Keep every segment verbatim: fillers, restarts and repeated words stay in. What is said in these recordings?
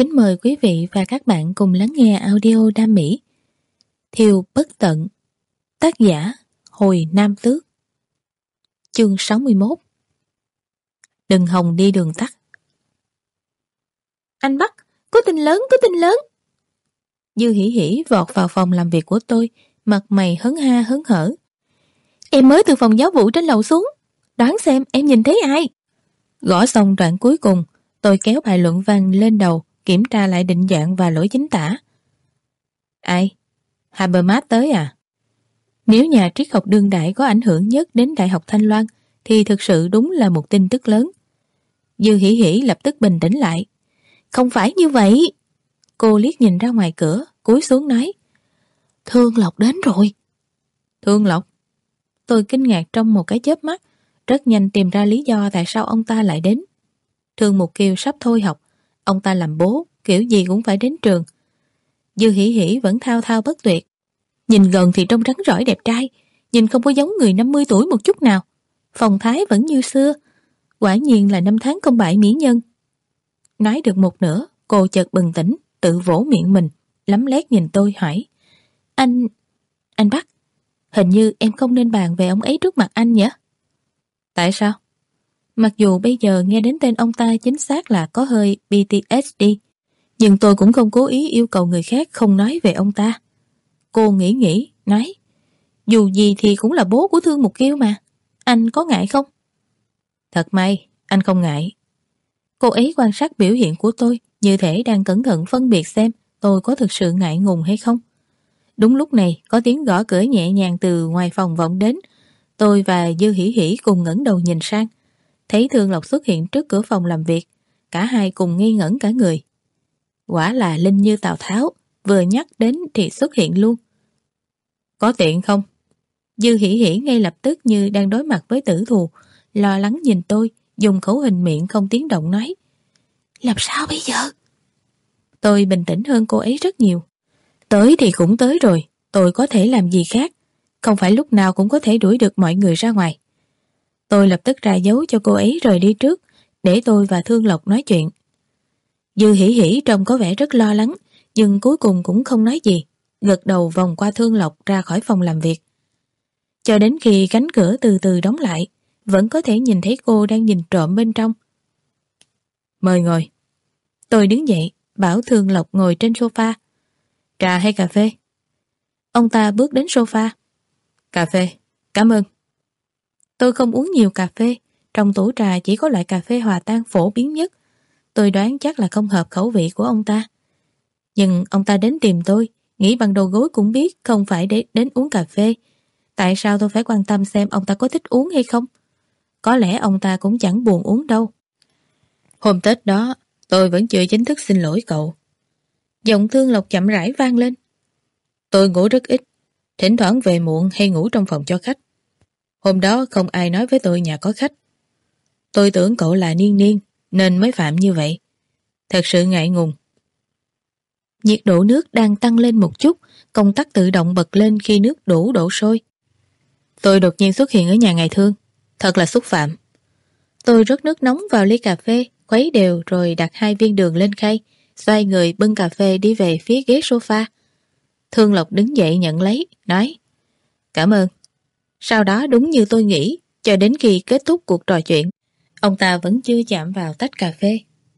kính mời quý vị và các bạn cùng lắng nghe audio Đam Mỹ. Thiêu bất tận. Tác giả Hồi Nam Tước. Chương sáu mươi mốt. Đừng hòng đi đường tắt. Anh Bắc, có tin lớn, có tin lớn. Dư Hỉ Hỉ vọt vào phòng làm việc của tôi, mặt mày hớn ha hớn hở. Em mới từ phòng giáo vụ trên lầu xuống, đoán xem em nhìn thấy ai. Gõ xong đoạn cuối cùng, tôi kéo bài luận văn lên đầu, kiểm tra lại định dạng và lỗi chính tả. Ai? Habermas tới à? Nếu nhà triết học đương đại có ảnh hưởng nhất đến Đại học Thanh Loan thì thực sự đúng là một tin tức lớn. Dư Hỉ Hỉ lập tức bình tĩnh lại. Không phải như vậy. Cô liếc nhìn ra ngoài cửa, cúi xuống nói. Thương Lộc đến rồi. Thương Lộc? Tôi kinh ngạc trong một cái chớp mắt, rất nhanh tìm ra lý do tại sao ông ta lại đến. Thương Mục Kiều sắp thôi học, ông ta làm bố, kiểu gì cũng phải đến trường. Dư Hỉ Hỉ vẫn thao thao bất tuyệt. Nhìn gần thì trông rắn rỏi đẹp trai, nhìn không có giống người năm mươi tuổi một chút nào. Phong thái vẫn như xưa, quả nhiên là năm tháng công bại mỹ nhân. Nói được một nửa, cô chợt bừng tỉnh, tự vỗ miệng mình, lấm lét nhìn tôi hỏi. Anh... anh Bắc, hình như em không nên bàn về ông ấy trước mặt anh nhỉ? Tại sao? Mặc dù bây giờ nghe đến tên ông ta chính xác là có hơi pê tê ét đê, nhưng tôi cũng không cố ý yêu cầu người khác không nói về ông ta. Cô nghĩ nghĩ, nói. Dù gì thì cũng là bố của Thương Mục Kiều mà. Anh có ngại không? Thật may, anh không ngại. Cô ấy quan sát biểu hiện của tôi, như thể đang cẩn thận phân biệt xem tôi có thực sự ngại ngùng hay không. Đúng lúc này, có tiếng gõ cửa nhẹ nhàng từ ngoài phòng vọng đến. Tôi và Dư Hỉ Hỉ cùng ngẩng đầu nhìn sang. Thấy Thương Lộc xuất hiện trước cửa phòng làm việc, cả hai cùng nghi ngẩn cả người. Quả là Linh như Tào Tháo, vừa nhắc đến thì xuất hiện luôn. Có tiện không? Dư Hỉ Hỉ ngay lập tức như đang đối mặt với tử thù, lo lắng nhìn tôi, dùng khẩu hình miệng không tiếng động nói. Làm sao bây giờ? Tôi bình tĩnh hơn cô ấy rất nhiều. Tới thì cũng tới rồi, tôi có thể làm gì khác? Không phải lúc nào cũng có thể đuổi được mọi người ra ngoài. Tôi lập tức ra dấu cho cô ấy rời đi trước, để tôi và Thương Lộc nói chuyện. Dư Hỉ Hỉ trông có vẻ rất lo lắng, nhưng cuối cùng cũng không nói gì, gật đầu vòng qua Thương Lộc ra khỏi phòng làm việc. Cho đến khi cánh cửa từ từ đóng lại, vẫn có thể nhìn thấy cô đang nhìn trộm bên trong. Mời ngồi. Tôi đứng dậy, bảo Thương Lộc ngồi trên sofa. Trà hay cà phê? Ông ta bước đến sofa. Cà phê, cảm ơn. Tôi không uống nhiều cà phê, trong tủ trà chỉ có loại cà phê hòa tan phổ biến nhất. Tôi đoán chắc là không hợp khẩu vị của ông ta. Nhưng ông ta đến tìm tôi, nghĩ bằng đầu gối cũng biết không phải để đến uống cà phê. Tại sao tôi phải quan tâm xem ông ta có thích uống hay không? Có lẽ ông ta cũng chẳng buồn uống đâu. Hôm Tết đó, tôi vẫn chưa chính thức xin lỗi cậu. Giọng Thương Lộc chậm rãi vang lên. Tôi ngủ rất ít, thỉnh thoảng về muộn hay ngủ trong phòng cho khách. Hôm đó không ai nói với tôi nhà có khách. Tôi tưởng cậu là Niên Niên, nên mới phạm như vậy. Thật sự ngại ngùng. Nhiệt độ nước đang tăng lên một chút, công tắc tự động bật lên khi nước đủ đổ sôi. Tôi đột nhiên xuất hiện ở nhà ngài Thương, thật là xúc phạm. Tôi rót nước nóng vào ly cà phê, khuấy đều rồi đặt hai viên đường lên khay, xoay người bưng cà phê đi về phía ghế sofa. Thương Lộc đứng dậy nhận lấy, nói cảm ơn. Sau đó đúng như tôi nghĩ, cho đến khi kết thúc cuộc trò chuyện, ông ta vẫn chưa chạm vào tách cà phê.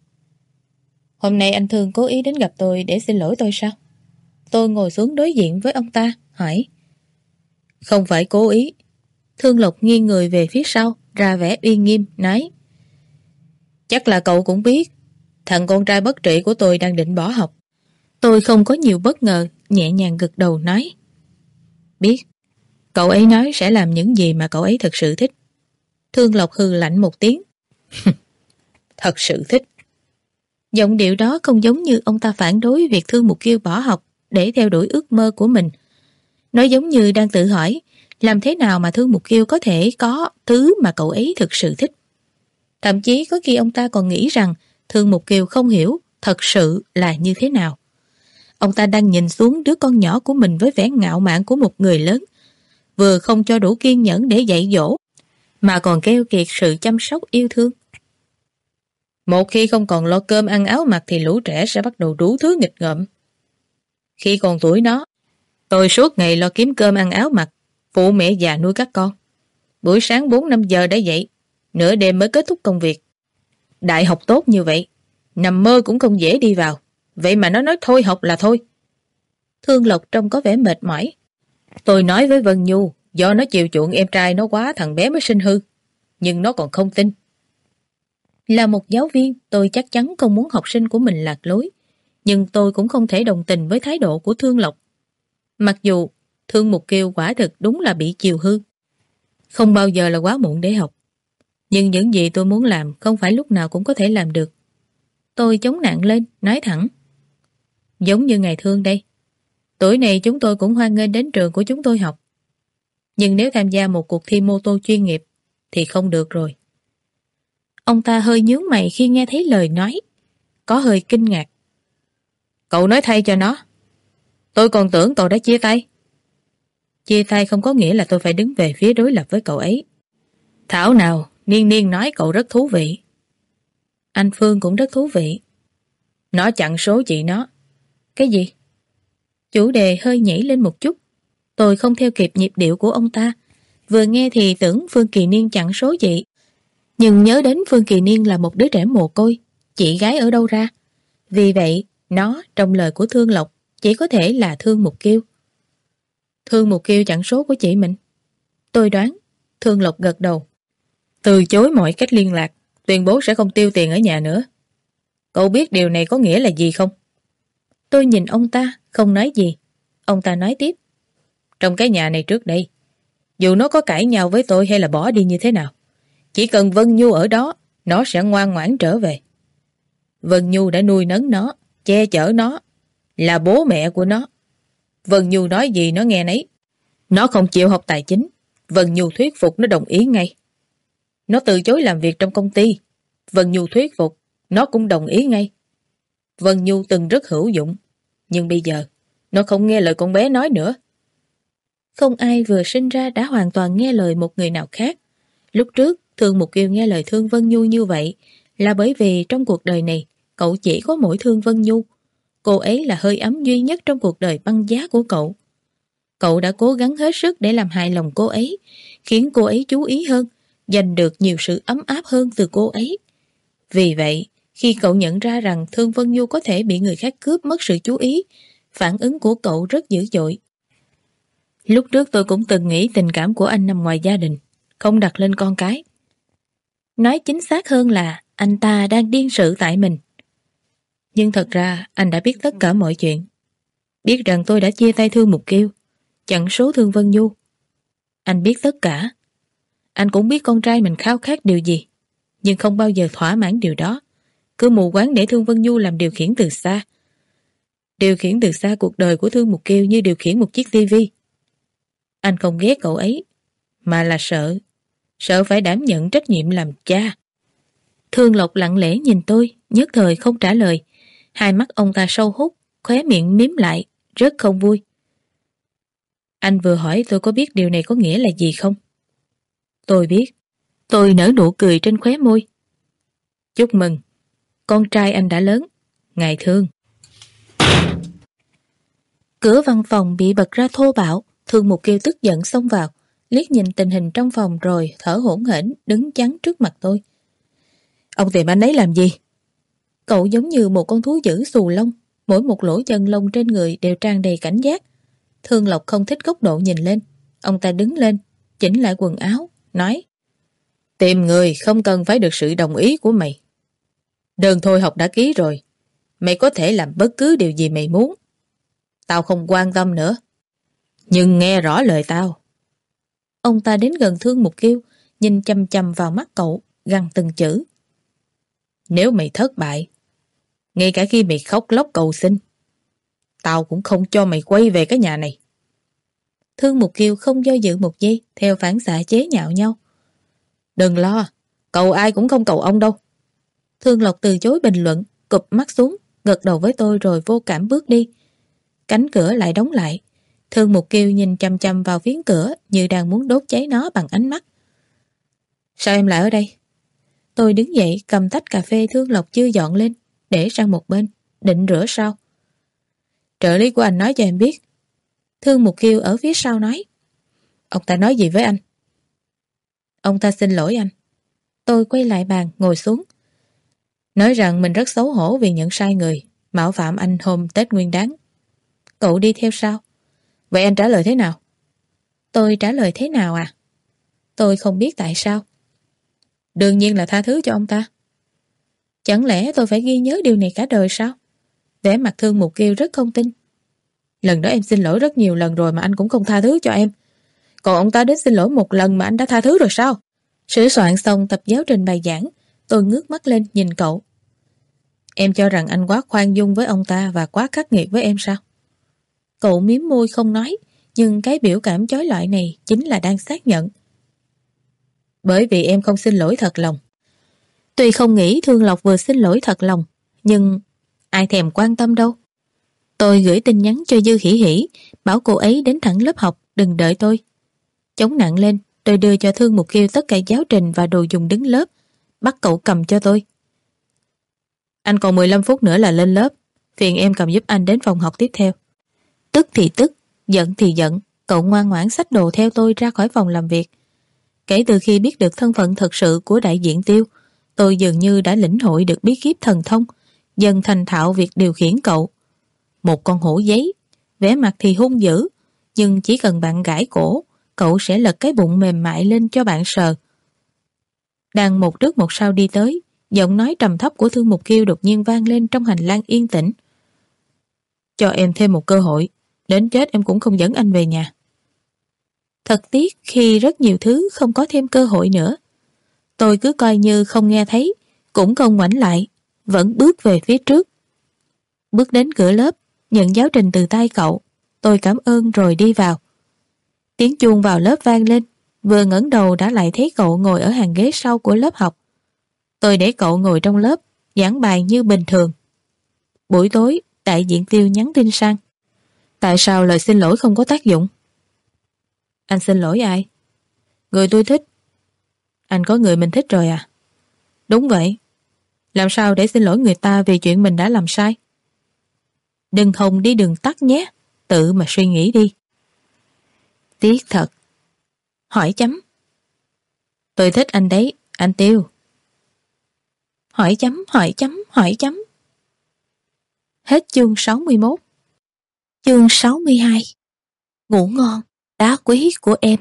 Hôm nay anh Thương cố ý đến gặp tôi để xin lỗi tôi sao? Tôi ngồi xuống đối diện với ông ta, hỏi. Không phải cố ý. Thương Lộc nghiêng người về phía sau, ra vẻ uy nghiêm, nói. Chắc là cậu cũng biết, thằng con trai bất trị của tôi đang định bỏ học. Tôi không có nhiều bất ngờ, nhẹ nhàng gật đầu nói. Biết. Cậu ấy nói sẽ làm những gì mà cậu ấy thật sự thích. Thương Lộc hừ lạnh một tiếng. Thật sự thích. Giọng điệu đó không giống như ông ta phản đối việc Thương Mục Kiều bỏ học để theo đuổi ước mơ của mình. Nó giống như đang tự hỏi làm thế nào mà Thương Mục Kiều có thể có thứ mà cậu ấy thực sự thích. Thậm chí có khi ông ta còn nghĩ rằng Thương Mục Kiều không hiểu thật sự là như thế nào. Ông ta đang nhìn xuống đứa con nhỏ của mình với vẻ ngạo mạn của một người lớn, vừa không cho đủ kiên nhẫn để dạy dỗ, mà còn keo kiệt sự chăm sóc yêu thương. Một khi không còn lo cơm ăn áo mặc thì lũ trẻ sẽ bắt đầu đủ thứ nghịch ngợm. Khi còn tuổi nó, tôi suốt ngày lo kiếm cơm ăn áo mặc, phụ mẹ già nuôi các con. Buổi sáng bốn năm giờ đã dậy, nửa đêm mới kết thúc công việc. Đại học tốt như vậy, nằm mơ cũng không dễ đi vào. Vậy mà nó nói thôi học là thôi. Thương Lộc trông có vẻ mệt mỏi. Tôi nói với Vân Nhu, do nó chiều chuộng em trai nó quá thằng bé mới sinh hư. Nhưng nó còn không tin. Là một giáo viên, tôi chắc chắn không muốn học sinh của mình lạc lối. Nhưng tôi cũng không thể đồng tình với thái độ của Thương Lộc. Mặc dù Thương Mục Kiều quả thực đúng là bị chiều hư. Không bao giờ là quá muộn để học. Nhưng những gì tôi muốn làm không phải lúc nào cũng có thể làm được. Tôi chống nặng lên, nói thẳng. Giống như ngày Thương đây. Tuổi này chúng tôi cũng hoan nghênh đến trường của chúng tôi học. Nhưng nếu tham gia một cuộc thi mô tô chuyên nghiệp thì không được rồi. Ông ta hơi nhướng mày khi nghe thấy lời nói. Có hơi kinh ngạc. Cậu nói thay cho nó. Tôi còn tưởng cậu đã chia tay. Chia tay không có nghĩa là tôi phải đứng về phía đối lập với cậu ấy. Thảo nào, Niên Niên nói cậu rất thú vị. Anh Phương cũng rất thú vị. Nó chặn số chị nó. Cái gì? Chủ đề hơi nhảy lên một chút. Tôi không theo kịp nhịp điệu của ông ta. Vừa nghe thì tưởng Phương Kỳ Niên chặn số chị. Nhưng nhớ đến Phương Kỳ Niên là một đứa trẻ mồ côi. Chị gái ở đâu ra? Vì vậy, nó trong lời của Thương Lộc chỉ có thể là Thương Mục Kiều. Thương Mục Kiều chặn số của chị mình. Tôi đoán. Thương Lộc gật đầu. Từ chối mọi cách liên lạc, tuyên bố sẽ không tiêu tiền ở nhà nữa. Cậu biết điều này có nghĩa là gì không? Tôi nhìn ông ta, không nói gì. Ông ta nói tiếp. Trong cái nhà này trước đây, dù nó có cãi nhau với tôi hay là bỏ đi như thế nào, chỉ cần Vân Nhu ở đó, nó sẽ ngoan ngoãn trở về. Vân Nhu đã nuôi nấng nó, che chở nó, là bố mẹ của nó. Vân Nhu nói gì nó nghe nấy. Nó không chịu học tài chính, Vân Nhu thuyết phục nó đồng ý ngay. Nó từ chối làm việc trong công ty, Vân Nhu thuyết phục, nó cũng đồng ý ngay. Vân Nhu từng rất hữu dụng, nhưng bây giờ nó không nghe lời con bé nói nữa. Không ai vừa sinh ra đã hoàn toàn nghe lời một người nào khác. Lúc trước, Thương Mục Kiều nghe lời Thương Vân Nhu như vậy là bởi vì trong cuộc đời này, cậu chỉ có mỗi Thương Vân Nhu. Cô ấy là hơi ấm duy nhất trong cuộc đời băng giá của cậu. Cậu đã cố gắng hết sức để làm hài lòng cô ấy, khiến cô ấy chú ý hơn, giành được nhiều sự ấm áp hơn từ cô ấy. Vì vậy, khi cậu nhận ra rằng Thương Vân Nhu có thể bị người khác cướp mất sự chú ý, phản ứng của cậu rất dữ dội. Lúc trước tôi cũng từng nghĩ tình cảm của anh nằm ngoài gia đình, không đặt lên con cái. Nói chính xác hơn là anh ta đang điên sự tại mình. Nhưng thật ra anh đã biết tất cả mọi chuyện. Biết rằng tôi đã chia tay Thương Mục Kiều, chặn số Thương Vân Nhu. Anh biết tất cả. Anh cũng biết con trai mình khao khát điều gì, nhưng không bao giờ thỏa mãn điều đó. Cứ mù quáng để Thương Vân Nhu làm điều khiển từ xa. Điều khiển từ xa cuộc đời của Thương Mục Kiều như điều khiển một chiếc tivi. Anh không ghét cậu ấy, mà là sợ. Sợ phải đảm nhận trách nhiệm làm cha. Thương Lộc lặng lẽ nhìn tôi, nhất thời không trả lời. Hai mắt ông ta sâu hút, khóe miệng mím lại, rất không vui. Anh vừa hỏi tôi có biết điều này có nghĩa là gì không? Tôi biết. Tôi nở nụ cười trên khóe môi. Chúc mừng, con trai anh đã lớn. Ngài Thương. Cửa văn phòng bị bật ra thô bạo. Thương Mục Kiều tức giận xông vào, liếc nhìn tình hình trong phòng rồi thở hổn hển đứng chắn trước mặt tôi. Ông tìm anh ấy làm gì? Cậu giống như một con thú dữ xù lông, mỗi một lỗ chân lông trên người đều tràn đầy cảnh giác. Thương Lộc không thích góc độ nhìn lên. Ông ta đứng lên, chỉnh lại quần áo, nói: Tìm người không cần phải được sự đồng ý của mày. Đơn thôi học đã ký rồi, mày có thể làm bất cứ điều gì mày muốn. Tao không quan tâm nữa. Nhưng nghe rõ lời tao. Ông ta đến gần Thương Mục Kiều, nhìn chăm chăm vào mắt cậu, gằn từng chữ. Nếu mày thất bại, ngay cả khi mày khóc lóc cầu xin, tao cũng không cho mày quay về cái nhà này. Thương Mục Kiều không do dự một giây, theo phản xạ chế nhạo nhau. Đừng lo, cầu ai cũng không cầu ông đâu. Thương Lộc từ chối bình luận, cụp mắt xuống, gật đầu với tôi rồi vô cảm bước đi. Cánh cửa lại đóng lại. Thương Mục Kiều nhìn chăm chăm vào phiến cửa như đang muốn đốt cháy nó bằng ánh mắt. Sao em lại ở đây? Tôi đứng dậy cầm tách cà phê Thương Lộc chưa dọn lên, để sang một bên, định rửa sau. Trợ lý của anh nói cho em biết. Thương Mục Kiêu ở phía sau nói. Ông ta nói gì với anh? Ông ta xin lỗi anh. Tôi quay lại bàn, ngồi xuống. Nói rằng mình rất xấu hổ vì nhận sai người, mạo phạm anh hôm Tết Nguyên Đán. Cậu đi theo sau. Vậy anh trả lời thế nào? Tôi trả lời thế nào à? Tôi không biết tại sao. Đương nhiên là tha thứ cho ông ta. Chẳng lẽ tôi phải ghi nhớ điều này cả đời sao? Vẻ mặt Thương Mục Kiêu rất không tin. Lần đó em xin lỗi rất nhiều lần rồi mà anh cũng không tha thứ cho em. Còn ông ta đến xin lỗi một lần mà anh đã tha thứ rồi sao? Sửa soạn xong tập giáo trình bài giảng, tôi ngước mắt lên nhìn cậu. Em cho rằng anh quá khoan dung với ông ta và quá khắc nghiệt với em sao? Cậu miếm môi không nói, nhưng cái biểu cảm chói lọi này chính là đang xác nhận. Bởi vì em không xin lỗi thật lòng. Tuy không nghĩ Thương Lộc vừa xin lỗi thật lòng, nhưng ai thèm quan tâm đâu. Tôi gửi tin nhắn cho Dư Hỉ Hỉ, bảo cô ấy đến thẳng lớp học, đừng đợi tôi. Chống nặng lên, tôi đưa cho Thương Mục Kiêu tất cả giáo trình và đồ dùng đứng lớp, bắt cậu cầm cho tôi. Anh còn mười lăm phút nữa là lên lớp, phiền em cầm giúp anh đến phòng học tiếp theo. Tức thì tức, giận thì giận, cậu ngoan ngoãn xách đồ theo tôi ra khỏi phòng làm việc. Kể từ khi biết được thân phận thật sự của đại diện Tiêu, tôi dường như đã lĩnh hội được bí kíp thần thông, dần thành thạo việc điều khiển cậu. Một con hổ giấy, vẻ mặt thì hung dữ, nhưng chỉ cần bạn gãi cổ, cậu sẽ lật cái bụng mềm mại lên cho bạn sờ. Đang một trước một sau đi tới, giọng nói trầm thấp của Thương Mục Kiêu đột nhiên vang lên trong hành lang yên tĩnh. Cho em thêm một cơ hội, đến chết em cũng không dẫn anh về nhà. Thật tiếc khi rất nhiều thứ không có thêm cơ hội nữa. Tôi cứ coi như không nghe thấy, cũng không ngoảnh lại, vẫn bước về phía trước. Bước đến cửa lớp, nhận giáo trình từ tay cậu, tôi cảm ơn rồi đi vào. Tiếng chuông vào lớp vang lên, vừa ngẩng đầu đã lại thấy cậu ngồi ở hàng ghế sau của lớp học. Tôi để cậu ngồi trong lớp, giảng bài như bình thường. Buổi tối, đại diện Tiêu nhắn tin sang. Tại sao lời xin lỗi không có tác dụng? Anh xin lỗi ai? Người tôi thích. Anh có người mình thích rồi à? Đúng vậy. Làm sao để xin lỗi người ta vì chuyện mình đã làm sai? Đừng hòng đi đường tắt nhé, tự mà suy nghĩ đi. Tiếc thật. Hỏi chấm. Tôi thích anh đấy, anh Tiêu. Hỏi chấm, hỏi chấm, hỏi chấm. Hết chương sáu mươi mốt. Chương sáu mươi hai. Ngủ ngon, đá quý của em.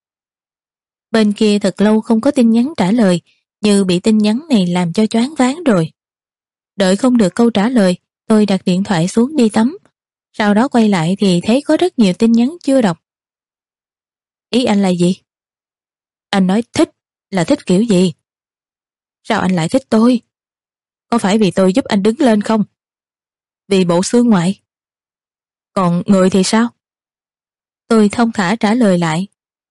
Bên kia thật lâu không có tin nhắn trả lời, như bị tin nhắn này làm cho choáng váng rồi. Đợi không được câu trả lời, tôi đặt điện thoại xuống đi tắm. Sau đó quay lại thì thấy có rất nhiều tin nhắn chưa đọc. Ý anh là gì? Anh nói thích, là thích kiểu gì? Sao anh lại thích tôi? Có phải vì tôi giúp anh đứng lên không? Vì bộ xương ngoại? Còn người thì sao? Tôi thong thả trả lời lại.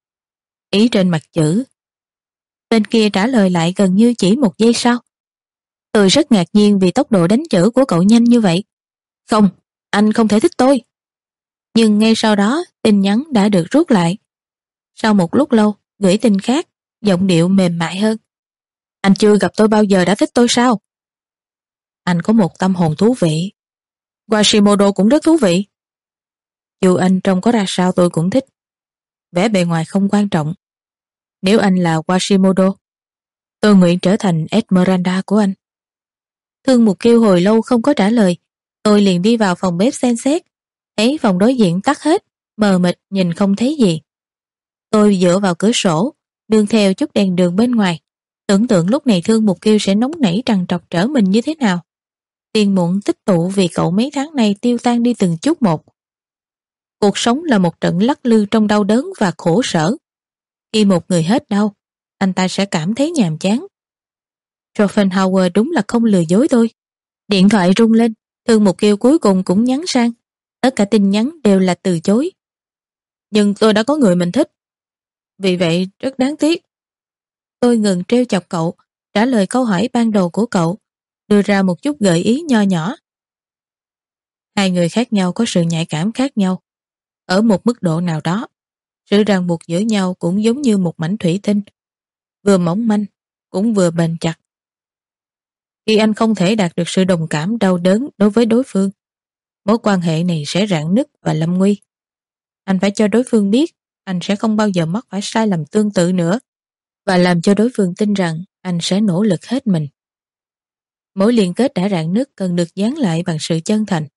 Ý trên mặt chữ. Bên kia trả lời lại gần như chỉ một giây sau. Tôi rất ngạc nhiên vì tốc độ đánh chữ của cậu nhanh như vậy. Không, anh không thể thích tôi. Nhưng ngay sau đó tin nhắn đã được rút lại. Sau một lúc lâu, gửi tin khác, giọng điệu mềm mại hơn. Anh chưa gặp tôi bao giờ đã thích tôi sao? Anh có một tâm hồn thú vị. Quasimodo cũng rất thú vị. Dù anh trông có ra sao tôi cũng thích. Vẻ bề ngoài không quan trọng. Nếu anh là Quasimodo, tôi nguyện trở thành Esmeralda của anh. Thương Mục Kiêu hồi lâu không có trả lời. Tôi liền đi vào phòng bếp xem xét. Thấy phòng đối diện tắt hết, mờ mịt nhìn không thấy gì. Tôi dựa vào cửa sổ, đương theo chút đèn đường bên ngoài. Tưởng tượng lúc này Thương Mục Kiêu sẽ nóng nảy trằn trọc trở mình như thế nào. Tiền muộn tích tụ vì cậu mấy tháng nay tiêu tan đi từng chút một. Cuộc sống là một trận lắc lư trong đau đớn và khổ sở. Khi một người hết đau, anh ta sẽ cảm thấy nhàm chán. Schopenhauer đúng là không lừa dối tôi. Điện thoại rung lên, Thương Mục Kiêu cuối cùng cũng nhắn sang. Tất cả tin nhắn đều là từ chối. Nhưng tôi đã có người mình thích. Vì vậy rất đáng tiếc. Tôi ngừng trêu chọc cậu, trả lời câu hỏi ban đầu của cậu, đưa ra một chút gợi ý nho nhỏ. Hai người khác nhau có sự nhạy cảm khác nhau. Ở một mức độ nào đó, sự ràng buộc giữa nhau cũng giống như một mảnh thủy tinh. Vừa mỏng manh, cũng vừa bền chặt. Khi anh không thể đạt được sự đồng cảm đau đớn đối với đối phương, mối quan hệ này sẽ rạn nứt và lâm nguy. Anh phải cho đối phương biết anh sẽ không bao giờ mắc phải sai lầm tương tự nữa, và làm cho đối phương tin rằng anh sẽ nỗ lực hết mình. Mối liên kết đã rạn nứt cần được dán lại bằng sự chân thành.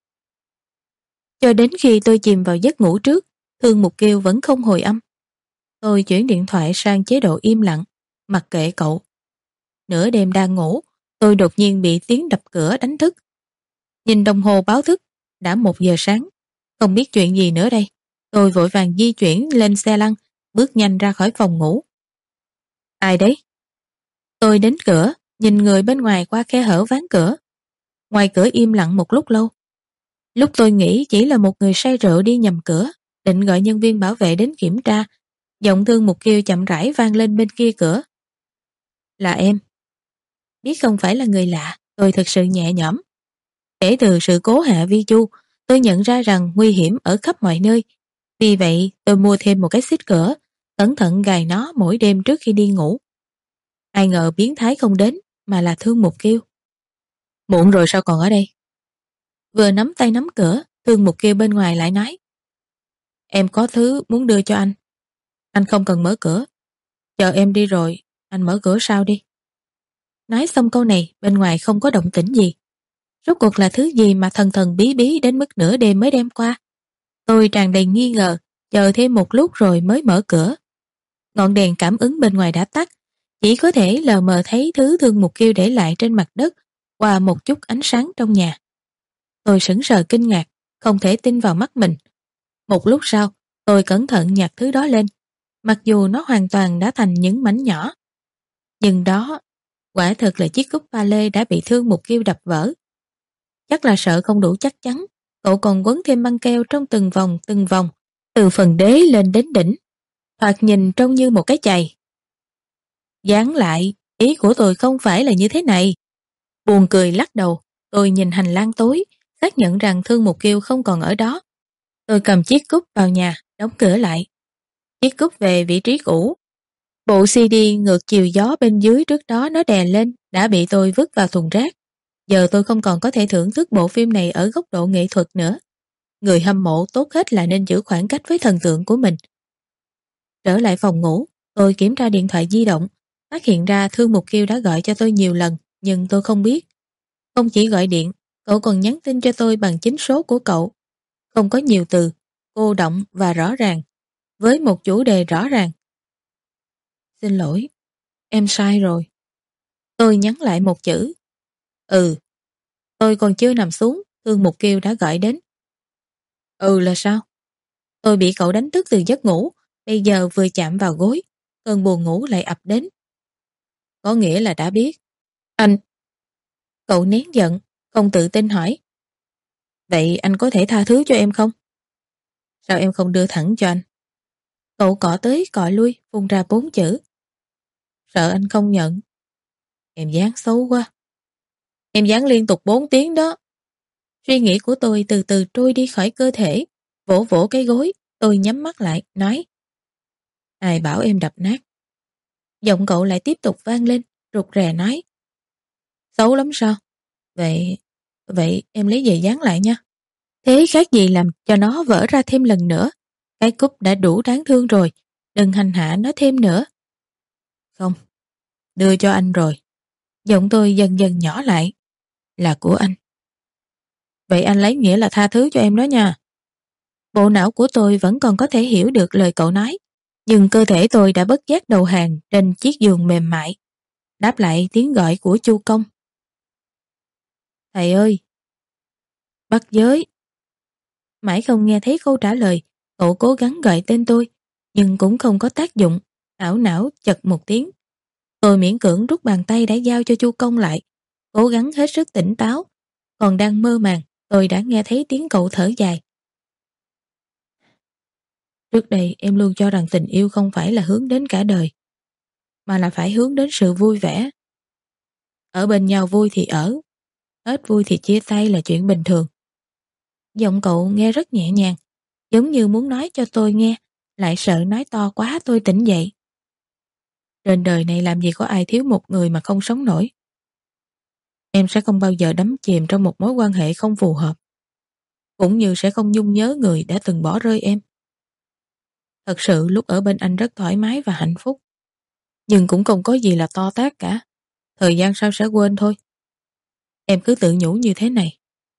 Cho đến khi tôi chìm vào giấc ngủ trước, Thương Mục Kiều vẫn không hồi âm. Tôi chuyển điện thoại sang chế độ im lặng, mặc kệ cậu. Nửa đêm đang ngủ, tôi đột nhiên bị tiếng đập cửa đánh thức. Nhìn đồng hồ báo thức, đã một giờ sáng. Không biết chuyện gì nữa đây. Tôi vội vàng di chuyển lên xe lăn, bước nhanh ra khỏi phòng ngủ. Ai đấy? Tôi đến cửa, nhìn người bên ngoài qua khe hở ván cửa. Ngoài cửa im lặng một lúc lâu. Lúc tôi nghĩ chỉ là một người say rượu đi nhầm cửa, định gọi nhân viên bảo vệ đến kiểm tra, giọng Thương Mục Kiều chậm rãi vang lên bên kia cửa. Là em. Biết không phải là người lạ, tôi thực sự nhẹ nhõm. Kể từ sự cố hạ Vi Chu, tôi nhận ra rằng nguy hiểm ở khắp mọi nơi. Vì vậy, tôi mua thêm một cái xích cửa, cẩn thận gài nó mỗi đêm trước khi đi ngủ. Ai ngờ biến thái không đến, mà là Thương Mục Kiều. Muộn rồi sao còn ở đây? Vừa nắm tay nắm cửa, Thương Mục Kiều bên ngoài lại nói. Em có thứ muốn đưa cho anh. Anh không cần mở cửa. Chờ em đi rồi, anh mở cửa sau đi. Nói xong câu này, bên ngoài không có động tĩnh gì. Rốt cuộc là thứ gì mà thần thần bí bí đến mức nửa đêm mới đem qua? Tôi tràn đầy nghi ngờ, chờ thêm một lúc rồi mới mở cửa. Ngọn đèn cảm ứng bên ngoài đã tắt, chỉ có thể lờ mờ thấy thứ Thương Mục Kiều để lại trên mặt đất qua một chút ánh sáng trong nhà. Tôi sững sờ kinh ngạc, không thể tin vào mắt mình. Một lúc sau, tôi cẩn thận nhặt thứ đó lên, mặc dù nó hoàn toàn đã thành những mảnh nhỏ. Nhưng đó, quả thực là chiếc cúp ba lê đã bị Thương Mục Kiều đập vỡ. Chắc là sợ không đủ chắc chắn, cậu còn quấn thêm băng keo trong từng vòng từng vòng, từ phần đế lên đến đỉnh. Thoạt nhìn trông như một cái chày. Dán lại, ý của tôi không phải là như thế này. Buồn cười lắc đầu, tôi nhìn hành lang tối, xác nhận rằng Thương Mục Kiều không còn ở đó. Tôi cầm chiếc cúp vào nhà, đóng cửa lại. Chiếc cúp về vị trí cũ. Bộ xê đê ngược chiều gió bên dưới trước đó nó đè lên, đã bị tôi vứt vào thùng rác. Giờ tôi không còn có thể thưởng thức bộ phim này ở góc độ nghệ thuật nữa. Người hâm mộ tốt hết là nên giữ khoảng cách với thần tượng của mình. Trở lại phòng ngủ, tôi kiểm tra điện thoại di động, phát hiện ra Thương Mục Kiều đã gọi cho tôi nhiều lần, nhưng tôi không biết. Không chỉ gọi điện, cậu còn nhắn tin cho tôi bằng chính số của cậu. Không có nhiều từ, cô đọng và rõ ràng, với một chủ đề rõ ràng. Xin lỗi, em sai rồi. Tôi nhắn lại một chữ. Ừ. Tôi còn chưa nằm xuống, Thương Mục Kiều đã gọi đến. Ừ là sao? Tôi bị cậu đánh thức từ giấc ngủ, bây giờ vừa chạm vào gối, cơn buồn ngủ lại ập đến. Có nghĩa là đã biết. Anh... Cậu nén giận, không tự tin hỏi. Vậy anh có thể tha thứ cho em không? Sao em không đưa thẳng cho anh? Cậu cọ tới cọ lui, phun ra bốn chữ. Sợ anh không nhận. Em dáng xấu quá. Em dáng liên tục bốn tiếng đó. Suy nghĩ của tôi từ từ trôi đi khỏi cơ thể, vỗ vỗ cái gối, tôi nhắm mắt lại, nói. Ai bảo em đập nát? Giọng cậu lại tiếp tục vang lên, rụt rè nói. Xấu lắm sao? Vậy, vậy em lấy về dán lại nha. Thế khác gì làm cho nó vỡ ra thêm lần nữa. Cái cúp đã đủ đáng thương rồi, đừng hành hạ nó thêm nữa. Không, đưa cho anh rồi. Giọng tôi dần dần nhỏ lại. Là của anh. Vậy anh lấy nghĩa là tha thứ cho em đó nha. Bộ não của tôi vẫn còn có thể hiểu được lời cậu nói, nhưng cơ thể tôi đã bất giác đầu hàng trên chiếc giường mềm mại, đáp lại tiếng gọi của Chu Công. Thầy ơi! Bắt giới! Mãi không nghe thấy câu trả lời, cậu cố gắng gọi tên tôi, nhưng cũng không có tác dụng, ảo não chật một tiếng. Tôi miễn cưỡng rút bàn tay đã giao cho Chu Công lại, cố gắng hết sức tỉnh táo, còn đang mơ màng, tôi đã nghe thấy tiếng cậu thở dài. Trước đây em luôn cho rằng tình yêu không phải là hướng đến cả đời, mà là phải hướng đến sự vui vẻ. Ở bên nhau vui thì ở, hết vui thì chia tay là chuyện bình thường. Giọng cậu nghe rất nhẹ nhàng, giống như muốn nói cho tôi nghe, lại sợ nói to quá tôi tỉnh dậy. Trên đời này làm gì có ai thiếu một người mà không sống nổi. em sẽ không bao giờ đắm chìm trong một mối quan hệ không phù hợp, cũng như sẽ không nhung nhớ người đã từng bỏ rơi em. Thật sự lúc ở bên anh rất thoải mái và hạnh phúc, nhưng cũng không có gì là to tát cả. Thời gian sau sẽ quên thôi. Em cứ tự nhủ như thế này.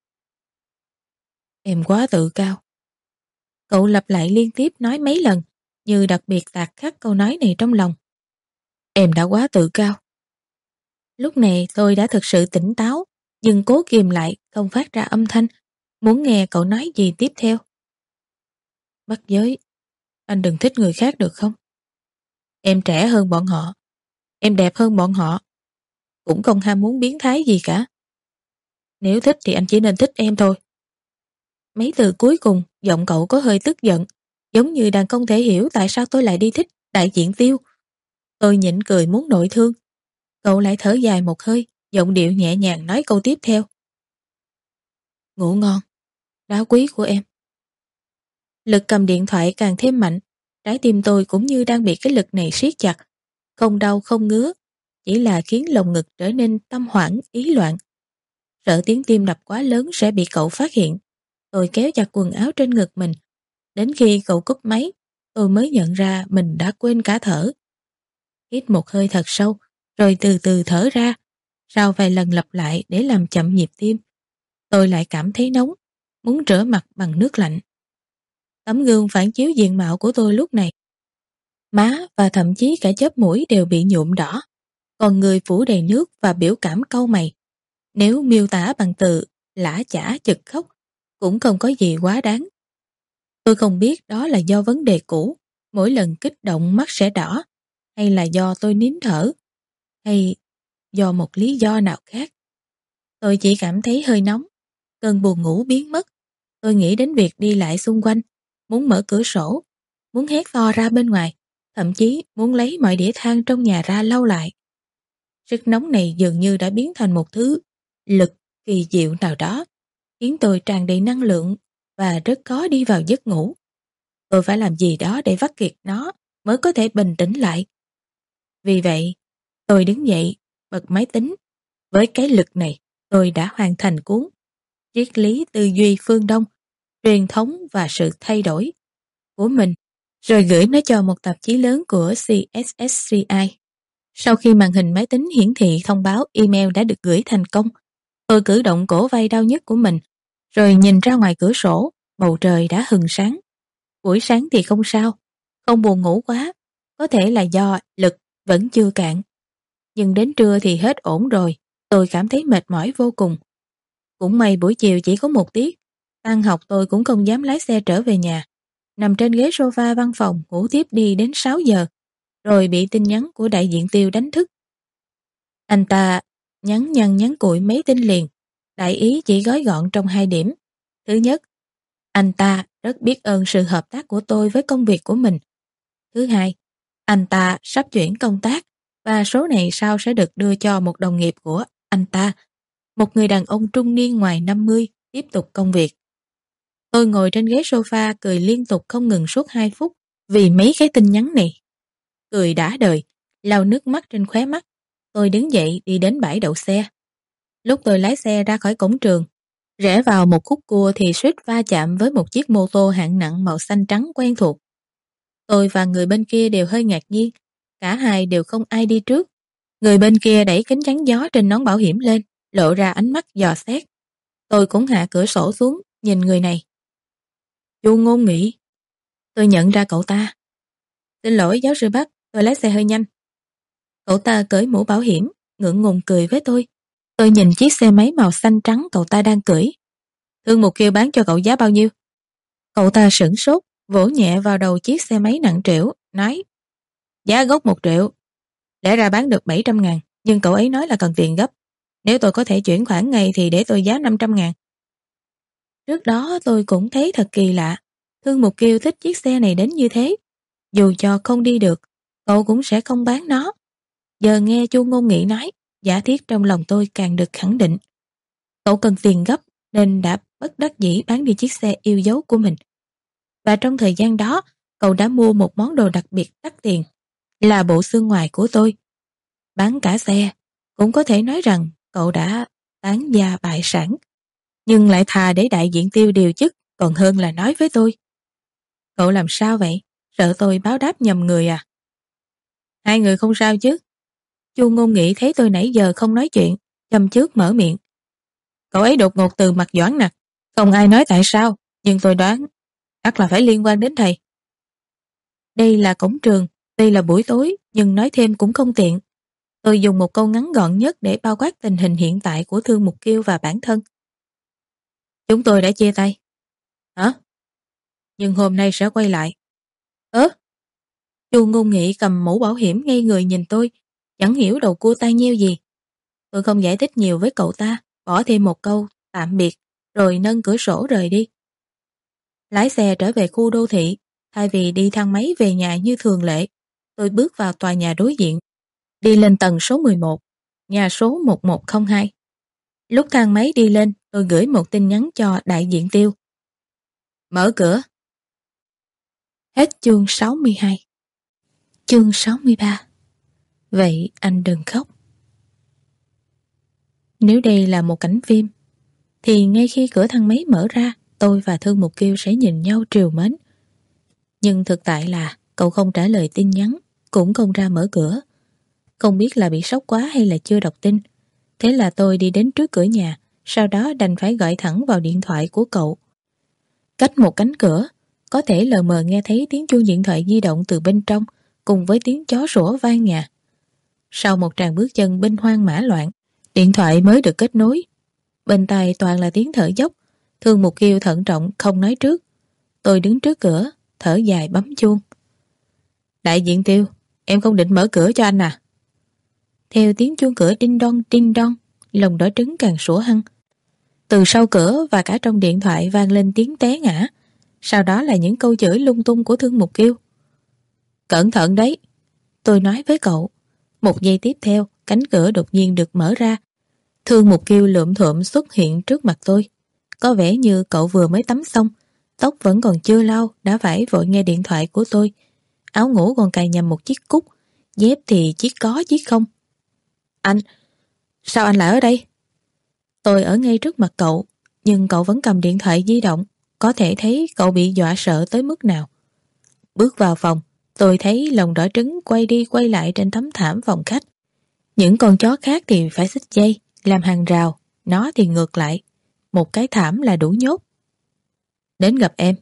Em quá tự cao. Cậu lặp lại liên tiếp nói mấy lần, như đặc biệt tạc khắc câu nói này trong lòng. Em đã quá tự cao. Lúc này tôi đã thực sự tỉnh táo, nhưng cố kìm lại, không phát ra âm thanh, muốn nghe cậu nói gì tiếp theo. Bắt giới, anh đừng thích người khác được không? Em trẻ hơn bọn họ, em đẹp hơn bọn họ, cũng không ham muốn biến thái gì cả. Nếu thích thì anh chỉ nên thích em thôi. Mấy từ cuối cùng, giọng cậu có hơi tức giận, giống như đang không thể hiểu tại sao tôi lại đi thích đại diện Tiêu. Tôi nhịn cười muốn nội thương. Cậu lại thở dài một hơi, giọng điệu nhẹ nhàng nói câu tiếp theo. Ngủ ngon, đá quý của em. Lực cầm điện thoại càng thêm mạnh, trái tim tôi cũng như đang bị cái lực này siết chặt. Không đau không ngứa, chỉ là khiến lồng ngực trở nên tâm hoảng, ý loạn. Sợ tiếng tim đập quá lớn sẽ bị cậu phát hiện. Tôi kéo chặt quần áo trên ngực mình. Đến khi cậu cúp máy, tôi mới nhận ra mình đã quên cả thở. Hít một hơi thật sâu, rồi từ từ thở ra. Sau vài lần lặp lại để làm chậm nhịp tim, tôi lại cảm thấy nóng, muốn rửa mặt bằng nước lạnh. Tấm gương phản chiếu diện mạo của tôi lúc này. Má và thậm chí cả chóp mũi đều bị nhuộm đỏ, còn người phủ đầy nước và biểu cảm cau mày. Nếu miêu tả bằng từ lã chả chực khóc, cũng không có gì quá đáng. Tôi không biết đó là do vấn đề cũ, mỗi lần kích động mắt sẽ đỏ, hay là do tôi nín thở, hay do một lý do nào khác. Tôi chỉ cảm thấy hơi nóng, cơn buồn ngủ biến mất. Tôi nghĩ đến việc đi lại xung quanh, muốn mở cửa sổ, muốn hét to ra bên ngoài, thậm chí muốn lấy mọi đĩa than trong nhà ra lau lại. Sức nóng này dường như đã biến thành một thứ lực kỳ diệu nào đó, khiến tôi tràn đầy năng lượng và rất khó đi vào giấc ngủ. Tôi phải làm gì đó để vắt kiệt nó mới có thể bình tĩnh lại. Vì vậy, tôi đứng dậy, bật máy tính. Với cái lực này, tôi đã hoàn thành cuốn Triết lý tư duy phương Đông, truyền thống và sự thay đổi của mình, rồi gửi nó cho một tạp chí lớn của xê ét ét xê i. Sau khi màn hình máy tính hiển thị thông báo email đã được gửi thành công, tôi cử động cổ vai đau nhức của mình, rồi nhìn ra ngoài cửa sổ, bầu trời đã hừng sáng. Buổi sáng thì không sao, không buồn ngủ quá, có thể là do lực vẫn chưa cạn. Nhưng đến trưa thì hết ổn rồi, tôi cảm thấy mệt mỏi vô cùng. Cũng may buổi chiều chỉ có một tiết, tan học tôi cũng không dám lái xe trở về nhà. Nằm trên ghế sofa văn phòng ngủ tiếp đi đến sáu giờ, rồi bị tin nhắn của đại diện Tiêu đánh thức. Anh ta nhắn nhăn nhắn cuội mấy tin liền, đại ý chỉ gói gọn trong hai điểm. Thứ nhất, anh ta rất biết ơn sự hợp tác của tôi với công việc của mình. Thứ hai, anh ta sắp chuyển công tác và số này sau sẽ được đưa cho một đồng nghiệp của anh ta, một người đàn ông trung niên ngoài năm mươi, tiếp tục công việc. Tôi ngồi trên ghế sofa cười liên tục không ngừng suốt hai phút vì mấy cái tin nhắn này. Cười đã đời, lau nước mắt trên khóe mắt, tôi đứng dậy đi đến bãi đậu xe. Lúc tôi lái xe ra khỏi cổng trường, rẽ vào một khúc cua thì suýt va chạm với một chiếc mô tô hạng nặng màu xanh trắng quen thuộc. Tôi và người bên kia đều hơi ngạc nhiên, cả hai đều không ai đi trước. Người bên kia đẩy kính chắn gió trên nón bảo hiểm lên, lộ ra ánh mắt dò xét. Tôi cũng hạ cửa sổ xuống, nhìn người này. Chu Ngôn Nghị. Tôi nhận ra cậu ta. Xin lỗi giáo sư Bắc, tôi lái xe hơi nhanh. Cậu ta cởi mũ bảo hiểm, ngượng ngùng cười với tôi. Tôi nhìn chiếc xe máy màu xanh trắng cậu ta đang cưỡi. Thương Mục kêu bán cho cậu giá bao nhiêu? Cậu ta sửng sốt, vỗ nhẹ vào đầu chiếc xe máy nặng trĩu, nói: Giá gốc một triệu. Lẽ ra bán được bảy trăm ngàn, nhưng cậu ấy nói là cần tiền gấp. Nếu tôi có thể chuyển khoản ngay thì để tôi giá năm trăm ngàn. Trước đó tôi cũng thấy thật kỳ lạ. Thương Mục Kiêu thích chiếc xe này đến như thế. Dù cho không đi được, cậu cũng sẽ không bán nó. Giờ nghe Chu Ngôn Nghị nói, giả thiết trong lòng tôi càng được khẳng định. Cậu cần tiền gấp nên đã bất đắc dĩ bán đi chiếc xe yêu dấu của mình. Và trong thời gian đó, cậu đã mua một món đồ đặc biệt đắt tiền, là bộ xương ngoài của tôi. Bán cả xe, cũng có thể nói rằng cậu đã tán gia bại sản, nhưng lại thà để đại diện Tiêu điều chức còn hơn là nói với tôi. Cậu làm sao vậy? Sợ tôi báo đáp nhầm người à? Hai người không sao chứ? Chu Ngôn Nghị thấy tôi nãy giờ không nói chuyện, châm chước mở miệng. Cậu ấy đột ngột từ mặt Doãn Nặc, không ai nói tại sao, nhưng tôi đoán chắc là phải liên quan đến thầy. Đây là cổng trường, đây là buổi tối, nhưng nói thêm cũng không tiện. Tôi dùng một câu ngắn gọn nhất để bao quát tình hình hiện tại của Thương Mục Kiêu và bản thân. Chúng tôi đã chia tay. Hả? Nhưng hôm nay sẽ quay lại. Ớ? Chu Ngôn Nghị cầm mũ bảo hiểm ngây người nhìn tôi, chẳng hiểu đầu cua tai nheo gì. Tôi không giải thích nhiều với cậu ta, bỏ thêm một câu tạm biệt, rồi nâng cửa sổ rời đi. Lái xe trở về khu đô thị, thay vì đi thang máy về nhà như thường lệ, tôi bước vào tòa nhà đối diện, đi lên tầng số mười một, nhà số một một không hai. Lúc thang máy đi lên, tôi gửi một tin nhắn cho đại diện Tiêu. Mở cửa. Hết chương sáu mươi hai. Chương sáu mươi ba. Vậy anh đừng khóc. Nếu đây là một cảnh phim, thì ngay khi cửa thang máy mở ra, tôi và Thương Mục Kiêu sẽ nhìn nhau trìu mến. Nhưng thực tại là cậu không trả lời tin nhắn, cũng không ra mở cửa. Không biết là bị sốc quá hay là chưa đọc tin. Thế là tôi đi đến trước cửa nhà, sau đó đành phải gọi thẳng vào điện thoại của cậu. Cách một cánh cửa, có thể lờ mờ nghe thấy tiếng chuông điện thoại di động từ bên trong, cùng với tiếng chó sủa vang nhà. Sau một tràng bước chân binh hoang mã loạn, điện thoại mới được kết nối. Bên tai toàn là tiếng thở dốc. Thương Mục Kiêu thận trọng không nói trước. Tôi đứng trước cửa, thở dài bấm chuông. Đại diện Tiêu, em không định mở cửa cho anh à? Theo tiếng chuông cửa đinh đon đinh đon, lòng đỏ trứng càng sủa hăng. Từ sau cửa và cả trong điện thoại vang lên tiếng té ngã. Sau đó là những câu chửi lung tung của Thương Mục Kiêu. Cẩn thận đấy, tôi nói với cậu. Một giây tiếp theo, cánh cửa đột nhiên được mở ra. Thương Mục Kiêu lượm thượm xuất hiện trước mặt tôi. Có vẻ như cậu vừa mới tắm xong, tóc vẫn còn chưa lau, đã phải vội nghe điện thoại của tôi. Áo ngủ còn cài nhầm một chiếc cúc, dép thì chiếc có chiếc không. Anh, sao anh lại ở đây? Tôi ở ngay trước mặt cậu, nhưng cậu vẫn cầm điện thoại di động, có thể thấy cậu bị dọa sợ tới mức nào. Bước vào phòng, tôi thấy lòng đỏ trứng quay đi quay lại trên tấm thảm phòng khách. Những con chó khác thì phải xích dây, làm hàng rào, nó thì ngược lại. Một cái thảm là đủ nhốt. Đến gặp em.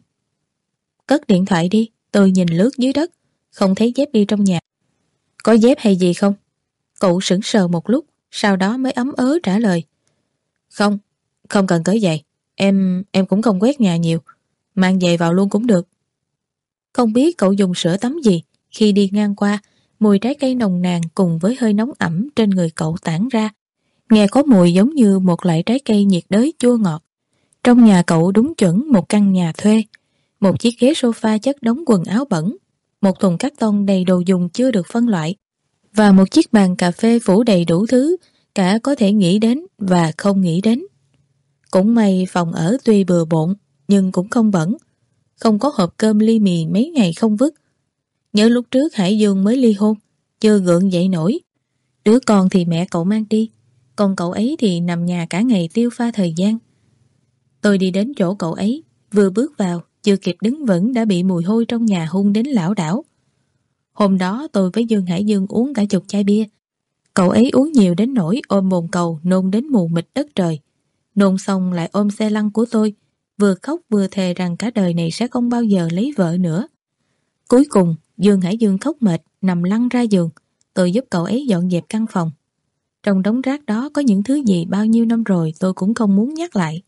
Cất điện thoại đi, tôi nhìn lướt dưới đất, không thấy dép đi trong nhà. Có dép hay gì không? Cậu sững sờ một lúc, sau đó mới ấm ớ trả lời. Không, không cần cởi giày. Em, em cũng không quét nhà nhiều. Mang giày vào luôn cũng được. Không biết cậu dùng sữa tắm gì, khi đi ngang qua, mùi trái cây nồng nàn cùng với hơi nóng ẩm trên người cậu tản ra. Nghe có mùi giống như một loại trái cây nhiệt đới chua ngọt. Trong nhà cậu đúng chuẩn một căn nhà thuê. Một chiếc ghế sofa chất đống quần áo bẩn, một thùng cát tông đầy đồ dùng chưa được phân loại, và một chiếc bàn cà phê phủ đầy đủ thứ, cả có thể nghĩ đến và không nghĩ đến. Cũng may phòng ở tuy bừa bộn, nhưng cũng không bẩn. Không có hộp cơm ly mì mấy ngày không vứt. Nhớ lúc trước Hải Dương mới ly hôn, chưa gượng dậy nổi. Đứa con thì mẹ cậu mang đi, còn cậu ấy thì nằm nhà cả ngày tiêu pha thời gian. Tôi đi đến chỗ cậu ấy, vừa bước vào, chưa kịp đứng vững đã bị mùi hôi trong nhà hung đến lảo đảo. Hôm đó tôi với Dương Hải Dương uống cả chục chai bia. Cậu ấy uống nhiều đến nỗi ôm bồn cầu nôn đến mù mịt đất trời. Nôn xong lại ôm xe lăn của tôi, vừa khóc vừa thề rằng cả đời này sẽ không bao giờ lấy vợ nữa. Cuối cùng, Dương Hải Dương khóc mệt, nằm lăn ra giường. Tôi giúp cậu ấy dọn dẹp căn phòng. Trong đống rác đó có những thứ gì bao nhiêu năm rồi tôi cũng không muốn nhắc lại.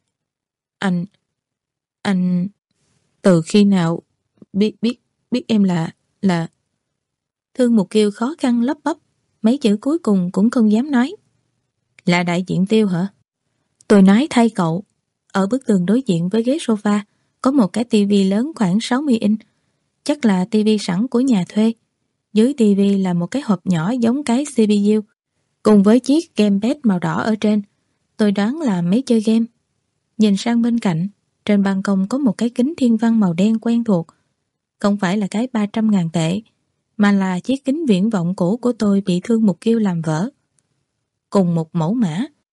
Anh... Anh... Từ khi nào... Biết... biết... biết em là... là... Thương Mục Kiêu khó khăn lắp bắp. Mấy chữ cuối cùng cũng không dám nói. Là đại diện Tiêu hả? Tôi nói thay cậu. Ở bức tường đối diện với ghế sofa có một cái tivi lớn khoảng sáu mươi inch. Chắc là tivi sẵn của nhà thuê. Dưới tivi là một cái hộp nhỏ giống cái xê pê u, cùng với chiếc gamepad màu đỏ ở trên. Tôi đoán là máy chơi game. Nhìn sang bên cạnh, trên ban công có một cái kính thiên văn màu đen quen thuộc. Không phải là cái ba trăm ngàn tệ, mà là chiếc kính viễn vọng cũ của tôi bị Thương Mục Kiêu làm vỡ. Cùng một mẫu mã,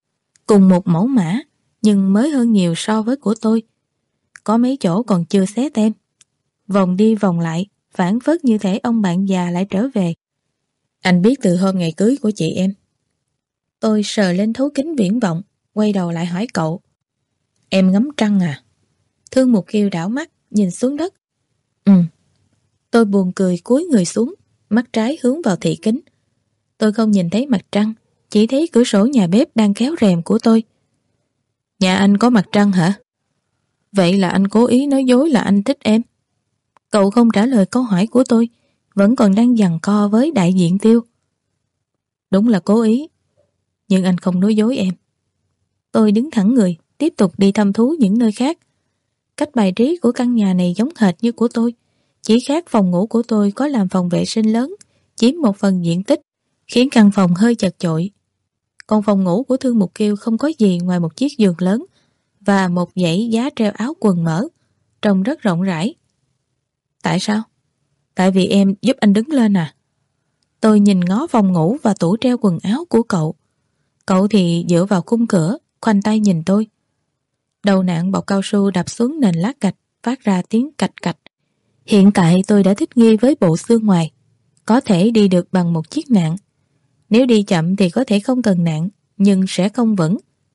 Cùng một mẫu mã, nhưng mới hơn nhiều so với của tôi. Có mấy chỗ còn chưa xé tem. Vòng đi vòng lại, phản phất như thể ông bạn già lại trở về. Anh biết từ hôm ngày cưới của chị em. Tôi sờ lên thấu kính viễn vọng, quay đầu lại hỏi cậu. Em ngắm trăng à? Thương Mục Kiều đảo mắt, nhìn xuống đất. Ừ. Tôi buồn cười cúi người xuống, mắt trái hướng vào thị kính. Tôi không nhìn thấy mặt trăng, chỉ thấy cửa sổ nhà bếp đang kéo rèm của tôi. Nhà anh có mặt trăng hả? Vậy là anh cố ý nói dối là anh thích em. Cậu không trả lời câu hỏi của tôi, vẫn còn đang giằng co với đại diện Tiêu. Đúng là cố ý, nhưng anh không nói dối em. Tôi đứng thẳng người, tiếp tục đi thăm thú những nơi khác. Cách bài trí của căn nhà này giống hệt như của tôi, chỉ khác phòng ngủ của tôi có làm phòng vệ sinh lớn, chiếm một phần diện tích, khiến căn phòng hơi chật chội. Còn phòng ngủ của Thương Mục Kiều không có gì ngoài một chiếc giường lớn và một dãy giá treo áo quần mở, trông rất rộng rãi. Tại sao? Tại vì em giúp anh đứng lên à? Tôi nhìn ngó phòng ngủ và tủ treo quần áo của cậu. Cậu thì dựa vào khung cửa, khoanh tay nhìn tôi. Đầu nạn bọc cao su đập xuống nền lát gạch, phát ra tiếng cạch cạch. Hiện tại tôi đã thích nghi với bộ xương ngoài, có thể đi được bằng một chiếc nạng. Nếu đi chậm thì có thể không cần nạng, nhưng sẽ không vững.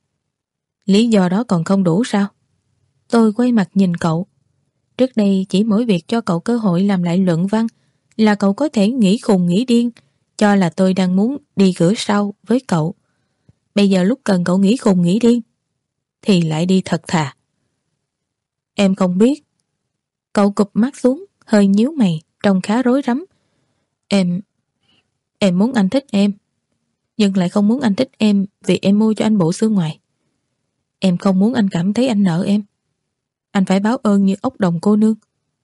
Lý do đó còn không đủ sao? Tôi quay mặt nhìn cậu. Trước đây chỉ mỗi việc cho cậu cơ hội làm lại luận văn là cậu có thể nghĩ khùng nghĩ điên, cho là tôi đang muốn đi cửa sau với cậu. Bây giờ lúc cần cậu nghĩ khùng nghĩ điên thì lại đi thật thà. Em không biết. Cậu cụp mắt xuống, hơi nhíu mày, trông khá rối rắm. Em... Em muốn anh thích em, nhưng lại không muốn anh thích em vì em mua cho anh bộ xương ngoài. Em không muốn anh cảm thấy anh nợ em. Anh phải báo ơn như ốc đồng cô nương.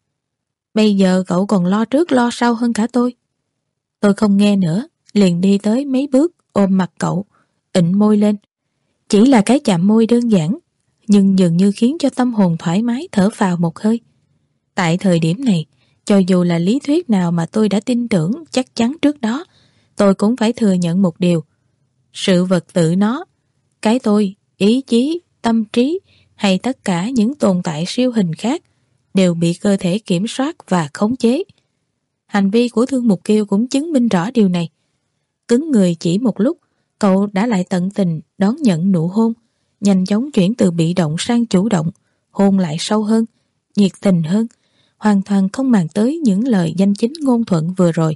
Bây giờ cậu còn lo trước lo sau hơn cả tôi. Tôi không nghe nữa, liền đi tới mấy bước ôm mặt cậu, ịnh môi lên. Chỉ là cái chạm môi đơn giản, nhưng dường như khiến cho tâm hồn thoải mái thở phào một hơi. Tại thời điểm này, cho dù là lý thuyết nào mà tôi đã tin tưởng chắc chắn trước đó, tôi cũng phải thừa nhận một điều. Sự vật tự nó, cái tôi, ý chí, tâm trí hay tất cả những tồn tại siêu hình khác đều bị cơ thể kiểm soát và khống chế. Hành vi của Thương Mục Kiều cũng chứng minh rõ điều này. Cứng người chỉ một lúc, cậu đã lại tận tình đón nhận nụ hôn, nhanh chóng chuyển từ bị động sang chủ động, hôn lại sâu hơn, nhiệt tình hơn, hoàn toàn không màng tới những lời danh chính ngôn thuận vừa rồi.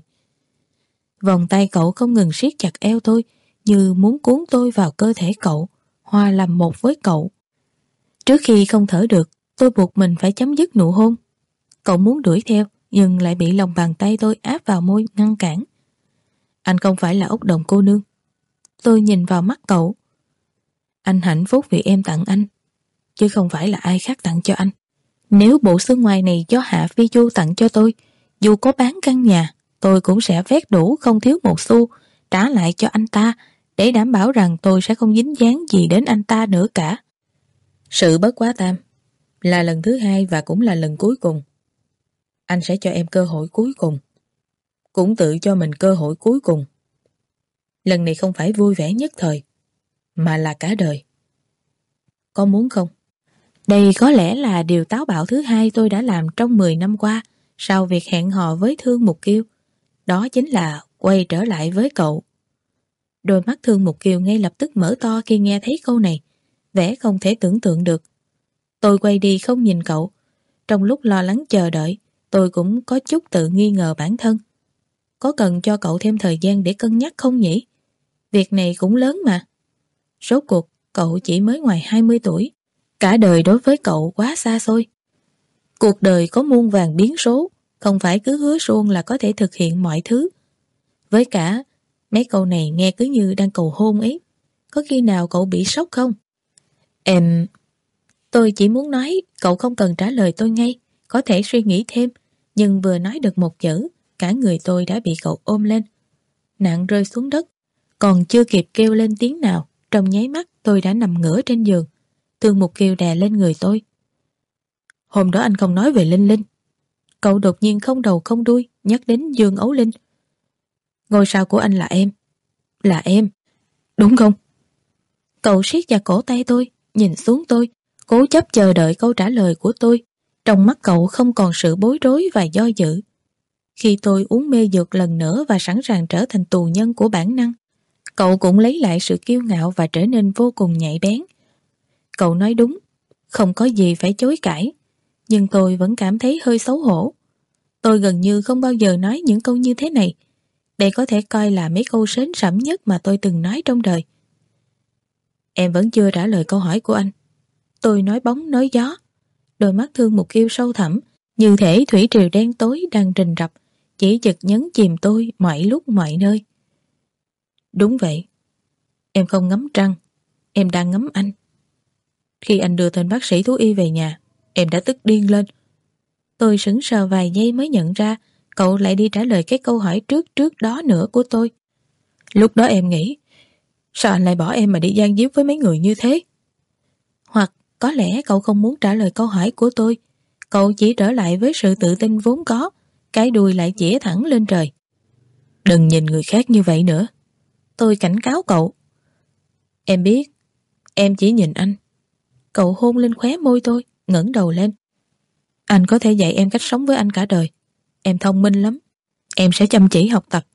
Vòng tay cậu không ngừng siết chặt eo tôi, như muốn cuốn tôi vào cơ thể cậu, hòa làm một với cậu. Trước khi không thở được, tôi buộc mình phải chấm dứt nụ hôn. Cậu muốn đuổi theo, nhưng lại bị lòng bàn tay tôi áp vào môi ngăn cản. Anh không phải là ốc đồng cô nương. Tôi nhìn vào mắt cậu. Anh hạnh phúc vì em tặng anh, chứ không phải là ai khác tặng cho anh. Nếu bộ xương ngoài này do Hạ Phi Du tặng cho tôi, dù có bán căn nhà, tôi cũng sẽ vét đủ không thiếu một xu, trả lại cho anh ta, để đảm bảo rằng tôi sẽ không dính dáng gì đến anh ta nữa cả. Sự bất quá tam là lần thứ hai và cũng là lần cuối cùng. Anh sẽ cho em cơ hội cuối cùng, cũng tự cho mình cơ hội cuối cùng. Lần này không phải vui vẻ nhất thời, mà là cả đời. Có muốn không? Đây có lẽ là điều táo bạo thứ hai tôi đã làm trong mười năm qua sau việc hẹn hò với Thương Mục Kiều. Đó chính là quay trở lại với cậu. Đôi mắt Thương Mục Kiều ngay lập tức mở to khi nghe thấy câu này, vẻ không thể tưởng tượng được. Tôi quay đi không nhìn cậu. Trong lúc lo lắng chờ đợi, tôi cũng có chút tự nghi ngờ bản thân. Có cần cho cậu thêm thời gian để cân nhắc không nhỉ? Việc này cũng lớn mà. Rốt cuộc, cậu chỉ mới ngoài hai mươi tuổi. Cả đời đối với cậu quá xa xôi. Cuộc đời có muôn vàn biến số, không phải cứ hứa suông là có thể thực hiện mọi thứ. Với cả, mấy câu này nghe cứ như đang cầu hôn ấy. Có khi nào cậu bị sốc không? Em... Tôi chỉ muốn nói cậu không cần trả lời tôi ngay, có thể suy nghĩ thêm. Nhưng vừa nói được một chữ, cả người tôi đã bị cậu ôm lên. Nặng rơi xuống đất. Còn chưa kịp kêu lên tiếng nào, trong nháy mắt tôi đã nằm ngửa trên giường. Thương Mục Kiều đè lên người tôi. Hôm đó anh không nói về Linh Linh. Cậu đột nhiên không đầu không đuôi nhắc đến Dương Ấu Linh. Ngôi sao của anh là em. Là em, đúng không? Cậu siết chặt cổ tay tôi, nhìn xuống tôi, cố chấp chờ đợi câu trả lời của tôi. Trong mắt cậu không còn sự bối rối và do dự. Khi tôi uống mê dược lần nữa và sẵn sàng trở thành tù nhân của bản năng, cậu cũng lấy lại sự kiêu ngạo và trở nên vô cùng nhạy bén. Cậu nói đúng, không có gì phải chối cãi, nhưng tôi vẫn cảm thấy hơi xấu hổ. Tôi gần như không bao giờ nói những câu như thế này. Đây có thể coi là mấy câu sến sẩm nhất mà tôi từng nói trong đời. Em vẫn chưa trả lời câu hỏi của anh. Tôi nói bóng nói gió. Đôi mắt Thương Mục Kiêu sâu thẳm, như thể thủy triều đen tối đang rình rập, chỉ chực nhấn chìm tôi mọi lúc mọi nơi. Đúng vậy. Em không ngắm trăng, em đang ngắm anh. Khi anh đưa tên bác sĩ thú y về nhà, em đã tức điên lên. Tôi sững sờ vài giây mới nhận ra cậu lại đi trả lời cái câu hỏi trước trước đó nữa của tôi. Lúc đó em nghĩ, sao anh lại bỏ em mà đi gian díu với mấy người như thế? Hoặc có lẽ cậu không muốn trả lời câu hỏi của tôi. Cậu chỉ trở lại với sự tự tin vốn có, cái đuôi lại chĩa thẳng lên trời. Đừng nhìn người khác như vậy nữa. Tôi cảnh cáo cậu. Em biết, em chỉ nhìn anh. Cậu hôn lên khóe môi tôi, ngẩng đầu lên. Anh có thể dạy em cách sống với anh cả đời. Em thông minh lắm. Em sẽ chăm chỉ học tập.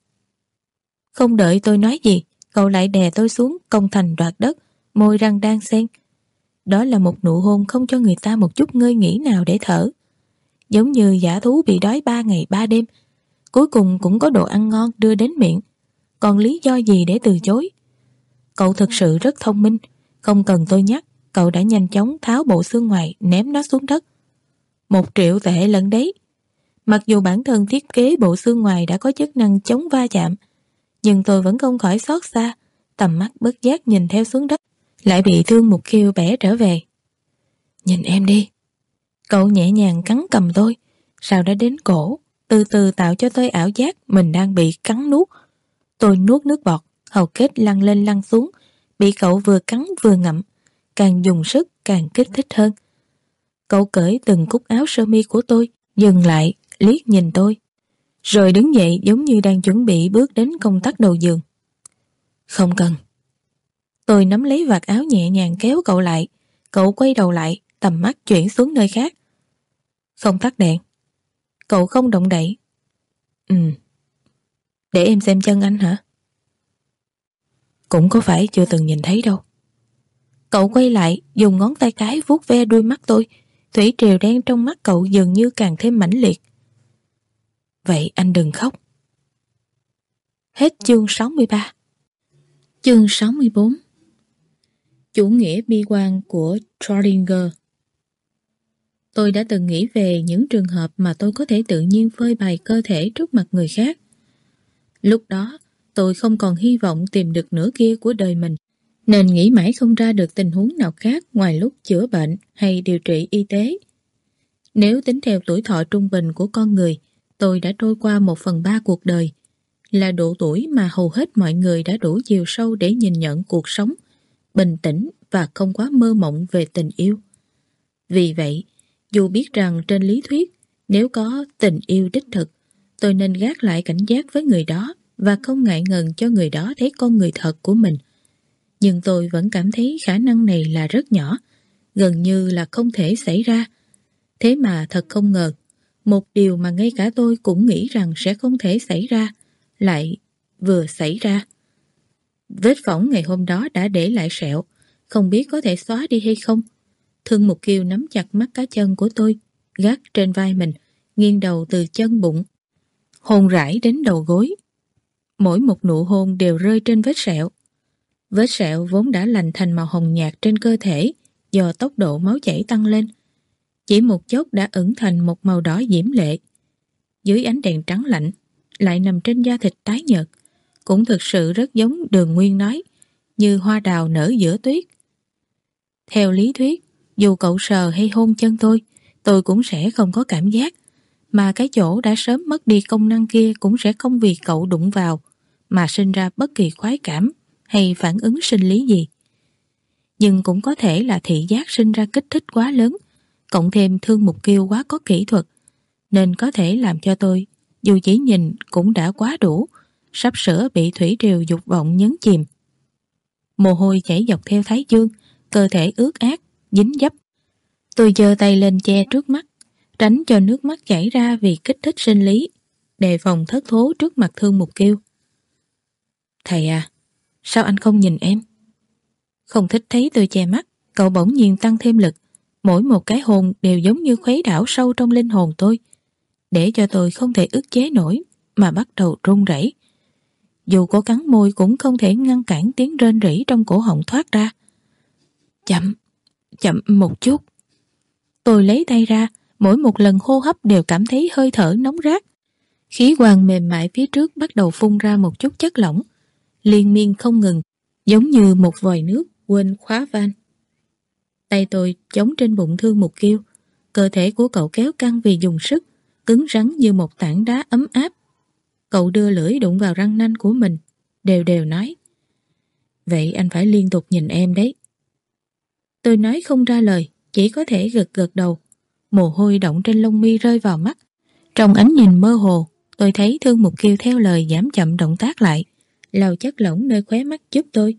Không đợi tôi nói gì, cậu lại đè tôi xuống, công thành đoạt đất, môi răng đan xen. Đó là một nụ hôn không cho người ta một chút ngơi nghỉ nào để thở. Giống như dã thú bị đói ba ngày ba đêm, cuối cùng cũng có đồ ăn ngon đưa đến miệng. Còn lý do gì để từ chối? Cậu thực sự rất thông minh. Không cần tôi nhắc, cậu đã nhanh chóng tháo bộ xương ngoài, ném nó xuống đất. Một triệu tệ lận đấy. Mặc dù bản thân thiết kế bộ xương ngoài đã có chức năng chống va chạm, nhưng tôi vẫn không khỏi xót xa. Tầm mắt bất giác nhìn theo xuống đất, lại bị Thương Mục Kiêu bẻ trở về. Nhìn em đi. Cậu nhẹ nhàng cắn cầm tôi, sau đó đến cổ, từ từ tạo cho tôi ảo giác mình đang bị cắn nuốt. Tôi nuốt nước bọt, hầu kết lăn lên lăn xuống, bị cậu vừa cắn vừa ngậm, càng dùng sức càng kích thích hơn. Cậu cởi từng cúc áo sơ mi của tôi, dừng lại, liếc nhìn tôi, rồi đứng dậy giống như đang chuẩn bị bước đến công tắc đầu giường. Không cần. Tôi nắm lấy vạt áo nhẹ nhàng kéo cậu lại. Cậu quay đầu lại, tầm mắt chuyển xuống nơi khác. Không tắt đèn. Cậu không động đậy. Ừ. Để em xem chân anh hả? Cũng có phải chưa từng nhìn thấy đâu. Cậu quay lại, dùng ngón tay cái vuốt ve đuôi mắt tôi. Thủy triều đen trong mắt cậu dường như càng thêm mãnh liệt. Vậy anh đừng khóc. Hết chương sáu mươi ba. Chương sáu mươi bốn. Chủ nghĩa bi quan của Schrödinger. Tôi đã từng nghĩ về những trường hợp mà tôi có thể tự nhiên phơi bày cơ thể trước mặt người khác. Lúc đó, tôi không còn hy vọng tìm được nửa kia của đời mình, nên nghĩ mãi không ra được tình huống nào khác ngoài lúc chữa bệnh hay điều trị y tế. Nếu tính theo tuổi thọ trung bình của con người, tôi đã trôi qua một phần ba cuộc đời, là độ tuổi mà hầu hết mọi người đã đủ chiều sâu để nhìn nhận cuộc sống, bình tĩnh và không quá mơ mộng về tình yêu. Vì vậy, dù biết rằng trên lý thuyết, nếu có tình yêu đích thực, tôi nên gác lại cảnh giác với người đó và không ngại ngần cho người đó thấy con người thật của mình. Nhưng tôi vẫn cảm thấy khả năng này là rất nhỏ, gần như là không thể xảy ra. Thế mà thật không ngờ, một điều mà ngay cả tôi cũng nghĩ rằng sẽ không thể xảy ra, lại vừa xảy ra. Vết phỏng ngày hôm đó đã để lại sẹo, không biết có thể xóa đi hay không. Thương Mục Kiêu nắm chặt mắt cá chân của tôi, gác trên vai mình, nghiêng đầu từ chân bụng, hôn rải đến đầu gối. Mỗi một nụ hôn đều rơi trên vết sẹo. Vết sẹo vốn đã lành thành màu hồng nhạt trên cơ thể do tốc độ máu chảy tăng lên. Chỉ một chốc đã ẩn thành một màu đỏ diễm lệ. Dưới ánh đèn trắng lạnh, lại nằm trên da thịt tái nhợt, cũng thực sự rất giống Đường Nguyên nói, như hoa đào nở giữa tuyết. Theo lý thuyết, dù cậu sờ hay hôn chân tôi, tôi cũng sẽ không có cảm giác, mà cái chỗ đã sớm mất đi công năng kia cũng sẽ không vì cậu đụng vào mà sinh ra bất kỳ khoái cảm hay phản ứng sinh lý gì. Nhưng cũng có thể là thị giác sinh ra kích thích quá lớn, cộng thêm Thương Mục Kiêu quá có kỹ thuật, nên có thể làm cho tôi, dù chỉ nhìn cũng đã quá đủ, sắp sửa bị thủy triều dục vọng nhấn chìm. Mồ hôi chảy dọc theo thái dương, cơ thể ướt át, dính dấp. Tôi giơ tay lên che trước mắt, tránh cho nước mắt chảy ra vì kích thích sinh lý, đề phòng thất thố trước mặt Thương Mục Kiêu. Thầy à, sao anh không nhìn em? Không thích thấy tôi che mắt, cậu bỗng nhiên tăng thêm lực. Mỗi một cái hôn đều giống như khuấy đảo sâu trong linh hồn tôi, để cho tôi không thể ức chế nổi mà bắt đầu run rẩy. Dù có cắn môi cũng không thể ngăn cản tiếng rên rỉ trong cổ họng thoát ra. Chậm, chậm một chút. Tôi lấy tay ra, mỗi một lần hô hấp đều cảm thấy hơi thở nóng rát. Khí quan mềm mại phía trước bắt đầu phun ra một chút chất lỏng, liên miên không ngừng, giống như một vòi nước quên khóa van. Tay tôi chống trên bụng Thương Mục Kiêu, cơ thể của cậu kéo căng vì dùng sức, cứng rắn như một tảng đá ấm áp. Cậu đưa lưỡi đụng vào răng nanh của mình, đều đều nói: Vậy anh phải liên tục nhìn em đấy. Tôi nói không ra lời, chỉ có thể gật gật đầu. Mồ hôi đọng trên lông mi rơi vào mắt. Trong ánh nhìn mơ hồ, tôi thấy Thương Mục Kiêu theo lời giảm chậm động tác lại, lau chất lỏng nơi khóe mắt giúp tôi.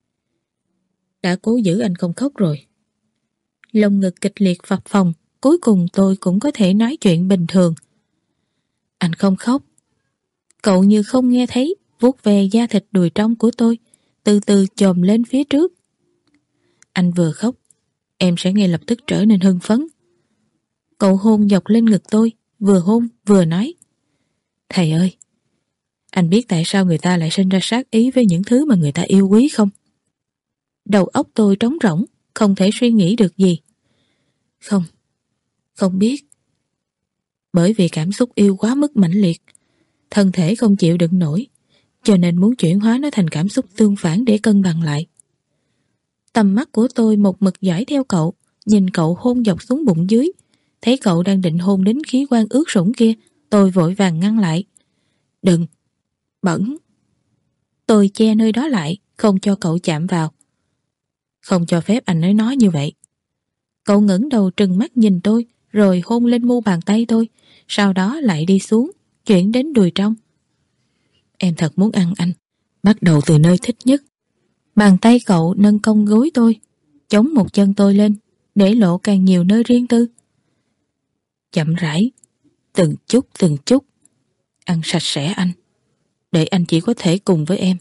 Đã cố giữ anh không khóc rồi. Lồng ngực kịch liệt phập phồng, cuối cùng tôi cũng có thể nói chuyện bình thường. Anh không khóc. Cậu như không nghe thấy, vuốt về da thịt đùi trong của tôi, từ từ chồm lên phía trước. Anh vừa khóc, em sẽ ngay lập tức trở nên hưng phấn. Cậu hôn dọc lên ngực tôi, vừa hôn vừa nói: Thầy ơi, anh biết tại sao người ta lại sinh ra sát ý với những thứ mà người ta yêu quý không? Đầu óc tôi trống rỗng, không thể suy nghĩ được gì. Không, không biết. Bởi vì cảm xúc yêu quá mức mãnh liệt, thân thể không chịu đựng nổi, cho nên muốn chuyển hóa nó thành cảm xúc tương phản để cân bằng lại. Tầm mắt của tôi một mực dõi theo cậu, nhìn cậu hôn dọc xuống bụng dưới. Thấy cậu đang định hôn đến khí quan ướt sũng kia, tôi vội vàng ngăn lại. Đừng, bẩn. Tôi che nơi đó lại, không cho cậu chạm vào. Không cho phép anh nói nói như vậy. Cậu ngẩng đầu trừng mắt nhìn tôi, rồi hôn lên mu bàn tay tôi, sau đó lại đi xuống, chuyển đến đùi trong. Em thật muốn ăn anh, bắt đầu từ nơi thích nhất. Bàn tay cậu nâng cong gối tôi, chống một chân tôi lên, để lộ càng nhiều nơi riêng tư. Chậm rãi, từng chút từng chút, ăn sạch sẽ anh, để anh chỉ có thể cùng với em.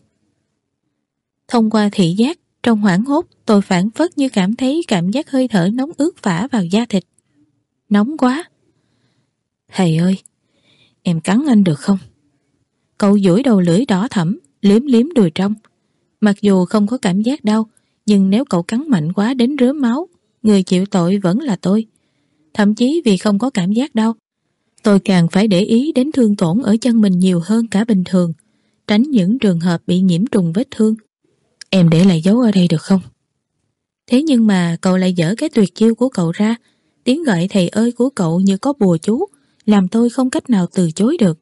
Thông qua thị giác, trong hoảng hốt, tôi phảng phất như cảm thấy cảm giác hơi thở nóng ướt phả vào da thịt. Nóng quá. Thầy ơi, em cắn anh được không? Cậu duỗi đầu lưỡi đỏ thẫm, liếm liếm đùi trong. Mặc dù không có cảm giác đau, nhưng nếu cậu cắn mạnh quá đến rớm máu, người chịu tội vẫn là tôi. Thậm chí vì không có cảm giác đau, tôi càng phải để ý đến thương tổn ở chân mình nhiều hơn cả bình thường, tránh những trường hợp bị nhiễm trùng vết thương. Em để lại dấu ở đây được không? Thế nhưng mà cậu lại dở cái tuyệt chiêu của cậu ra. Tiếng gọi thầy ơi của cậu như có bùa chú, làm tôi không cách nào từ chối được.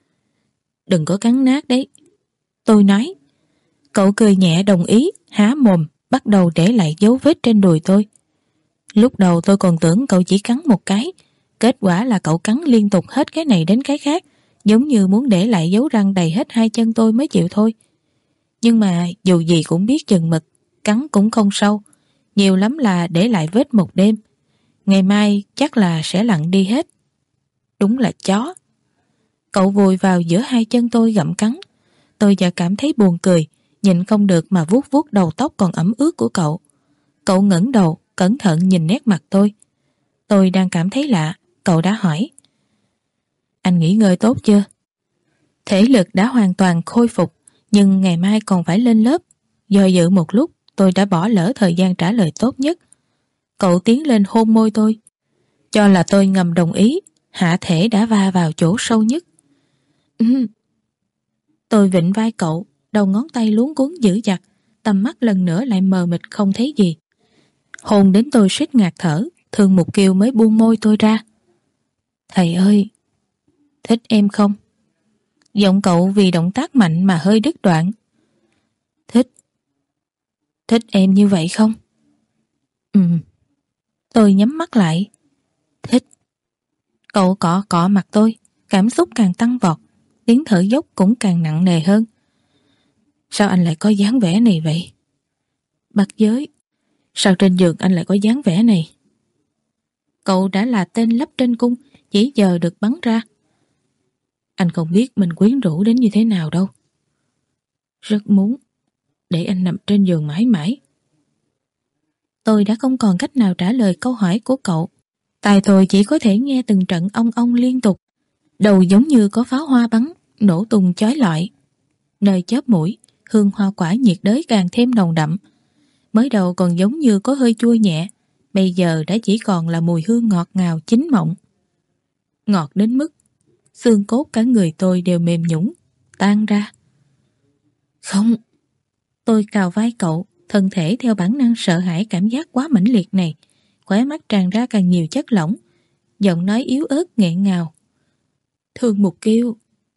Đừng có cắn nát đấy, tôi nói. Cậu cười nhẹ đồng ý, há mồm, bắt đầu để lại dấu vết trên đùi tôi. Lúc đầu tôi còn tưởng cậu chỉ cắn một cái, kết quả là cậu cắn liên tục hết cái này đến cái khác, giống như muốn để lại dấu răng đầy hết hai chân tôi mới chịu thôi. Nhưng mà dù gì cũng biết chừng mực, cắn cũng không sâu, nhiều lắm là để lại vết một đêm. Ngày mai chắc là sẽ lặn đi hết. Đúng là chó. Cậu vùi vào giữa hai chân tôi gặm cắn. Tôi giờ cảm thấy buồn cười, nhịn không được mà vuốt vuốt đầu tóc còn ẩm ướt của cậu. Cậu ngẩng đầu, cẩn thận nhìn nét mặt tôi. Tôi đang cảm thấy lạ, cậu đã hỏi: Anh nghỉ ngơi tốt chưa? Thể lực đã hoàn toàn khôi phục, nhưng ngày mai còn phải lên lớp. Do dự một lúc, tôi đã bỏ lỡ thời gian trả lời tốt nhất. Cậu tiến lên hôn môi tôi. Cho là tôi ngầm đồng ý, hạ thể đã va vào chỗ sâu nhất. Ừ. Tôi vịn vai cậu, đầu ngón tay luống cuống giữ chặt, tầm mắt lần nữa lại mờ mịt không thấy gì. Hôn đến tôi suýt ngạt thở, Thương Mục Kiêu mới buông môi tôi ra. Thầy ơi, thích em không? Giọng cậu vì động tác mạnh mà hơi đứt đoạn. Thích. Thích em như vậy không? Ừ. Tôi nhắm mắt lại. Thích. Cậu cọ cọ mặt tôi, cảm xúc càng tăng vọt, tiếng thở dốc cũng càng nặng nề hơn. Sao anh lại có dáng vẻ này vậy? Bắt giới, sao trên giường anh lại có dáng vẻ này? Cậu đã là tên lắp trên cung, chỉ giờ được bắn ra. Anh không biết mình quyến rũ đến như thế nào đâu. Rất muốn để anh nằm trên giường mãi mãi. Tôi đã không còn cách nào trả lời câu hỏi của cậu. Tai tôi chỉ có thể nghe từng trận ong ong liên tục. Đầu giống như có pháo hoa bắn, nổ tung chói lọi. Nơi chóp mũi, hương hoa quả nhiệt đới càng thêm nồng đậm. Mới đầu còn giống như có hơi chua nhẹ, bây giờ đã chỉ còn là mùi hương ngọt ngào chín mọng. Ngọt đến mức xương cốt cả người tôi đều mềm nhũn, tan ra. Không, tôi cào vai cậu, thân thể theo bản năng sợ hãi cảm giác quá mãnh liệt này, khóe mắt tràn ra càng nhiều chất lỏng, giọng nói yếu ớt nghẹn ngào. Thương Mục Kiêu.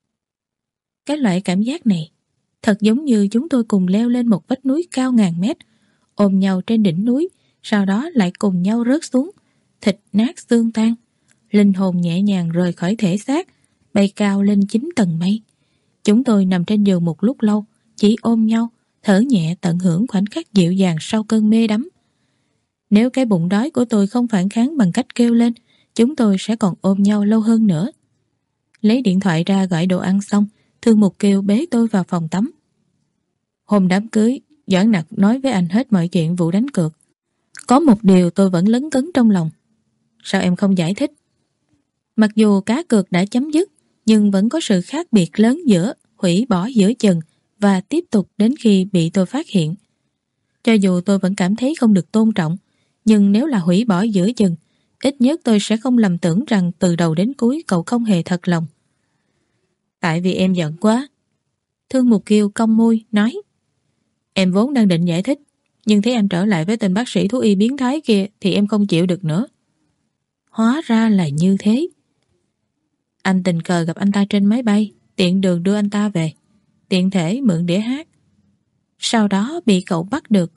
Cái loại cảm giác này thật giống như chúng tôi cùng leo lên một vách núi cao ngàn mét, ôm nhau trên đỉnh núi, sau đó lại cùng nhau rớt xuống, thịt nát xương tan, linh hồn nhẹ nhàng rời khỏi thể xác, bay cao lên chín tầng mây. Chúng tôi nằm trên giường một lúc lâu, chỉ ôm nhau, thở nhẹ tận hưởng khoảnh khắc dịu dàng sau cơn mê đắm. Nếu cái bụng đói của tôi không phản kháng bằng cách kêu lên, chúng tôi sẽ còn ôm nhau lâu hơn nữa. Lấy điện thoại ra gọi đồ ăn xong, Thương Mục Kiêu bế tôi vào phòng tắm. Hôm đám cưới, Doãn Nặc nói với anh hết mọi chuyện vụ đánh cược. Có một điều tôi vẫn lấn cấn trong lòng. Sao em không giải thích? Mặc dù cá cược đã chấm dứt, nhưng vẫn có sự khác biệt lớn giữa hủy bỏ giữa chừng và tiếp tục đến khi bị tôi phát hiện. Cho dù tôi vẫn cảm thấy không được tôn trọng, nhưng nếu là hủy bỏ giữa chừng, ít nhất tôi sẽ không lầm tưởng rằng từ đầu đến cuối cậu không hề thật lòng. Tại vì em giận quá. Thương Mục Kiêu cong môi, nói. Em vốn đang định giải thích, nhưng thấy em trở lại với tên bác sĩ thú y biến thái kia thì em không chịu được nữa. Hóa ra là như thế. Anh tình cờ gặp anh ta trên máy bay, tiện đường đưa anh ta về, tiện thể mượn đĩa hát. Sau đó bị cậu bắt được.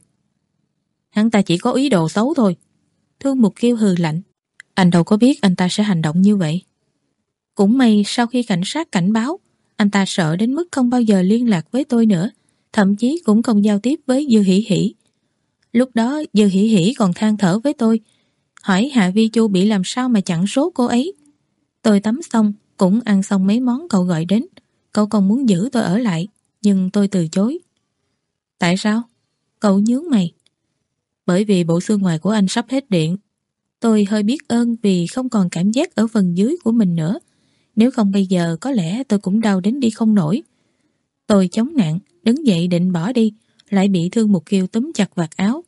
Hắn ta chỉ có ý đồ xấu thôi. Thương Mục Kiêu hừ lạnh. Anh đâu có biết anh ta sẽ hành động như vậy. Cũng may sau khi cảnh sát cảnh báo, anh ta sợ đến mức không bao giờ liên lạc với tôi nữa, thậm chí cũng không giao tiếp với Dư Hỷ Hỷ. Lúc đó Dư Hỷ Hỷ còn than thở với tôi, hỏi Hạ Vi Chu bị làm sao mà chặn số cô ấy. Tôi tắm xong, cũng ăn xong mấy món cậu gọi đến. Cậu còn muốn giữ tôi ở lại, nhưng tôi từ chối. Tại sao? Cậu nhướng mày. Bởi vì bộ xương ngoài của anh sắp hết điện. Tôi hơi biết ơn vì không còn cảm giác ở phần dưới của mình nữa. Nếu không bây giờ có lẽ tôi cũng đau đến đi không nổi. Tôi chống nạn, đứng dậy định bỏ đi, lại bị Thương Mục Kiêu túm chặt vạt áo.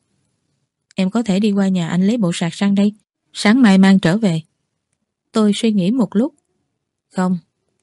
Em có thể đi qua nhà anh lấy bộ sạc sang đây, sáng mai mang trở về. Tôi suy nghĩ một lúc. Không.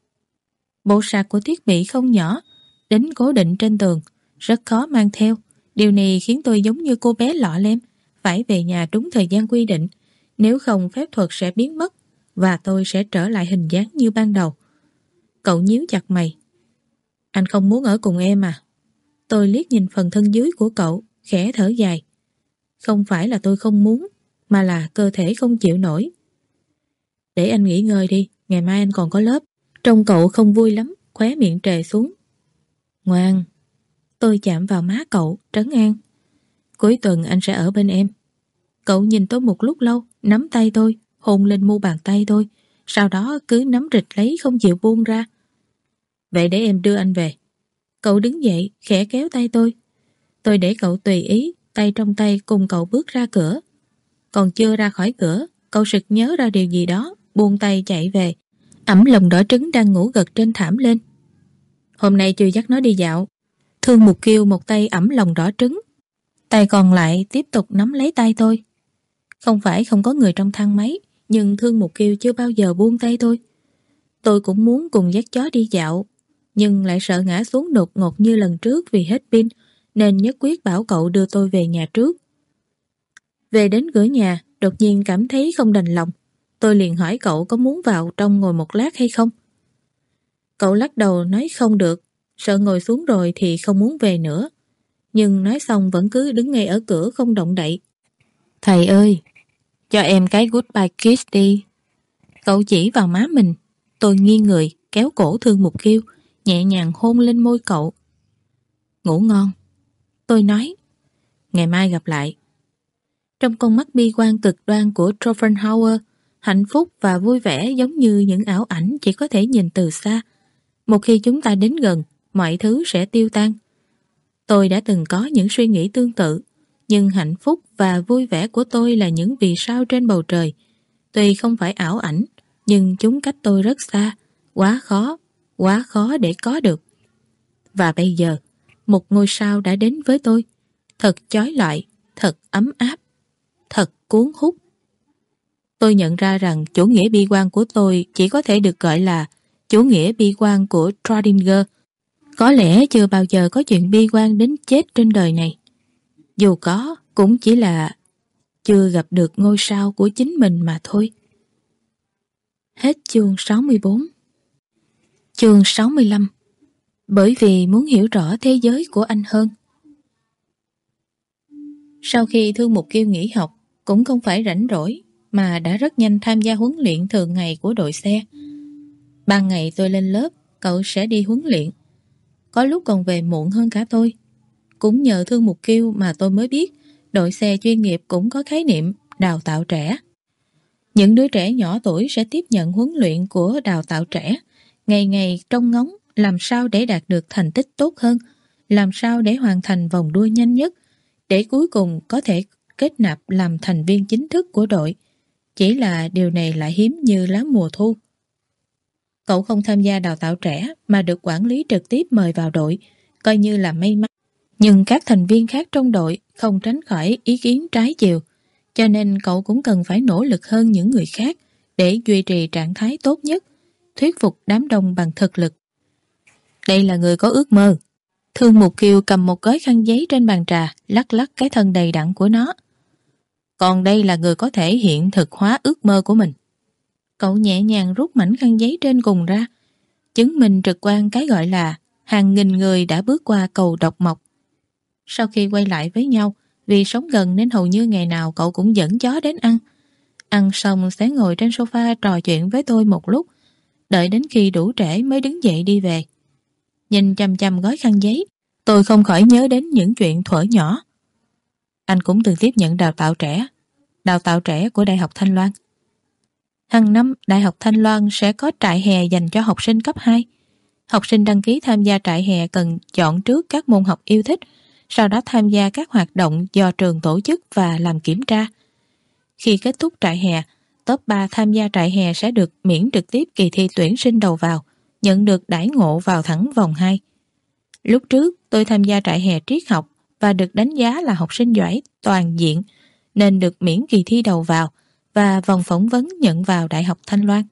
Bộ sạc của thiết bị không nhỏ, đính cố định trên tường, rất khó mang theo. Điều này khiến tôi giống như cô bé lọ lem, phải về nhà đúng thời gian quy định, nếu không phép thuật sẽ biến mất và tôi sẽ trở lại hình dáng như ban đầu. Cậu nhíu chặt mày. Anh không muốn ở cùng em à? Tôi liếc nhìn phần thân dưới của cậu, khẽ thở dài. Không phải là tôi không muốn, mà là cơ thể không chịu nổi. Để anh nghỉ ngơi đi, ngày mai anh còn có lớp. Trông cậu không vui lắm, khóe miệng trề xuống. Ngoan. Tôi chạm vào má cậu, trấn an. Cuối tuần anh sẽ ở bên em. Cậu nhìn tôi một lúc lâu, nắm tay tôi, hôn lên mu bàn tay tôi, sau đó cứ nắm rịch lấy không chịu buông ra. Vậy để em đưa anh về. Cậu đứng dậy, khẽ kéo tay tôi. Tôi để cậu tùy ý, tay trong tay cùng cậu bước ra cửa. Còn chưa ra khỏi cửa, cậu sực nhớ ra điều gì đó, buông tay chạy về, ẵm lòng đỏ trứng đang ngủ gật trên thảm lên. Hôm nay chưa dắt nó đi dạo. Thương Mục Kiêu một tay ẵm lòng đỏ trứng, tay còn lại tiếp tục nắm lấy tay tôi. Không phải không có người trong thang máy, nhưng Thương Mục Kiêu chưa bao giờ buông tay tôi. Tôi cũng muốn cùng dắt chó đi dạo, nhưng lại sợ ngã xuống đột ngột như lần trước vì hết pin, nên nhất quyết bảo cậu đưa tôi về nhà trước. Về đến cửa nhà, đột nhiên cảm thấy không đành lòng. Tôi liền hỏi cậu có muốn vào trong ngồi một lát hay không. Cậu lắc đầu nói không được, sợ ngồi xuống rồi thì không muốn về nữa. Nhưng nói xong vẫn cứ đứng ngay ở cửa không động đậy. Thầy ơi, cho em cái goodbye kiss đi. Cậu chỉ vào má mình. Tôi nghiêng người, kéo cổ Thương Mục Kiêu, nhẹ nhàng hôn lên môi cậu. Ngủ ngon. Tôi nói. ngày mai gặp lại. Trong con mắt bi quan cực đoan của Schopenhauer, hạnh phúc và vui vẻ giống như những ảo ảnh chỉ có thể nhìn từ xa. Một khi chúng ta đến gần, mọi thứ sẽ tiêu tan. Tôi đã từng có những suy nghĩ tương tự, nhưng hạnh phúc và vui vẻ của tôi là những vì sao trên bầu trời. Tuy không phải ảo ảnh, nhưng chúng cách tôi rất xa, quá khó, quá khó để có được. Và bây giờ, một ngôi sao đã đến với tôi, thật chói lọi, thật ấm áp, thật cuốn hút. Tôi nhận ra rằng chủ nghĩa bi quan của tôi chỉ có thể được gọi là chủ nghĩa bi quan của Schrödinger. Có lẽ chưa bao giờ có chuyện bi quan đến chết trên đời này. Dù có, cũng chỉ là chưa gặp được ngôi sao của chính mình mà thôi. Hết chương sáu mươi bốn. Chương sáu mươi lăm. Bởi vì muốn hiểu rõ thế giới của anh hơn. Sau khi Thương Mục Kiêu nghỉ học, cũng không phải rảnh rỗi, mà đã rất nhanh tham gia huấn luyện thường ngày của đội xe. Ban ngày tôi lên lớp, cậu sẽ đi huấn luyện. Có lúc còn về muộn hơn cả tôi. Cũng nhờ Thương Mục Kiêu mà tôi mới biết đội xe chuyên nghiệp cũng có khái niệm đào tạo trẻ. Những đứa trẻ nhỏ tuổi sẽ tiếp nhận huấn luyện của đào tạo trẻ, ngày ngày trông ngóng làm sao để đạt được thành tích tốt hơn, làm sao để hoàn thành vòng đua nhanh nhất, để cuối cùng có thể kết nạp làm thành viên chính thức của đội. Chỉ là điều này lại hiếm như lá mùa thu. Cậu không tham gia đào tạo trẻ mà được quản lý trực tiếp mời vào đội, coi như là may mắn. Nhưng các thành viên khác trong đội không tránh khỏi ý kiến trái chiều, cho nên cậu cũng cần phải nỗ lực hơn những người khác để duy trì trạng thái tốt nhất, thuyết phục đám đông bằng thực lực. Đây là người có ước mơ. Thương Mục Kiều cầm một gói khăn giấy trên bàn trà, lắc lắc cái thân đầy đặn của nó. Còn đây là người có thể hiện thực hóa ước mơ của mình. Cậu nhẹ nhàng rút mảnh khăn giấy trên cùng ra, chứng minh trực quan cái gọi là hàng nghìn người đã bước qua cầu độc mộc. Sau khi quay lại với nhau, vì sống gần nên hầu như ngày nào cậu cũng dẫn chó đến ăn. Ăn xong sẽ ngồi trên sofa trò chuyện với tôi một lúc, đợi đến khi đủ trễ mới đứng dậy đi về. Nhìn chằm chằm gói khăn giấy, tôi không khỏi nhớ đến những chuyện thuở nhỏ. Anh cũng từng tiếp nhận đào tạo trẻ, đào tạo trẻ của Đại học Thanh Loan. Hàng năm, Đại học Thanh Loan sẽ có trại hè dành cho học sinh cấp hai. Học sinh đăng ký tham gia trại hè cần chọn trước các môn học yêu thích, sau đó tham gia các hoạt động do trường tổ chức và làm kiểm tra. Khi kết thúc trại hè, top ba tham gia trại hè sẽ được miễn trực tiếp kỳ thi tuyển sinh đầu vào, nhận được đãi ngộ vào thẳng vòng hai. Lúc trước, tôi tham gia trại hè triết học và được đánh giá là học sinh giỏi toàn diện, nên được miễn kỳ thi đầu vào và vòng phỏng vấn nhận vào Đại học Thanh Loan.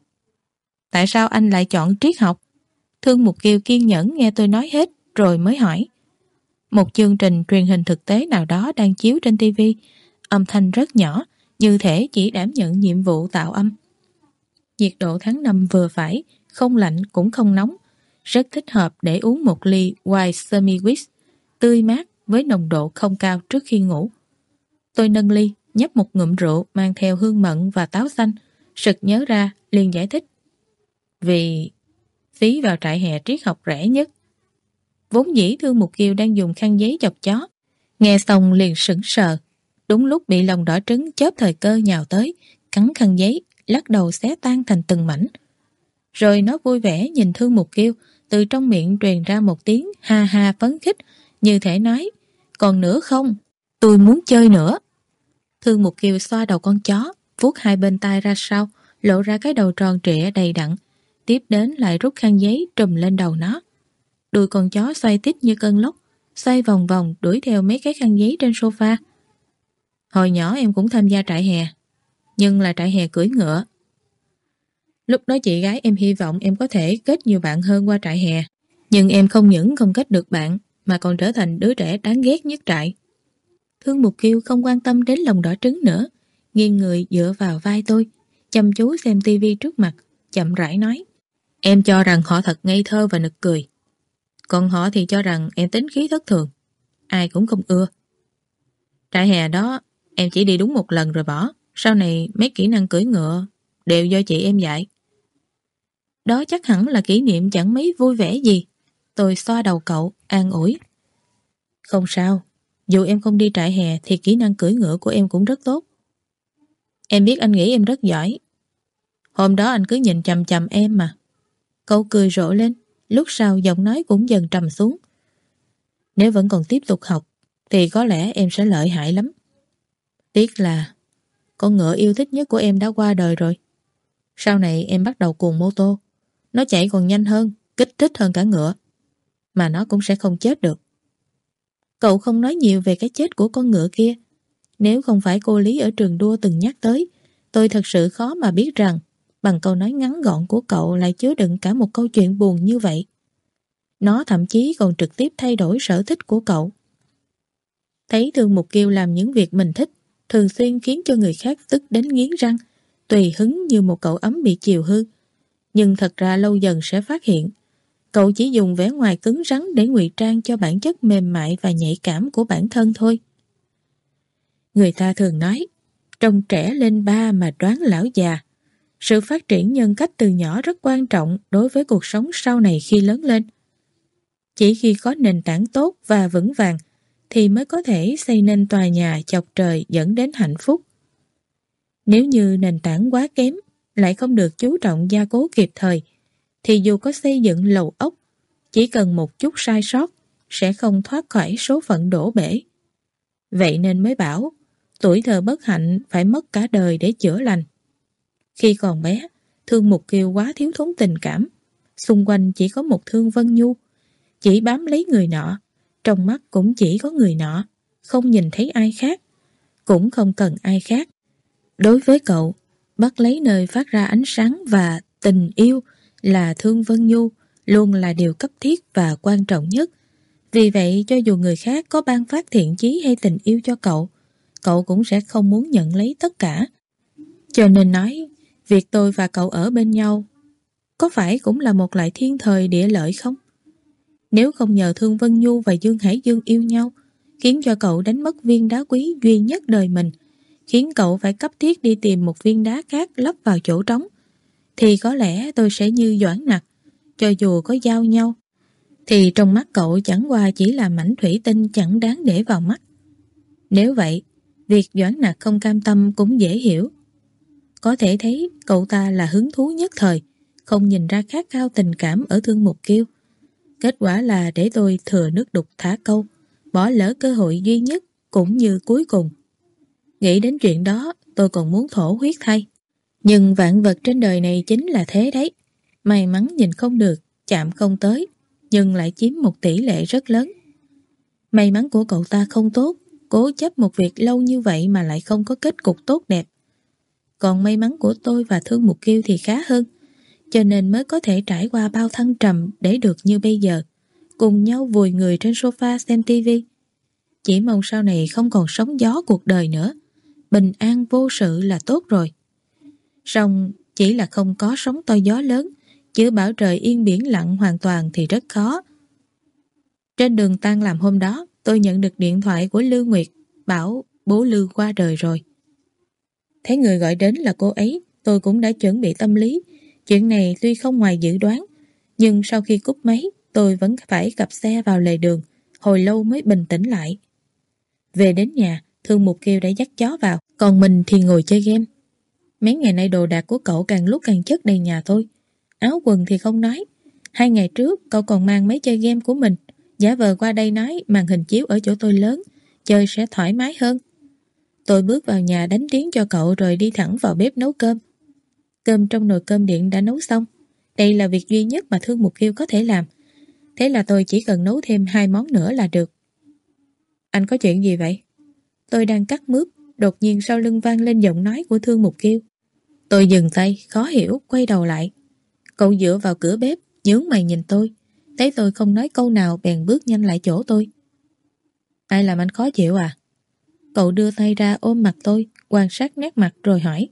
Tại sao anh lại chọn triết học? Thương Mục Kiều kiên nhẫn nghe tôi nói hết rồi mới hỏi. Một chương trình truyền hình thực tế nào đó đang chiếu trên ti vi, âm thanh rất nhỏ, như thể chỉ đảm nhận nhiệm vụ tạo âm. Nhiệt độ tháng năm vừa phải, không lạnh cũng không nóng, rất thích hợp để uống một ly White Semi Whisky tươi mát với nồng độ không cao trước khi ngủ. Tôi nâng ly, nhấp một ngụm rượu mang theo hương mận và táo xanh, sực nhớ ra liền giải thích. Vì phí vào trại hè triết học rẻ nhất. Vốn dĩ Thương Mục Kiều đang dùng khăn giấy chọc chó, nghe xong liền sững sờ. Đúng lúc bị lòng đỏ trứng chớp thời cơ nhào tới, cắn khăn giấy, lắc đầu xé tan thành từng mảnh. Rồi nó vui vẻ nhìn Thương Mục Kiều, từ trong miệng truyền ra một tiếng ha ha phấn khích, như thể nói, còn nữa không? Tôi muốn chơi nữa. Thương Mục Kiều xoa đầu con chó, vuốt hai bên tai ra sau, lộ ra cái đầu tròn trịa đầy đặn, tiếp đến lại rút khăn giấy trùm lên đầu nó. Đuôi con chó xoay tít như cơn lốc, xoay vòng vòng đuổi theo mấy cái khăn giấy trên sofa. Hồi nhỏ em cũng tham gia trại hè, nhưng là trại hè cưỡi ngựa. Lúc đó chị gái em hy vọng em có thể kết nhiều bạn hơn qua trại hè, nhưng em không những không kết được bạn mà còn trở thành đứa trẻ đáng ghét nhất trại. Thương Mục Kiều không quan tâm đến lòng đỏ trứng nữa, nghiêng người dựa vào vai tôi, chăm chú xem tivi trước mặt, chậm rãi nói. Em cho rằng họ thật ngây thơ và nực cười, còn họ thì cho rằng em tính khí thất thường, ai cũng không ưa. Trại hè đó em chỉ đi đúng một lần rồi bỏ, sau này mấy kỹ năng cưỡi ngựa đều do chị em dạy. Đó chắc hẳn là kỷ niệm chẳng mấy vui vẻ gì. Tôi xoa đầu cậu, an ủi. Không sao, Dù em không đi trại hè thì kỹ năng cưỡi ngựa của em cũng rất tốt. Em biết anh nghĩ em rất giỏi. Hôm đó anh cứ nhìn chằm chằm em mà. Cậu cười rộ lên, lúc sau giọng nói cũng dần trầm xuống. Nếu vẫn còn tiếp tục học thì có lẽ em sẽ lợi hại lắm. Tiếc là con ngựa yêu thích nhất của em đã qua đời rồi. Sau này em bắt đầu cuồng mô tô. Nó chạy còn nhanh hơn, kích thích hơn cả ngựa. Mà nó cũng sẽ không chết được. Cậu không nói nhiều về cái chết của con ngựa kia. Nếu không phải cô Lý ở trường đua từng nhắc tới, tôi thật sự khó mà biết rằng bằng câu nói ngắn gọn của cậu lại chứa đựng cả một câu chuyện buồn như vậy. Nó thậm chí còn trực tiếp thay đổi sở thích của cậu. Thấy Thương Mục Kiều làm những việc mình thích, thường xuyên khiến cho người khác tức đến nghiến răng, tùy hứng như một cậu ấm bị chiều hư. Nhưng thật ra lâu dần sẽ phát hiện, cậu chỉ dùng vẻ ngoài cứng rắn để ngụy trang cho bản chất mềm mại và nhạy cảm của bản thân thôi. Người ta thường nói, trông trẻ lên ba mà đoán lão già. Sự phát triển nhân cách từ nhỏ rất quan trọng đối với cuộc sống sau này khi lớn lên. Chỉ khi có nền tảng tốt và vững vàng thì mới có thể xây nên tòa nhà chọc trời dẫn đến hạnh phúc. Nếu như nền tảng quá kém, lại không được chú trọng gia cố kịp thời, thì dù có xây dựng lầu ốc, chỉ cần một chút sai sót sẽ không thoát khỏi số phận đổ bể. Vậy nên mới bảo, tuổi thơ bất hạnh phải mất cả đời để chữa lành. Khi còn bé, Thương Mục Kiều quá thiếu thốn tình cảm. Xung quanh chỉ có một Thương Vân Nhu, chỉ bám lấy người nọ, trong mắt cũng chỉ có người nọ, không nhìn thấy ai khác, cũng không cần ai khác. Đối với cậu, bắt lấy nơi phát ra ánh sáng và tình yêu là Thương Vân Nhu luôn là điều cấp thiết và quan trọng nhất. Vì vậy, cho dù người khác có ban phát thiện chí hay tình yêu cho cậu, cậu cũng sẽ không muốn nhận lấy tất cả. Cho nên nói, việc tôi và cậu ở bên nhau có phải cũng là một loại thiên thời địa lợi không? Nếu không nhờ Thương Vân Nhu và Dương Hải Dương yêu nhau, khiến cho cậu đánh mất viên đá quý duy nhất đời mình, khiến cậu phải cấp thiết đi tìm một viên đá khác lắp vào chỗ trống, thì có lẽ tôi sẽ như Doãn Nặc, cho dù có giao nhau, thì trong mắt cậu chẳng qua chỉ là mảnh thủy tinh chẳng đáng để vào mắt. Nếu vậy, việc Doãn Nặc không cam tâm cũng dễ hiểu. Có thể thấy cậu ta là hứng thú nhất thời, không nhìn ra khát khao tình cảm ở Thương Mục Kiều. Kết quả là để tôi thừa nước đục thả câu, bỏ lỡ cơ hội duy nhất cũng như cuối cùng. Nghĩ đến chuyện đó, tôi còn muốn thổ huyết thay. Nhưng vạn vật trên đời này chính là thế đấy. May mắn nhìn không được, chạm không tới, nhưng lại chiếm một tỷ lệ rất lớn. May mắn của cậu ta không tốt, cố chấp một việc lâu như vậy mà lại không có kết cục tốt đẹp. Còn may mắn của tôi và Thương Mục Kiều thì khá hơn, cho nên mới có thể trải qua bao thăng trầm để được như bây giờ, cùng nhau vùi người trên sofa xem tivi. Chỉ mong sau này không còn sóng gió cuộc đời nữa, bình an vô sự là tốt rồi. Song chỉ là không có sóng to gió lớn, chứ bảo trời yên biển lặng hoàn toàn thì rất khó. Trên đường tan làm hôm đó, tôi nhận được điện thoại của Lưu Nguyệt, bảo bố Lưu qua đời rồi. Thấy người gọi đến là cô ấy, tôi cũng đã chuẩn bị tâm lý. Chuyện này tuy không ngoài dự đoán, nhưng sau khi cúp máy, tôi vẫn phải cặp xe vào lề đường, hồi lâu mới bình tĩnh lại. Về đến nhà, Thương Mục Kiều đã dắt chó vào, còn mình thì ngồi chơi game. Mấy ngày nay đồ đạc của cậu càng lúc càng chất đầy nhà tôi. Áo quần thì không nói. Hai ngày trước, cậu còn mang máy chơi game của mình, giả vờ qua đây nói màn hình chiếu ở chỗ tôi lớn, chơi sẽ thoải mái hơn. Tôi bước vào nhà đánh tiếng cho cậu rồi đi thẳng vào bếp nấu cơm. Cơm trong nồi cơm điện đã nấu xong. Đây là việc duy nhất mà Thương Mục Kiều có thể làm. Thế là tôi chỉ cần nấu thêm hai món nữa là được. Anh có chuyện gì vậy? Tôi đang cắt mướp, đột nhiên sau lưng vang lên giọng nói của Thương Mục Kiều. Tôi dừng tay, khó hiểu, quay đầu lại. Cậu dựa vào cửa bếp, nhướng mày nhìn tôi. Thấy tôi không nói câu nào bèn bước nhanh lại chỗ tôi. Ai làm anh khó chịu à? Cậu đưa tay ra ôm mặt tôi, quan sát nét mặt rồi hỏi.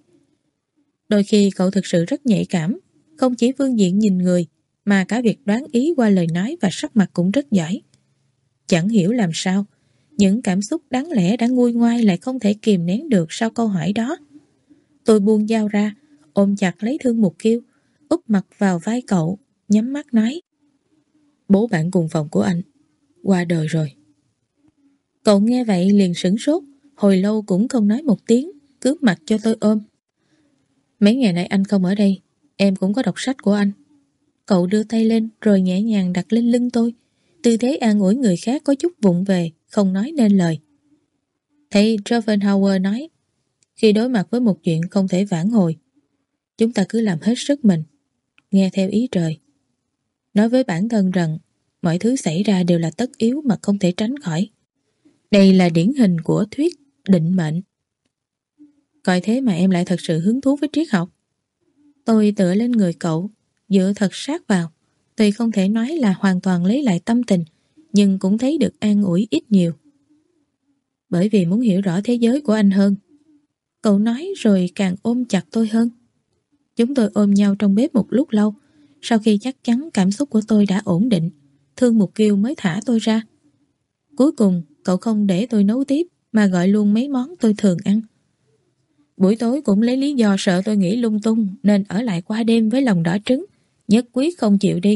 Đôi khi cậu thực sự rất nhạy cảm, không chỉ phương diện nhìn người, mà cả việc đoán ý qua lời nói và sắc mặt cũng rất giỏi. Chẳng hiểu làm sao, những cảm xúc đáng lẽ đã nguôi ngoai lại không thể kìm nén được sau câu hỏi đó. Tôi buông dao ra, ôm chặt lấy Thương Mục Kiều, úp mặt vào vai cậu, nhắm mắt nói. Bố bạn cùng phòng của anh qua đời rồi. Cậu nghe vậy liền sửng sốt, hồi lâu cũng không nói một tiếng, cứ mặc cho tôi ôm. Mấy ngày nay anh không ở đây, em cũng có đọc sách của anh. Cậu đưa tay lên rồi nhẹ nhàng đặt lên lưng tôi, tư thế an ủi người khác có chút vụng về, không nói nên lời. Thầy Schopenhauer nói, khi đối mặt với một chuyện không thể vãn hồi, chúng ta cứ làm hết sức mình, nghe theo ý trời. Nói với bản thân rằng mọi thứ xảy ra đều là tất yếu mà không thể tránh khỏi. Đây là điển hình của thuyết định mệnh. Coi thế mà em lại thật sự hứng thú với triết học. Tôi tựa lên người cậu, dựa thật sát vào. Tuy không thể nói là hoàn toàn lấy lại tâm tình, nhưng cũng thấy được an ủi ít nhiều. Bởi vì muốn hiểu rõ thế giới của anh hơn. Cậu nói rồi càng ôm chặt tôi hơn. Chúng tôi ôm nhau trong bếp một lúc lâu. Sau khi chắc chắn cảm xúc của tôi đã ổn định, Thương Mục Kiều mới thả tôi ra. Cuối cùng, cậu không để tôi nấu tiếp mà gọi luôn mấy món tôi thường ăn. Buổi tối cũng lấy lý do sợ tôi nghĩ lung tung nên ở lại qua đêm với lòng đỏ trứng, nhất quyết không chịu đi.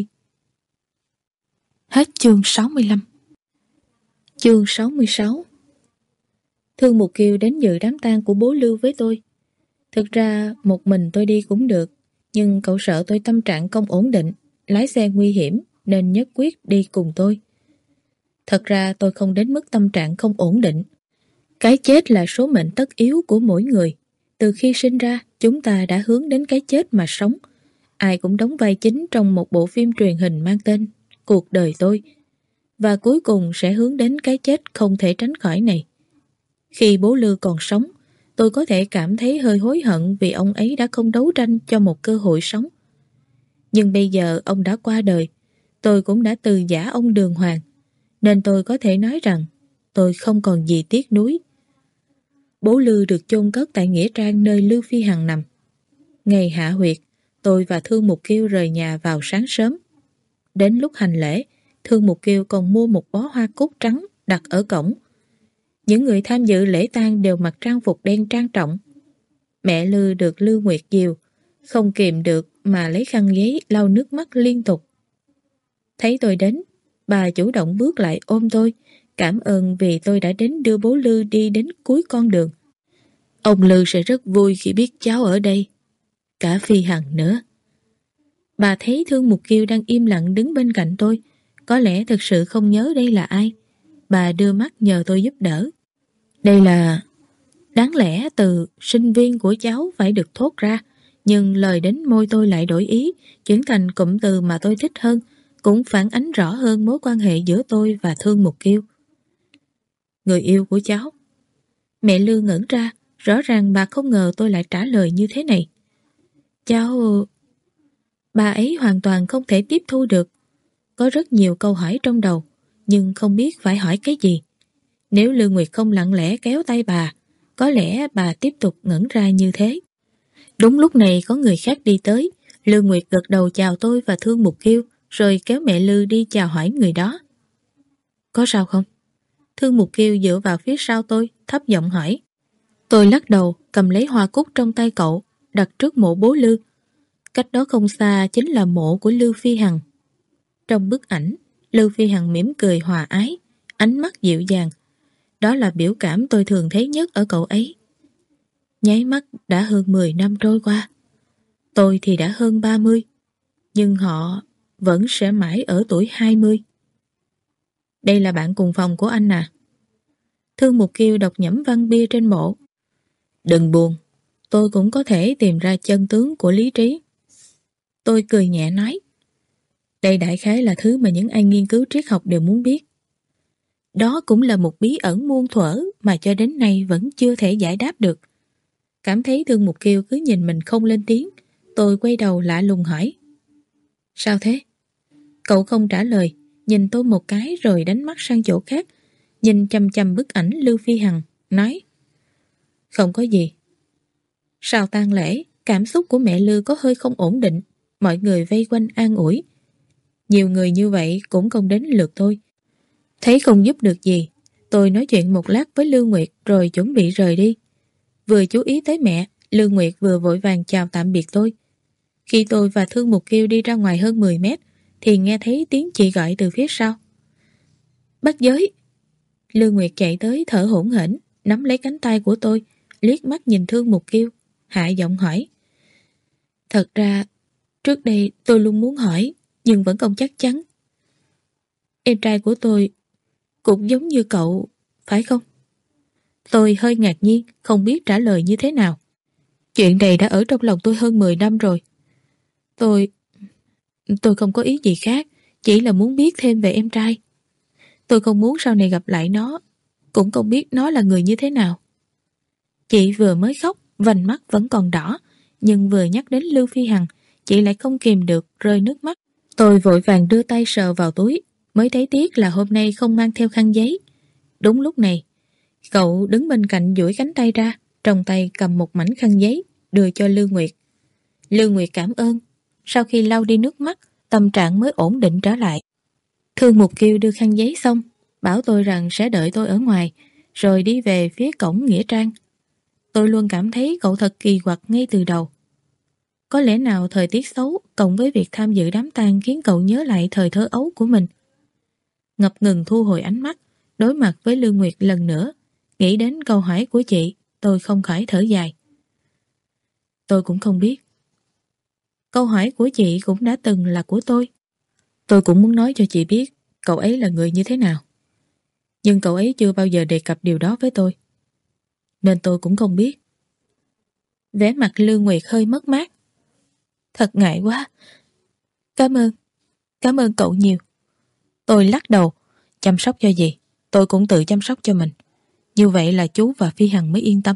Hết chương sáu mươi lăm. Chương sáu mươi sáu. Thương Mục Kiều đến dự đám tang của bố Lưu với tôi. Thực ra một mình tôi đi cũng được, nhưng cậu sợ tôi tâm trạng không ổn định, lái xe nguy hiểm nên nhất quyết đi cùng tôi. Thật ra tôi không đến mức tâm trạng không ổn định. Cái chết là số mệnh tất yếu của mỗi người. Từ khi sinh ra, chúng ta đã hướng đến cái chết mà sống. Ai cũng đóng vai chính trong một bộ phim truyền hình mang tên Cuộc đời tôi. Và cuối cùng sẽ hướng đến cái chết không thể tránh khỏi này. Khi bố Lưu còn sống, tôi có thể cảm thấy hơi hối hận vì ông ấy đã không đấu tranh cho một cơ hội sống. Nhưng bây giờ ông đã qua đời, tôi cũng đã từ giã ông đường hoàng, nên tôi có thể nói rằng tôi không còn gì tiếc nuối. Bố Lưu được chôn cất tại nghĩa trang nơi Lưu Phi Hằng nằm. Ngày hạ huyệt, tôi và Thương Mục Kiều rời nhà vào sáng sớm. Đến lúc hành lễ, Thương Mục Kiều còn mua một bó hoa cúc trắng đặt ở cổng. Những người tham dự lễ tang đều mặc trang phục đen trang trọng. Mẹ Lưu được Lưu Nguyệt dìu, không kìm được mà lấy khăn giấy lau nước mắt liên tục. Thấy tôi đến, bà chủ động bước lại ôm tôi, cảm ơn vì tôi đã đến đưa bố Lưu đi đến cuối con đường. Ông Lưu sẽ rất vui khi biết cháu ở đây. Cả Phi Hằng nữa. Bà thấy Thương Mục Kiều đang im lặng đứng bên cạnh tôi, có lẽ thực sự không nhớ đây là ai. Bà đưa mắt nhờ tôi giúp đỡ. Đây là... Đáng lẽ từ sinh viên của cháu phải được thốt ra, nhưng lời đến môi tôi lại đổi ý, chuyển thành cụm từ mà tôi thích hơn, cũng phản ánh rõ hơn mối quan hệ giữa tôi và Thương Mục Kiều. Người yêu của cháu. Mẹ Lưu ngẩn ra, rõ ràng bà không ngờ tôi lại trả lời như thế này. Cháu... Bà ấy hoàn toàn không thể tiếp thu được. Có rất nhiều câu hỏi trong đầu, nhưng không biết phải hỏi cái gì. Nếu Lưu Nguyệt không lặng lẽ kéo tay bà, có lẽ bà tiếp tục ngẩn ra như thế. Đúng lúc này có người khác đi tới, Lưu Nguyệt gật đầu chào tôi và Thương Mục Kiều, rồi kéo mẹ Lưu đi chào hỏi người đó. Có sao không? Thương Mục Kiều dựa vào phía sau tôi, thấp giọng hỏi. Tôi lắc đầu, cầm lấy hoa cúc trong tay cậu, đặt trước mộ bố Lưu. Cách đó không xa chính là mộ của Lưu Phi Hằng. Trong bức ảnh, Lưu Phi Hằng mỉm cười hòa ái, ánh mắt dịu dàng. Đó là biểu cảm tôi thường thấy nhất ở cậu ấy. Nháy mắt đã hơn mười năm trôi qua. Tôi thì đã hơn ba mươi, nhưng họ vẫn sẽ mãi ở tuổi hai mươi. Đây là bạn cùng phòng của anh à? Thương Mục Kiều đọc nhẩm văn bia trên mộ. Đừng buồn, tôi cũng có thể tìm ra chân tướng của lý trí. Tôi cười nhẹ nói. Đây đại khái là thứ mà những ai nghiên cứu triết học đều muốn biết. Đó cũng là một bí ẩn muôn thuở mà cho đến nay vẫn chưa thể giải đáp được. Cảm thấy Thương Mục Kiều cứ nhìn mình không lên tiếng, tôi quay đầu lạ lùng hỏi. Sao thế? Cậu không trả lời, nhìn tôi một cái rồi đánh mắt sang chỗ khác, nhìn chăm chăm bức ảnh Lưu Phi Hằng, nói. Không có gì. Sau tang lễ, cảm xúc của mẹ Lưu có hơi không ổn định, mọi người vây quanh an ủi. Nhiều người như vậy cũng không đến lượt tôi. Thấy không giúp được gì, tôi nói chuyện một lát với Lưu Nguyệt rồi chuẩn bị rời đi. Vừa chú ý tới mẹ, Lưu Nguyệt vừa vội vàng chào tạm biệt tôi. Khi tôi và Thương Mục Kiều đi ra ngoài hơn mười mét, thì nghe thấy tiếng chị gọi từ phía sau. Bác Giới! Lương Nguyệt chạy tới thở hổn hển, nắm lấy cánh tay của tôi, liếc mắt nhìn Thương Mục Kiêu, hạ giọng hỏi. Thật ra, trước đây tôi luôn muốn hỏi, nhưng vẫn không chắc chắn. Em trai của tôi cũng giống như cậu, phải không? Tôi hơi ngạc nhiên, không biết trả lời như thế nào. Chuyện này đã ở trong lòng tôi hơn mười năm rồi. Tôi... Tôi không có ý gì khác, chỉ là muốn biết thêm về em trai. Tôi không muốn sau này gặp lại nó, cũng không biết nó là người như thế nào. Chị vừa mới khóc, vành mắt vẫn còn đỏ, nhưng vừa nhắc đến Lưu Phi Hằng, chị lại không kìm được rơi nước mắt. Tôi vội vàng đưa tay sờ vào túi, mới thấy tiếc là hôm nay không mang theo khăn giấy. Đúng lúc này, cậu đứng bên cạnh duỗi cánh tay ra, trong tay cầm một mảnh khăn giấy, đưa cho Lưu Nguyệt. Lưu Nguyệt cảm ơn. Sau khi lau đi nước mắt, tâm trạng mới ổn định trở lại. Thương Mục Kiêu đưa khăn giấy xong, bảo tôi rằng sẽ đợi tôi ở ngoài, rồi đi về phía cổng Nghĩa Trang. Tôi luôn cảm thấy cậu thật kỳ quặc ngay từ đầu. Có lẽ nào thời tiết xấu cộng với việc tham dự đám tang khiến cậu nhớ lại thời thơ ấu của mình. Ngập ngừng thu hồi ánh mắt, đối mặt với Lương Nguyệt lần nữa, nghĩ đến câu hỏi của chị, tôi không khỏi thở dài. Tôi cũng không biết. Câu hỏi của chị cũng đã từng là của tôi. Tôi cũng muốn nói cho chị biết cậu ấy là người như thế nào. Nhưng cậu ấy chưa bao giờ đề cập điều đó với tôi, nên tôi cũng không biết. Vẻ mặt Lương Nguyệt hơi mất mát. Thật ngại quá. Cảm ơn. Cảm ơn cậu nhiều. Tôi lắc đầu. Chăm sóc cho gì, tôi cũng tự chăm sóc cho mình. Như vậy là chú và Phi Hằng mới yên tâm.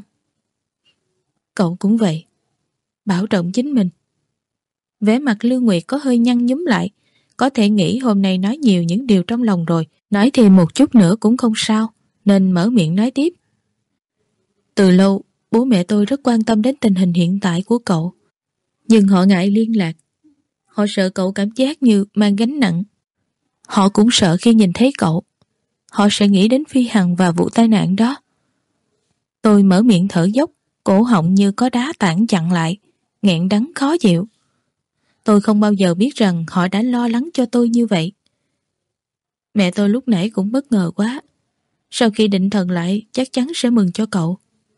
Cậu cũng vậy. Bảo trọng chính mình. Vẻ mặt Lương Nguyệt có hơi nhăn nhúm lại. Có thể nghĩ hôm nay nói nhiều những điều trong lòng rồi, nói thêm một chút nữa cũng không sao, nên mở miệng nói tiếp. Từ lâu, bố mẹ tôi rất quan tâm đến tình hình hiện tại của cậu. Nhưng họ ngại liên lạc. Họ sợ cậu cảm giác như mang gánh nặng. Họ cũng sợ khi nhìn thấy cậu, họ sẽ nghĩ đến Phi Hằng và vụ tai nạn đó. Tôi mở miệng thở dốc, cổ họng như có đá tảng chặn lại, nghẹn đắng khó chịu. Tôi không bao giờ biết rằng họ đã lo lắng cho tôi như vậy. Mẹ tôi lúc nãy cũng bất ngờ quá. Sau khi định thần lại, chắc chắn sẽ mừng cho cậu.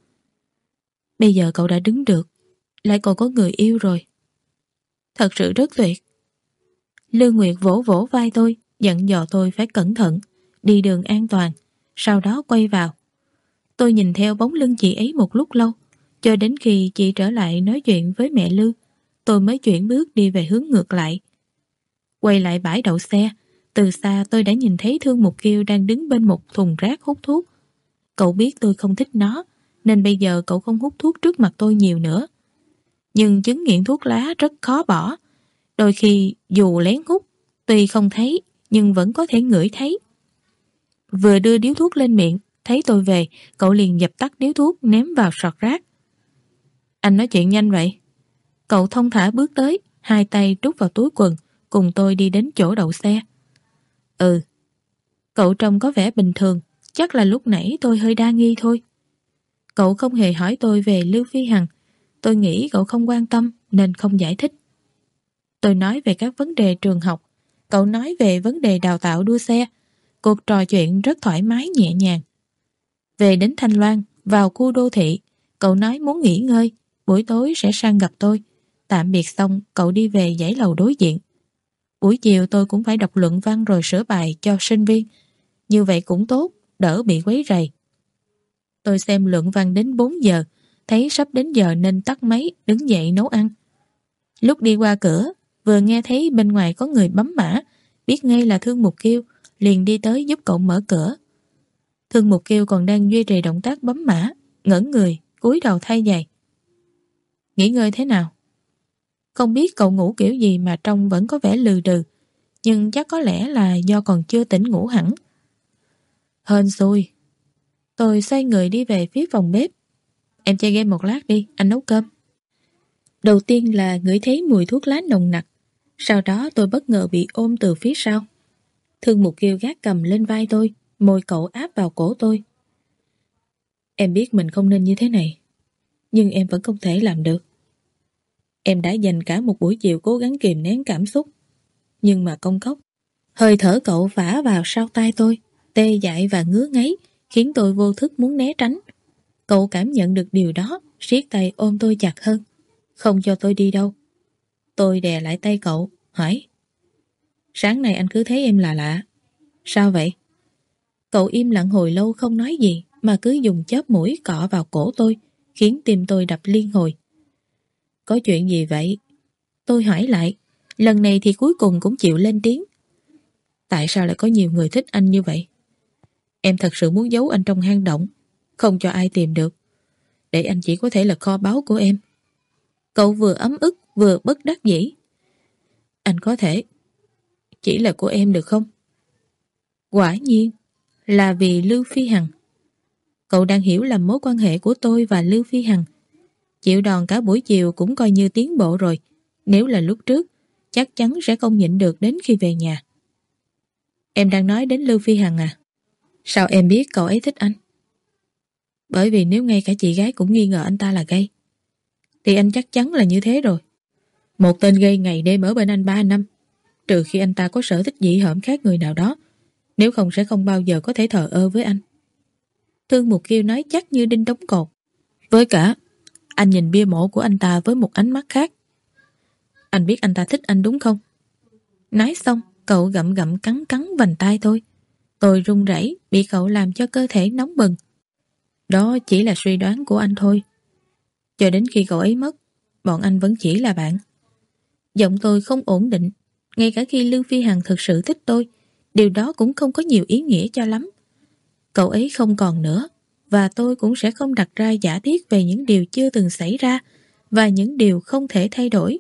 Bây giờ cậu đã đứng được, lại còn có người yêu rồi. Thật sự rất tuyệt. Lương Nguyệt vỗ vỗ vai tôi, dặn dò tôi phải cẩn thận, đi đường an toàn, sau đó quay vào. Tôi nhìn theo bóng lưng chị ấy một lúc lâu, cho đến khi chị trở lại nói chuyện với mẹ Lư, tôi mới chuyển bước đi về hướng ngược lại. Quay lại bãi đậu xe, từ xa tôi đã nhìn thấy Thương Mục Kiêu đang đứng bên một thùng rác hút thuốc. Cậu biết tôi không thích nó, nên bây giờ cậu không hút thuốc trước mặt tôi nhiều nữa. Nhưng chứng nghiện thuốc lá rất khó bỏ. Đôi khi dù lén hút, tuy không thấy, nhưng vẫn có thể ngửi thấy. Vừa đưa điếu thuốc lên miệng, thấy tôi về, cậu liền dập tắt điếu thuốc ném vào sọt rác. Anh nói chuyện nhanh vậy. Cậu thông thả bước tới, hai tay trút vào túi quần, cùng tôi đi đến chỗ đậu xe. Ừ. Cậu trông có vẻ bình thường, chắc là lúc nãy tôi hơi đa nghi thôi. Cậu không hề hỏi tôi về Lưu Phi Hằng. Tôi nghĩ cậu không quan tâm nên không giải thích. Tôi nói về các vấn đề trường học, cậu nói về vấn đề đào tạo đua xe. Cuộc trò chuyện rất thoải mái nhẹ nhàng. Về đến Thanh Loan, vào khu đô thị, cậu nói muốn nghỉ ngơi, buổi tối sẽ sang gặp tôi. Tạm biệt xong, cậu đi về dãy lầu đối diện. Buổi chiều tôi cũng phải đọc luận văn rồi sửa bài cho sinh viên. Như vậy cũng tốt, đỡ bị quấy rầy. Tôi xem luận văn đến bốn giờ, thấy sắp đến giờ nên tắt máy, đứng dậy nấu ăn. Lúc đi qua cửa, vừa nghe thấy bên ngoài có người bấm mã, biết ngay là Thương Mục Kiêu, liền đi tới giúp cậu mở cửa. Thương Mục Kiêu còn đang duy trì động tác bấm mã, ngẩng người, cúi đầu thay giày. Nghỉ ngơi thế nào? Không biết cậu ngủ kiểu gì mà trông vẫn có vẻ lừ đừ, nhưng chắc có lẽ là do còn chưa tỉnh ngủ hẳn. Hên xui. Tôi xoay người đi về phía phòng bếp. Em chơi game một lát đi, anh nấu cơm. Đầu tiên là ngửi thấy mùi thuốc lá nồng nặc, sau đó tôi bất ngờ bị ôm từ phía sau. Thương Mục Kiêu gác cầm lên vai tôi, môi cậu áp vào cổ tôi. Em biết mình không nên như thế này, nhưng em vẫn không thể làm được. Em đã dành cả một buổi chiều cố gắng kìm nén cảm xúc, nhưng mà công cốc. Hơi thở cậu vả vào sau tai tôi, tê dại và ngứa ngáy, khiến tôi vô thức muốn né tránh. Cậu cảm nhận được điều đó, siết tay ôm tôi chặt hơn, không cho tôi đi đâu. Tôi đè lại tay cậu, hỏi: Sáng nay anh cứ thấy em lạ lạ. Sao vậy? Cậu im lặng hồi lâu không nói gì, mà cứ dùng chóp mũi cọ vào cổ tôi, khiến tim tôi đập liên hồi. Có chuyện gì vậy? Tôi hỏi lại. Lần này thì cuối cùng cũng chịu lên tiếng. Tại sao lại có nhiều người thích anh như vậy? Em thật sự muốn giấu anh trong hang động, không cho ai tìm được, để anh chỉ có thể là kho báu của em. Cậu vừa ấm ức vừa bất đắc dĩ. Anh có thể, chỉ là của em được không? Quả nhiên là vì Lưu Phi Hằng. Cậu đang hiểu lầm mối quan hệ của tôi và Lưu Phi Hằng. Chịu đòn cả buổi chiều cũng coi như tiến bộ rồi. Nếu là lúc trước, chắc chắn sẽ không nhịn được đến khi về nhà. Em đang nói đến Lưu Phi Hằng à? Sao em biết cậu ấy thích anh? Bởi vì nếu ngay cả chị gái cũng nghi ngờ anh ta là gay, thì anh chắc chắn là như thế rồi. Một tên gay ngày đêm ở bên anh ba năm, trừ khi anh ta có sở thích dị hợm khác người nào đó, nếu không sẽ không bao giờ có thể thờ ơ với anh. Thương Mục Kiêu nói chắc như đinh đóng cột. Với cả, anh nhìn bia mộ của anh ta với một ánh mắt khác. Anh biết anh ta thích anh đúng không? Nói xong, cậu gặm gặm cắn cắn vành tai tôi. Tôi run rẩy, bị cậu làm cho cơ thể nóng bừng. Đó chỉ là suy đoán của anh thôi. Cho đến khi cậu ấy mất, bọn anh vẫn chỉ là bạn. Giọng tôi không ổn định. Ngay cả khi Lưu Phi Hằng thực sự thích tôi, điều đó cũng không có nhiều ý nghĩa cho lắm. Cậu ấy không còn nữa, và tôi cũng sẽ không đặt ra giả thiết về những điều chưa từng xảy ra và những điều không thể thay đổi.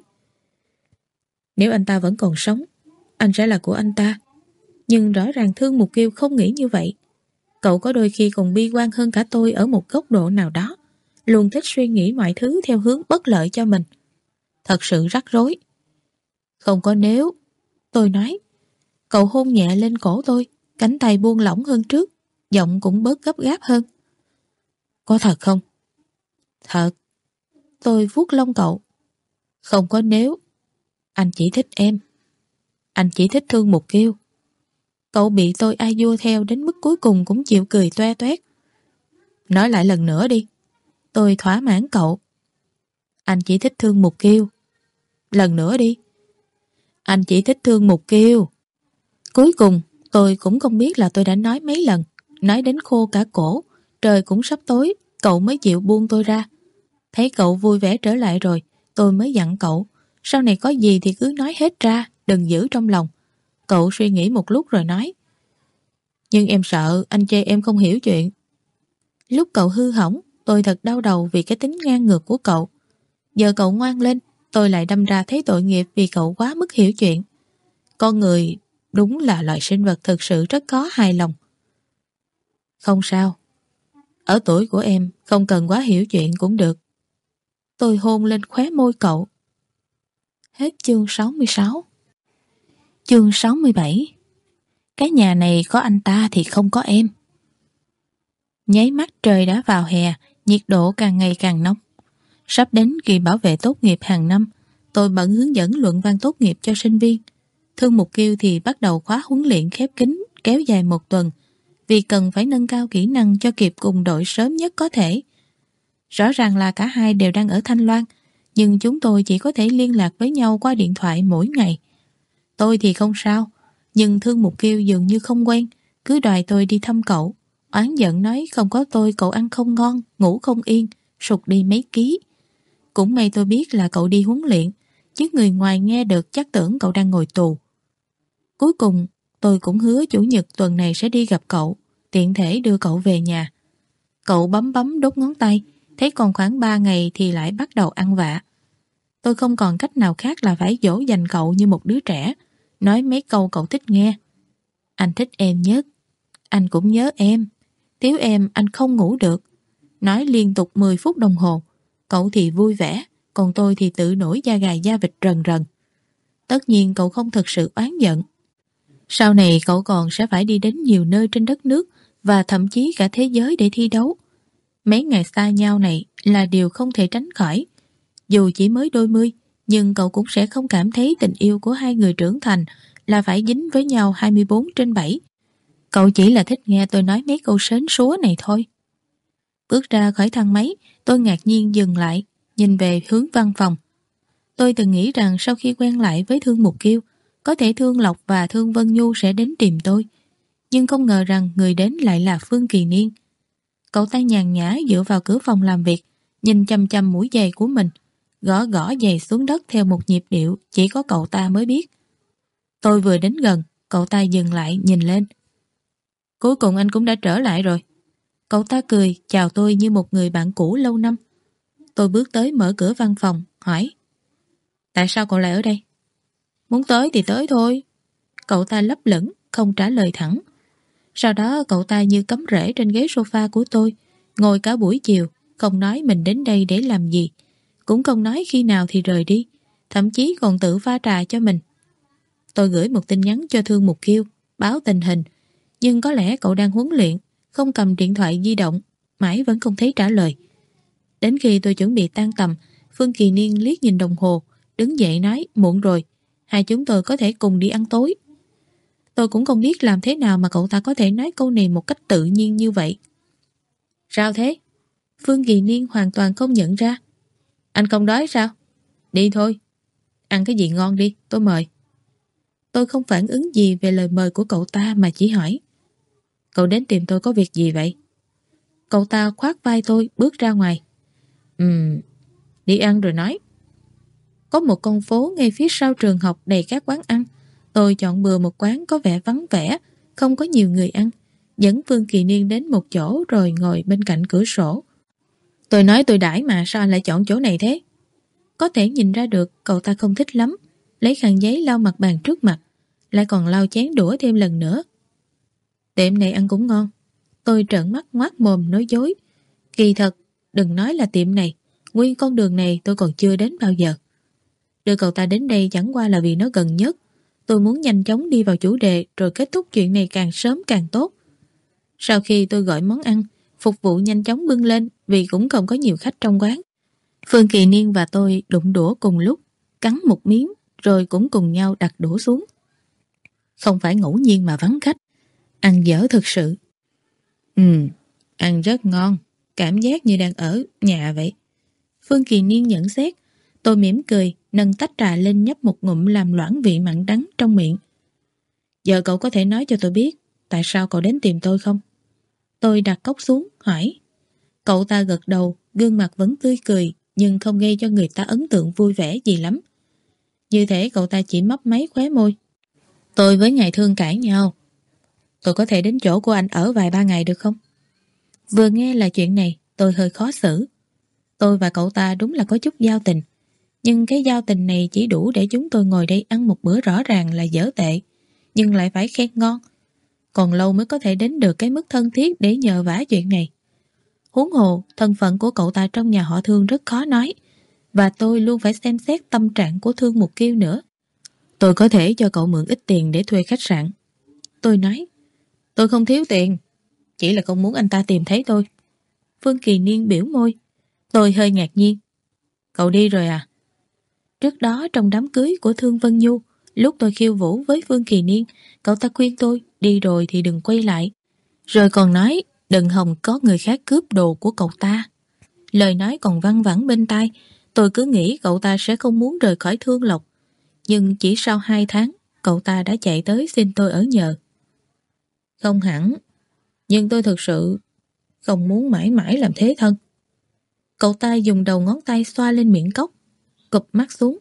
Nếu anh ta vẫn còn sống, anh sẽ là của anh ta. Nhưng rõ ràng Thương Mục Kiêu không nghĩ như vậy. Cậu có đôi khi còn bi quan hơn cả tôi ở một góc độ nào đó, luôn thích suy nghĩ mọi thứ theo hướng bất lợi cho mình. Thật sự rắc rối. Không có nếu, tôi nói. Cậu hôn nhẹ lên cổ tôi, cánh tay buông lỏng hơn trước, giọng cũng bớt gấp gáp hơn. Có thật không? Thật. Tôi vuốt lông cậu. Không có nếu. Anh chỉ thích em. Anh chỉ thích Thương Mục Kiêu. Cậu bị tôi ai vua theo đến mức cuối cùng cũng chịu cười toe toét. Nói lại lần nữa đi. Tôi thỏa mãn cậu. Anh chỉ thích Thương Mục Kiêu. Lần nữa đi. Anh chỉ thích Thương Mục Kiêu. Cuối cùng tôi cũng không biết là tôi đã nói mấy lần, nói đến khô cả cổ. Trời cũng sắp tối, cậu mới chịu buông tôi ra. Thấy cậu vui vẻ trở lại rồi, tôi mới dặn cậu, sau này có gì thì cứ nói hết ra, đừng giữ trong lòng. Cậu suy nghĩ một lúc rồi nói: Nhưng em sợ anh chê em không hiểu chuyện. Lúc cậu hư hỏng, tôi thật đau đầu vì cái tính ngang ngược của cậu. Giờ cậu ngoan lên, tôi lại đâm ra thấy tội nghiệp vì cậu quá mức hiểu chuyện. Con người đúng là loài sinh vật thực sự rất có hài lòng. Không sao. Ở tuổi của em không cần quá hiểu chuyện cũng được. Tôi hôn lên khóe môi cậu. Hết chương sáu mươi sáu. Chương sáu mươi bảy. Cái nhà này có anh ta thì không có em. Nháy mắt trời đã vào hè, nhiệt độ càng ngày càng nóng. Sắp đến kỳ bảo vệ tốt nghiệp hàng năm, tôi bận hướng dẫn luận văn tốt nghiệp cho sinh viên. Thương Mục Kiêu thì bắt đầu khóa huấn luyện khép kín kéo dài một tuần, vì cần phải nâng cao kỹ năng cho kịp cùng đội sớm nhất có thể. Rõ ràng là cả hai đều đang ở Thanh Loan, nhưng chúng tôi chỉ có thể liên lạc với nhau qua điện thoại mỗi ngày. Tôi thì không sao, nhưng Thương Mục Kiêu dường như không quen, cứ đòi tôi đi thăm cậu. Oán giận nói không có tôi cậu ăn không ngon, ngủ không yên, sụt đi mấy ký. Cũng may tôi biết là cậu đi huấn luyện, chứ người ngoài nghe được chắc tưởng cậu đang ngồi tù. Cuối cùng, tôi cũng hứa chủ nhật tuần này sẽ đi gặp cậu, tiện thể đưa cậu về nhà. Cậu bấm bấm đốt ngón tay, thấy còn khoảng ba ngày thì lại bắt đầu ăn vạ. Tôi không còn cách nào khác là phải dỗ dành cậu như một đứa trẻ, nói mấy câu cậu thích nghe. Anh thích em nhất, anh cũng nhớ em, thiếu em anh không ngủ được. Nói liên tục mười phút đồng hồ, cậu thì vui vẻ, còn tôi thì tự nổi da gà da vịt rần rần. Tất nhiên cậu không thực sự oán giận. Sau này cậu còn sẽ phải đi đến nhiều nơi trên đất nước và thậm chí cả thế giới để thi đấu. Mấy ngày xa nhau này là điều không thể tránh khỏi. Dù chỉ mới đôi mươi, nhưng cậu cũng sẽ không cảm thấy tình yêu của hai người trưởng thành là phải dính với nhau hai mươi bốn trên bảy. Cậu chỉ là thích nghe tôi nói mấy câu sến súa này thôi. Bước ra khỏi thang máy, tôi ngạc nhiên dừng lại, nhìn về hướng văn phòng. Tôi từng nghĩ rằng sau khi quen lại với Thương Mục Kiêu, có thể Thương Lộc và Thương Vân Nhu sẽ đến tìm tôi. Nhưng không ngờ rằng người đến lại là Phương Kỳ Niên. Cậu ta nhàn nhã dựa vào cửa phòng làm việc, nhìn chăm chăm mũi giày của mình, gõ gõ giày xuống đất theo một nhịp điệu chỉ có cậu ta mới biết. Tôi vừa đến gần, cậu ta dừng lại nhìn lên. Cuối cùng anh cũng đã trở lại rồi. Cậu ta cười chào tôi như một người bạn cũ lâu năm. Tôi bước tới mở cửa văn phòng, hỏi: Tại sao cậu lại ở đây? Muốn tới thì tới thôi. Cậu ta lấp lửng, không trả lời thẳng. Sau đó cậu ta như cắm rễ trên ghế sofa của tôi, ngồi cả buổi chiều, không nói mình đến đây để làm gì, cũng không nói khi nào thì rời đi, thậm chí còn tự pha trà cho mình. Tôi gửi một tin nhắn cho Thương Mục Kiêu, báo tình hình, nhưng có lẽ cậu đang huấn luyện, không cầm điện thoại di động, mãi vẫn không thấy trả lời. Đến khi tôi chuẩn bị tan tầm, Phương Kỳ Niên liếc nhìn đồng hồ, đứng dậy nói muộn rồi, hai chúng tôi có thể cùng đi ăn tối. Tôi cũng không biết làm thế nào mà cậu ta có thể nói câu này một cách tự nhiên như vậy. Sao thế? Phương Kỳ Niên hoàn toàn không nhận ra. Anh không đói sao? Đi thôi. Ăn cái gì ngon đi, tôi mời. Tôi không phản ứng gì về lời mời của cậu ta mà chỉ hỏi: Cậu đến tìm tôi có việc gì vậy? Cậu ta khoác vai tôi bước ra ngoài. Ừm, đi ăn rồi nói. Có một con phố ngay phía sau trường học đầy các quán ăn. Tôi chọn bừa một quán có vẻ vắng vẻ, không có nhiều người ăn, dẫn Phương Kỳ Niên đến một chỗ rồi ngồi bên cạnh cửa sổ. Tôi nói tôi đãi mà, sao anh lại chọn chỗ này thế? Có thể nhìn ra được cậu ta không thích lắm, lấy khăn giấy lau mặt bàn trước mặt, lại còn lau chén đũa thêm lần nữa. Tiệm này ăn cũng ngon. Tôi trợn mắt ngoác mồm nói dối. Kỳ thật, đừng nói là tiệm này, nguyên con đường này tôi còn chưa đến bao giờ. Đưa cậu ta đến đây chẳng qua là vì nó gần nhất. Tôi muốn nhanh chóng đi vào chủ đề rồi kết thúc chuyện này càng sớm càng tốt. Sau khi tôi gọi món ăn, phục vụ nhanh chóng bưng lên vì cũng không có nhiều khách trong quán. Phương Kỳ Niên và tôi đụng đũa cùng lúc, cắn một miếng rồi cũng cùng nhau đặt đũa xuống. Không phải ngẫu nhiên mà vắng khách, ăn dở thực sự. Ừ, ăn rất ngon, cảm giác như đang ở nhà vậy. Phương Kỳ Niên nhận xét. Tôi mỉm cười, nâng tách trà lên nhấp một ngụm làm loãng vị mặn đắng trong miệng. Giờ cậu có thể nói cho tôi biết tại sao cậu đến tìm tôi không? Tôi đặt cốc xuống, hỏi. Cậu ta gật đầu, gương mặt vẫn tươi cười, nhưng không gây cho người ta ấn tượng vui vẻ gì lắm. Như thế cậu ta chỉ mấp máy khóe môi. Tôi với Ngài Thương cãi nhau. Tôi có thể đến chỗ của anh ở vài ba ngày được không? Vừa nghe là chuyện này, tôi hơi khó xử. Tôi và cậu ta đúng là có chút giao tình. Nhưng cái giao tình này chỉ đủ để chúng tôi ngồi đây ăn một bữa rõ ràng là dở tệ, nhưng lại phải khen ngon. Còn lâu mới có thể đến được cái mức thân thiết để nhờ vả chuyện này. Huống hồ, thân phận của cậu ta trong nhà họ Thương rất khó nói, và tôi luôn phải xem xét tâm trạng của Thương Mục Kiêu nữa. Tôi có thể cho cậu mượn ít tiền để thuê khách sạn. Tôi nói, tôi không thiếu tiền, chỉ là không muốn anh ta tìm thấy tôi. Phương Kỳ Niên biểu môi. Tôi hơi ngạc nhiên. Cậu đi rồi à? Trước đó trong đám cưới của Thương Vân Nhu, lúc tôi khiêu vũ với Phương Kỳ Niên, cậu ta khuyên tôi đi rồi thì đừng quay lại. Rồi còn nói đừng hòng có người khác cướp đồ của cậu ta. Lời nói còn văng vẳng bên tai, tôi cứ nghĩ cậu ta sẽ không muốn rời khỏi Thương Lộc. Nhưng chỉ sau hai tháng, cậu ta đã chạy tới xin tôi ở nhờ. Không hẳn, nhưng tôi thực sự không muốn mãi mãi làm thế thân. Cậu ta dùng đầu ngón tay xoa lên miệng cốc, cụp mắt xuống.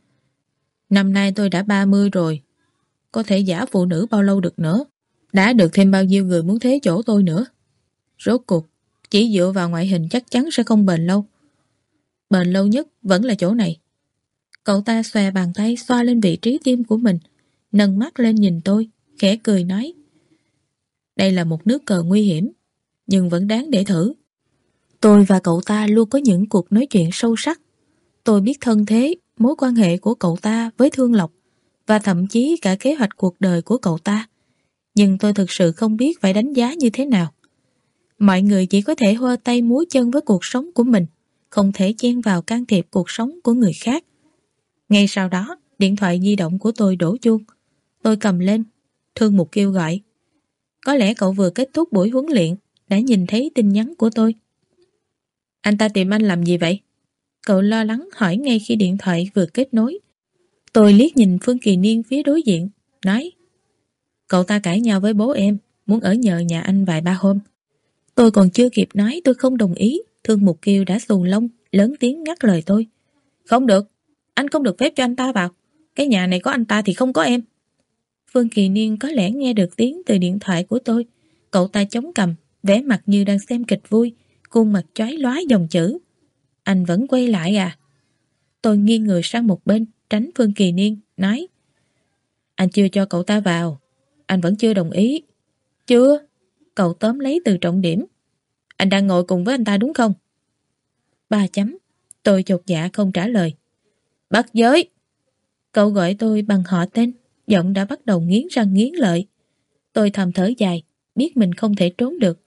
Năm nay tôi đã ba mươi rồi, có thể giả phụ nữ bao lâu được nữa, đã được thêm bao nhiêu người muốn thế chỗ tôi nữa. Rốt cuộc, chỉ dựa vào ngoại hình chắc chắn sẽ không bền lâu. Bền lâu nhất vẫn là chỗ này. Cậu ta xòe bàn tay xoa lên vị trí tim của mình, nâng mắt lên nhìn tôi, khẽ cười nói. Đây là một nước cờ nguy hiểm, nhưng vẫn đáng để thử. Tôi và cậu ta luôn có những cuộc nói chuyện sâu sắc. Tôi biết thân thế, mối quan hệ của cậu ta với Thương Lộc, và thậm chí cả kế hoạch cuộc đời của cậu ta. Nhưng tôi thực sự không biết phải đánh giá như thế nào. Mọi người chỉ có thể hơ tay múa chân với cuộc sống của mình, không thể chen vào can thiệp cuộc sống của người khác. Ngay sau đó, điện thoại di động của tôi đổ chuông. Tôi cầm lên, Thương Mục Kiêu gọi. Có lẽ cậu vừa kết thúc buổi huấn luyện, đã nhìn thấy tin nhắn của tôi. Anh ta tìm anh làm gì vậy? Cậu lo lắng hỏi ngay khi điện thoại vừa kết nối. Tôi liếc nhìn Phương Kỳ Niên phía đối diện, nói: Cậu ta cãi nhau với bố em, muốn ở nhờ nhà anh vài ba hôm. Tôi còn chưa kịp nói tôi không đồng ý, Thương Mục Kiều đã xù lông, lớn tiếng ngắt lời tôi. Không được, anh không được phép cho anh ta vào. Cái nhà này có anh ta thì không có em. Phương Kỳ Niên có lẽ nghe được tiếng từ điện thoại của tôi. Cậu ta chống cằm, vẻ mặt như đang xem kịch vui, khuôn mặt chói lóa dòng chữ. Anh vẫn quay lại à? Tôi nghiêng người sang một bên, tránh Phương Kỳ Niên, nói: Anh chưa cho cậu ta vào. Anh vẫn chưa đồng ý. Chưa? Cậu tóm lấy từ trọng điểm. Anh đang ngồi cùng với anh ta đúng không? Ba chấm. Tôi chột dạ không trả lời. Bắt giới. Cậu gọi tôi bằng họ tên, giọng đã bắt đầu nghiến răng nghiến lợi. Tôi thầm thở dài, biết mình không thể trốn được.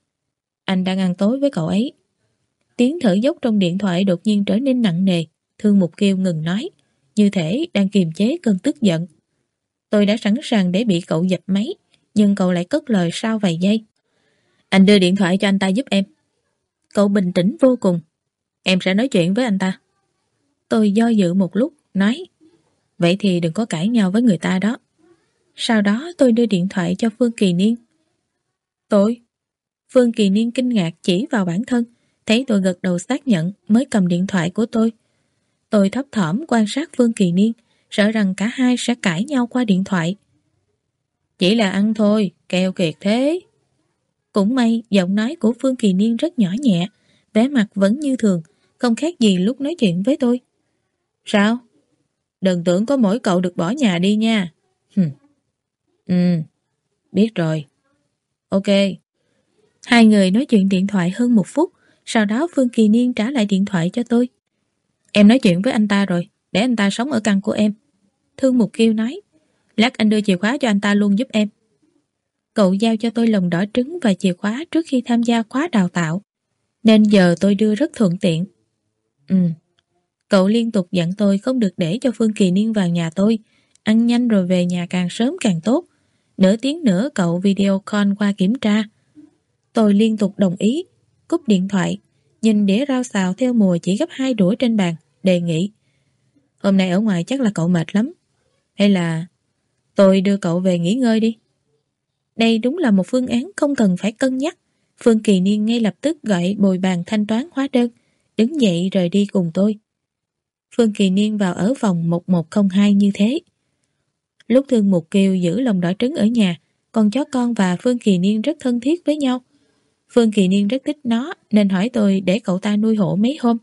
Anh đang ăn tối với cậu ấy. Tiếng thở dốc trong điện thoại đột nhiên trở nên nặng nề. Thương Mục Kiều ngừng nói, như thể đang kiềm chế cơn tức giận. Tôi đã sẵn sàng để bị cậu dập máy, nhưng cậu lại cất lời sau vài giây. Anh đưa điện thoại cho anh ta giúp em. Cậu bình tĩnh vô cùng. Em sẽ nói chuyện với anh ta. Tôi do dự một lúc, nói: Vậy thì đừng có cãi nhau với người ta đó. Sau đó tôi đưa điện thoại cho Phương Kỳ Niên. Tôi? Phương Kỳ Niên kinh ngạc chỉ vào bản thân, thấy tôi gật đầu xác nhận mới cầm điện thoại của tôi. Tôi thấp thỏm quan sát Phương Kỳ Niên, sợ rằng cả hai sẽ cãi nhau qua điện thoại. Chỉ là ăn thôi, keo kiệt thế. Cũng may giọng nói của Phương Kỳ Niên rất nhỏ nhẹ, vẻ mặt vẫn như thường, không khác gì lúc nói chuyện với tôi. Sao? Đừng tưởng có mỗi cậu được bỏ nhà đi nha. Hừm. Ừ, biết rồi. Ok. Hai người nói chuyện điện thoại hơn một phút, sau đó Phương Kỳ Niên trả lại điện thoại cho tôi. Em nói chuyện với anh ta rồi, để anh ta sống ở căn của em. Thương Mục Kiều nói. Lát anh đưa chìa khóa cho anh ta luôn giúp em. Cậu giao cho tôi lồng đỏ trứng và chìa khóa trước khi tham gia khóa đào tạo, nên giờ tôi đưa rất thuận tiện. Ừ. Cậu liên tục dặn tôi không được để cho Phương Kỳ Niên vào nhà tôi, ăn nhanh rồi về nhà càng sớm càng tốt. Nửa tiếng nữa cậu video call qua kiểm tra. Tôi liên tục đồng ý, cúp điện thoại, nhìn đĩa rau xào theo mùa chỉ gấp hai đũa trên bàn, đề nghị: Hôm nay ở ngoài chắc là cậu mệt lắm. Hay là tôi đưa cậu về nghỉ ngơi đi. Đây đúng là một phương án không cần phải cân nhắc. Phương Kỳ Niên ngay lập tức gọi bồi bàn thanh toán hóa đơn, đứng dậy rời đi cùng tôi. Phương Kỳ Niên vào ở phòng một một không hai như thế. Lúc Thương Mục Kiều giữ lồng đỏ trứng ở nhà, con chó con và Phương Kỳ Niên rất thân thiết với nhau. Phương Kỳ Niên rất thích nó nên hỏi tôi để cậu ta nuôi hộ mấy hôm.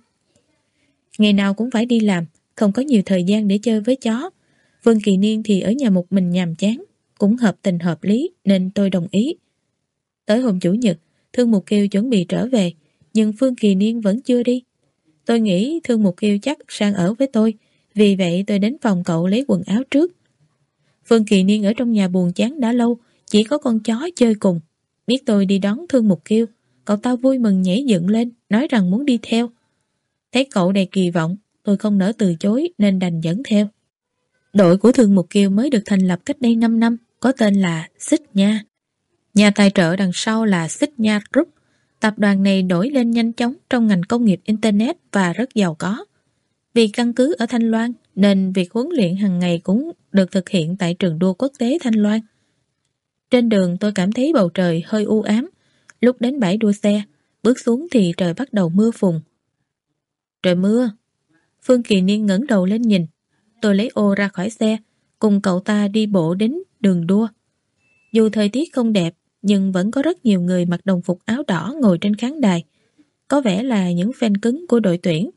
Ngày nào cũng phải đi làm, không có nhiều thời gian để chơi với chó. Phương Kỳ Niên thì ở nhà một mình nhàm chán, cũng hợp tình hợp lý nên tôi đồng ý. Tới hôm Chủ nhật, Thương Mục Kiều chuẩn bị trở về, nhưng Phương Kỳ Niên vẫn chưa đi. Tôi nghĩ Thương Mục Kiều chắc sang ở với tôi, vì vậy tôi đến phòng cậu lấy quần áo trước. Phương Kỳ Niên ở trong nhà buồn chán đã lâu, chỉ có con chó chơi cùng. Biết tôi đi đón Thương Mục Kiều, cậu ta vui mừng nhảy dựng lên, nói rằng muốn đi theo. Thấy cậu đầy kỳ vọng, tôi không nỡ từ chối nên đành dẫn theo. Đội của Thương Mục Kiều mới được thành lập cách đây năm năm, có tên là Xích Nha. Nhà tài trợ đằng sau là Xích Nha Group. Tập đoàn này nổi lên nhanh chóng trong ngành công nghiệp Internet và rất giàu có. Vì căn cứ ở Thanh Loan nên việc huấn luyện hàng ngày cũng được thực hiện tại trường đua quốc tế Thanh Loan. Trên đường tôi cảm thấy bầu trời hơi u ám. Lúc đến bãi đua xe, bước xuống thì trời bắt đầu mưa phùn. Trời mưa. Phương Kỳ Niên ngẩng đầu lên nhìn. Tôi lấy ô ra khỏi xe, cùng cậu ta đi bộ đến đường đua. Dù thời tiết không đẹp, nhưng vẫn có rất nhiều người mặc đồng phục áo đỏ ngồi trên khán đài. Có vẻ là những fan cứng của đội tuyển.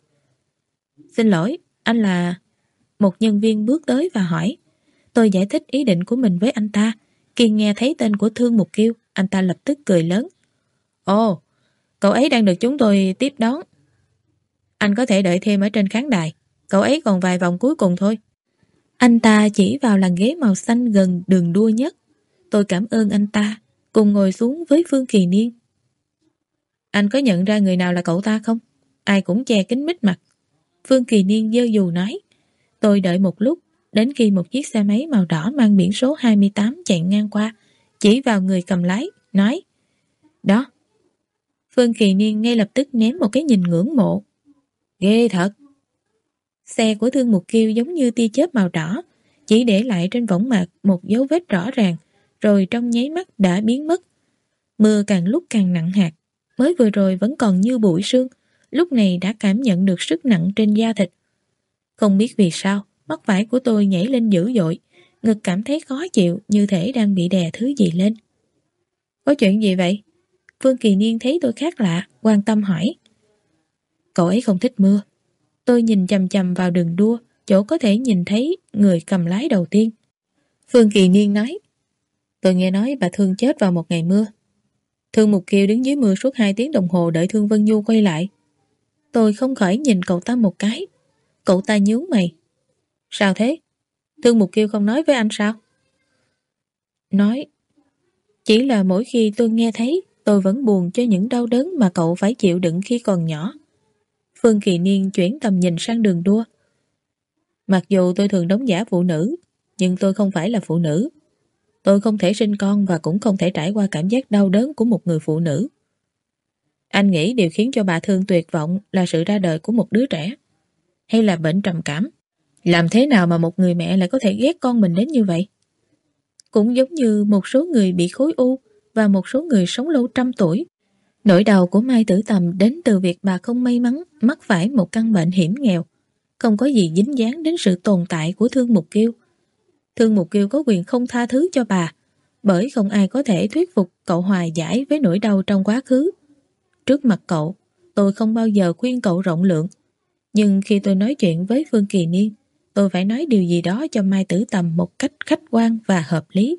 Xin lỗi, anh là... Một nhân viên bước tới và hỏi. Tôi giải thích ý định của mình với anh ta. Khi nghe thấy tên của Thương Mục Kiều, anh ta lập tức cười lớn. Ồ, cậu ấy đang được chúng tôi tiếp đón. Anh có thể đợi thêm ở trên khán đài. Cậu ấy còn vài vòng cuối cùng thôi. Anh ta chỉ vào làn ghế màu xanh gần đường đua nhất. Tôi cảm ơn anh ta, cùng ngồi xuống với Phương Kỳ Niên. Anh có nhận ra người nào là cậu ta không? Ai cũng che kín mít mặt. Phương Kỳ Niên giơ dù nói. Tôi đợi một lúc, đến khi một chiếc xe máy màu đỏ mang biển số hai mươi tám chạy ngang qua, chỉ vào người cầm lái, nói: Đó. Phương Kỳ Niên ngay lập tức ném một cái nhìn ngưỡng mộ. Ghê thật. Xe của Thương Mục Kiêu giống như tia chớp màu đỏ, chỉ để lại trên võng mạc một dấu vết rõ ràng, rồi trong nháy mắt đã biến mất. Mưa càng lúc càng nặng hạt, mới vừa rồi vẫn còn như bụi sương, lúc này đã cảm nhận được sức nặng trên da thịt. Không biết vì sao, mắt phải của tôi nhảy lên dữ dội, ngực cảm thấy khó chịu như thể đang bị đè thứ gì lên. Có chuyện gì vậy? Phương Kỳ Niên thấy tôi khác lạ, quan tâm hỏi. Cậu ấy không thích mưa. Tôi nhìn chằm chằm vào đường đua, chỗ có thể nhìn thấy người cầm lái đầu tiên. Phương Kỳ Niên nói: Tôi nghe nói bà Thương chết vào một ngày mưa. Thương Mục Kiều đứng dưới mưa suốt hai tiếng đồng hồ đợi Thương Vân Nhu quay lại. Tôi không khỏi nhìn cậu ta một cái. Cậu ta nhướng mày. Sao thế? Thương Mục Kiều không nói với anh sao? Nói. Chỉ là mỗi khi tôi nghe thấy, tôi vẫn buồn cho những đau đớn mà cậu phải chịu đựng khi còn nhỏ. Phương Kỳ Niên chuyển tầm nhìn sang đường đua. Mặc dù tôi thường đóng giả phụ nữ, nhưng tôi không phải là phụ nữ. Tôi không thể sinh con và cũng không thể trải qua cảm giác đau đớn của một người phụ nữ. Anh nghĩ điều khiến cho bà Thương tuyệt vọng là sự ra đời của một đứa trẻ, hay là bệnh trầm cảm? Làm thế nào mà một người mẹ lại có thể ghét con mình đến như vậy? Cũng giống như một số người bị khối u và một số người sống lâu trăm tuổi. Nỗi đau của Mai Tử Tầm đến từ việc bà không may mắn mắc phải một căn bệnh hiểm nghèo, không có gì dính dáng đến sự tồn tại của Thương Mục Kiêu. Thương Mục Kiêu có quyền không tha thứ cho bà, bởi không ai có thể thuyết phục cậu hòa giải với nỗi đau trong quá khứ. Trước mặt cậu, tôi không bao giờ khuyên cậu rộng lượng, nhưng khi tôi nói chuyện với Phương Kỳ Niên, tôi phải nói điều gì đó cho Mai Tử Tầm một cách khách quan và hợp lý.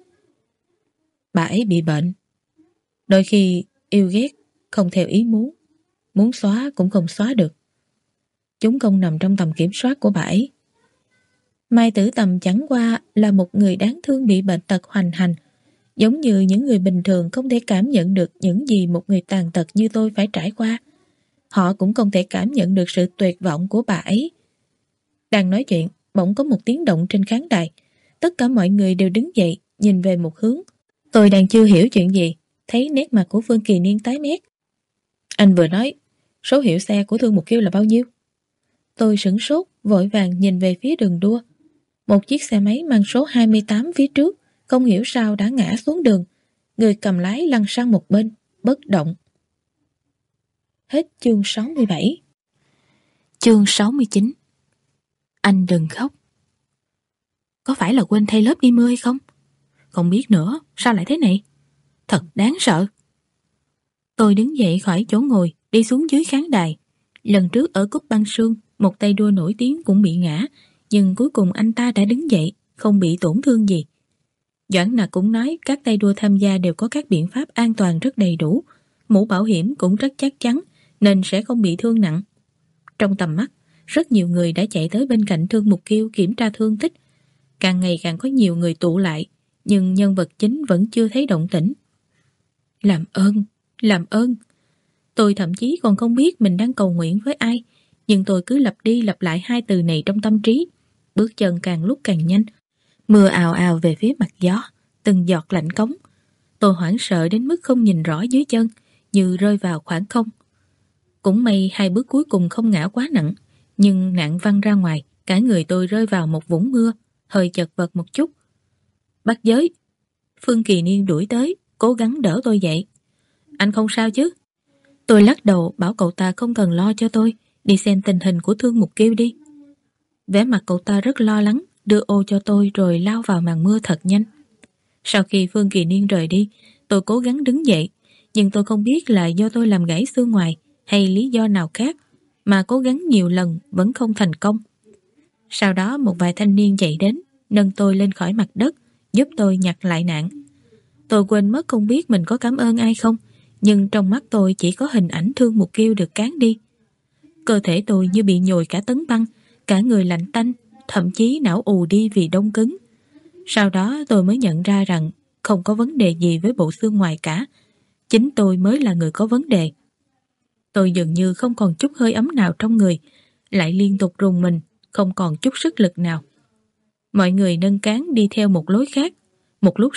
Bà ấy bị bệnh. Đôi khi yêu ghét không theo ý muốn, muốn xóa cũng không xóa được. Chúng không nằm trong tầm kiểm soát của bà ấy. Mai Tử Tầm chẳng qua là một người đáng thương bị bệnh tật hoành hành, giống như những người bình thường không thể cảm nhận được những gì một người tàn tật như tôi phải trải qua. Họ cũng không thể cảm nhận được sự tuyệt vọng của bà ấy. Đang nói chuyện, bỗng có một tiếng động trên khán đài. Tất cả mọi người đều đứng dậy, nhìn về một hướng. Tôi đang chưa hiểu chuyện gì, thấy nét mặt của Phương Kỳ Niên tái mét. Anh vừa nói, số hiệu xe của Thương Mục Kiêu là bao nhiêu? Tôi sửng sốt, vội vàng nhìn về phía đường đua. Một chiếc xe máy mang số hai mươi tám phía trước, không hiểu sao đã ngã xuống đường. Người cầm lái lăn sang một bên, bất động. Hết chương sáu mươi bảy. Chương sáu mươi chín. Anh đừng khóc. Có phải là quên thay lớp đi mưa hay không? Không biết nữa, sao lại thế này? Thật đáng sợ. Tôi đứng dậy khỏi chỗ ngồi, đi xuống dưới khán đài. Lần trước ở Cúp Băng Sương, một tay đua nổi tiếng cũng bị ngã, nhưng cuối cùng anh ta đã đứng dậy, không bị tổn thương gì. Doãn Nặc cũng nói các tay đua tham gia đều có các biện pháp an toàn rất đầy đủ, mũ bảo hiểm cũng rất chắc chắn, nên sẽ không bị thương nặng. Trong tầm mắt, rất nhiều người đã chạy tới bên cạnh Thương Mục Kiêu kiểm tra thương tích. Càng ngày càng có nhiều người tụ lại, nhưng nhân vật chính vẫn chưa thấy động tĩnh. Làm ơn, làm ơn. Tôi thậm chí còn không biết mình đang cầu nguyện với ai, nhưng tôi cứ lặp đi lặp lại hai từ này trong tâm trí. Bước chân càng lúc càng nhanh. Mưa ào ào về phía mặt gió, từng giọt lạnh cống. Tôi hoảng sợ đến mức không nhìn rõ dưới chân, như rơi vào khoảng không. Cũng may hai bước cuối cùng không ngã quá nặng, nhưng nặng văng ra ngoài, cả người tôi rơi vào một vũng mưa, hơi chật vật một chút. Bác Giới. Phương Kỳ Niên đuổi tới, cố gắng đỡ tôi dậy. Anh không sao chứ? Tôi lắc đầu bảo cậu ta không cần lo cho tôi, đi xem tình hình của Thương Mục Kiêu đi. Vẻ mặt cậu ta rất lo lắng, đưa ô cho tôi rồi lao vào màn mưa thật nhanh. Sau khi Phương Kỳ Niên rời đi, tôi cố gắng đứng dậy, nhưng tôi không biết là do tôi làm gãy xương ngoài hay lý do nào khác, mà cố gắng nhiều lần vẫn không thành công. Sau đó một vài thanh niên chạy đến, nâng tôi lên khỏi mặt đất, giúp tôi nhặt lại nạn. Tôi quên mất không biết mình có cảm ơn ai không, nhưng trong mắt tôi chỉ có hình ảnh Thương Mục Kiêu được cán đi. Cơ thể tôi như bị nhồi cả tấn băng, cả người lạnh tanh, thậm chí não ù đi vì đông cứng. Sau đó tôi mới nhận ra rằng không có vấn đề gì với bộ xương ngoài cả, chính tôi mới là người có vấn đề. Tôi dường như không còn chút hơi ấm nào trong người, lại liên tục rùng mình, không còn chút sức lực nào. Mọi người nâng cán đi theo một lối khác. Một lúc sau,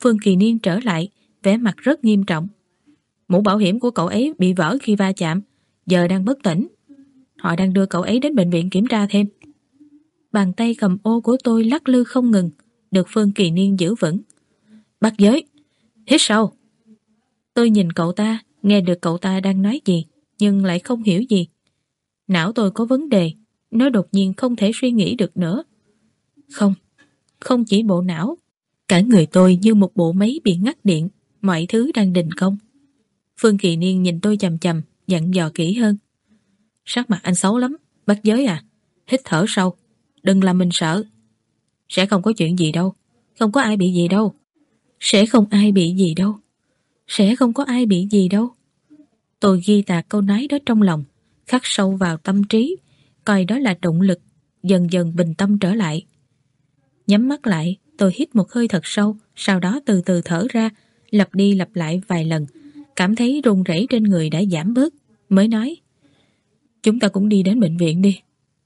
Phương Kỳ Niên trở lại, vẻ mặt rất nghiêm trọng. Mũ bảo hiểm của cậu ấy bị vỡ khi va chạm, giờ đang bất tỉnh. Họ đang đưa cậu ấy đến bệnh viện kiểm tra thêm. Bàn tay cầm ô của tôi lắc lư không ngừng, được Phương Kỳ Niên giữ vững. Bắt giới, hít sâu. Tôi nhìn cậu ta, nghe được cậu ta đang nói gì, nhưng lại không hiểu gì. Não tôi có vấn đề, nó đột nhiên không thể suy nghĩ được nữa. Không, không chỉ bộ não, cả người tôi như một bộ máy bị ngắt điện, mọi thứ đang đình công. Phương Kỳ Niên nhìn tôi chằm chằm, dặn dò kỹ hơn. Sắc mặt anh xấu lắm, bắt giới à? Hít thở sâu, đừng làm mình sợ. Sẽ không có chuyện gì đâu, không có ai bị gì đâu. Sẽ không ai bị gì đâu. Sẽ không có ai bị gì đâu. Tôi ghi tạc câu nói đó trong lòng, khắc sâu vào tâm trí, coi đó là động lực, dần dần bình tâm trở lại. Nhắm mắt lại, tôi hít một hơi thật sâu, sau đó từ từ thở ra, lặp đi lặp lại vài lần, cảm thấy run rẩy trên người đã giảm bớt, mới nói: chúng ta cũng đi đến bệnh viện đi.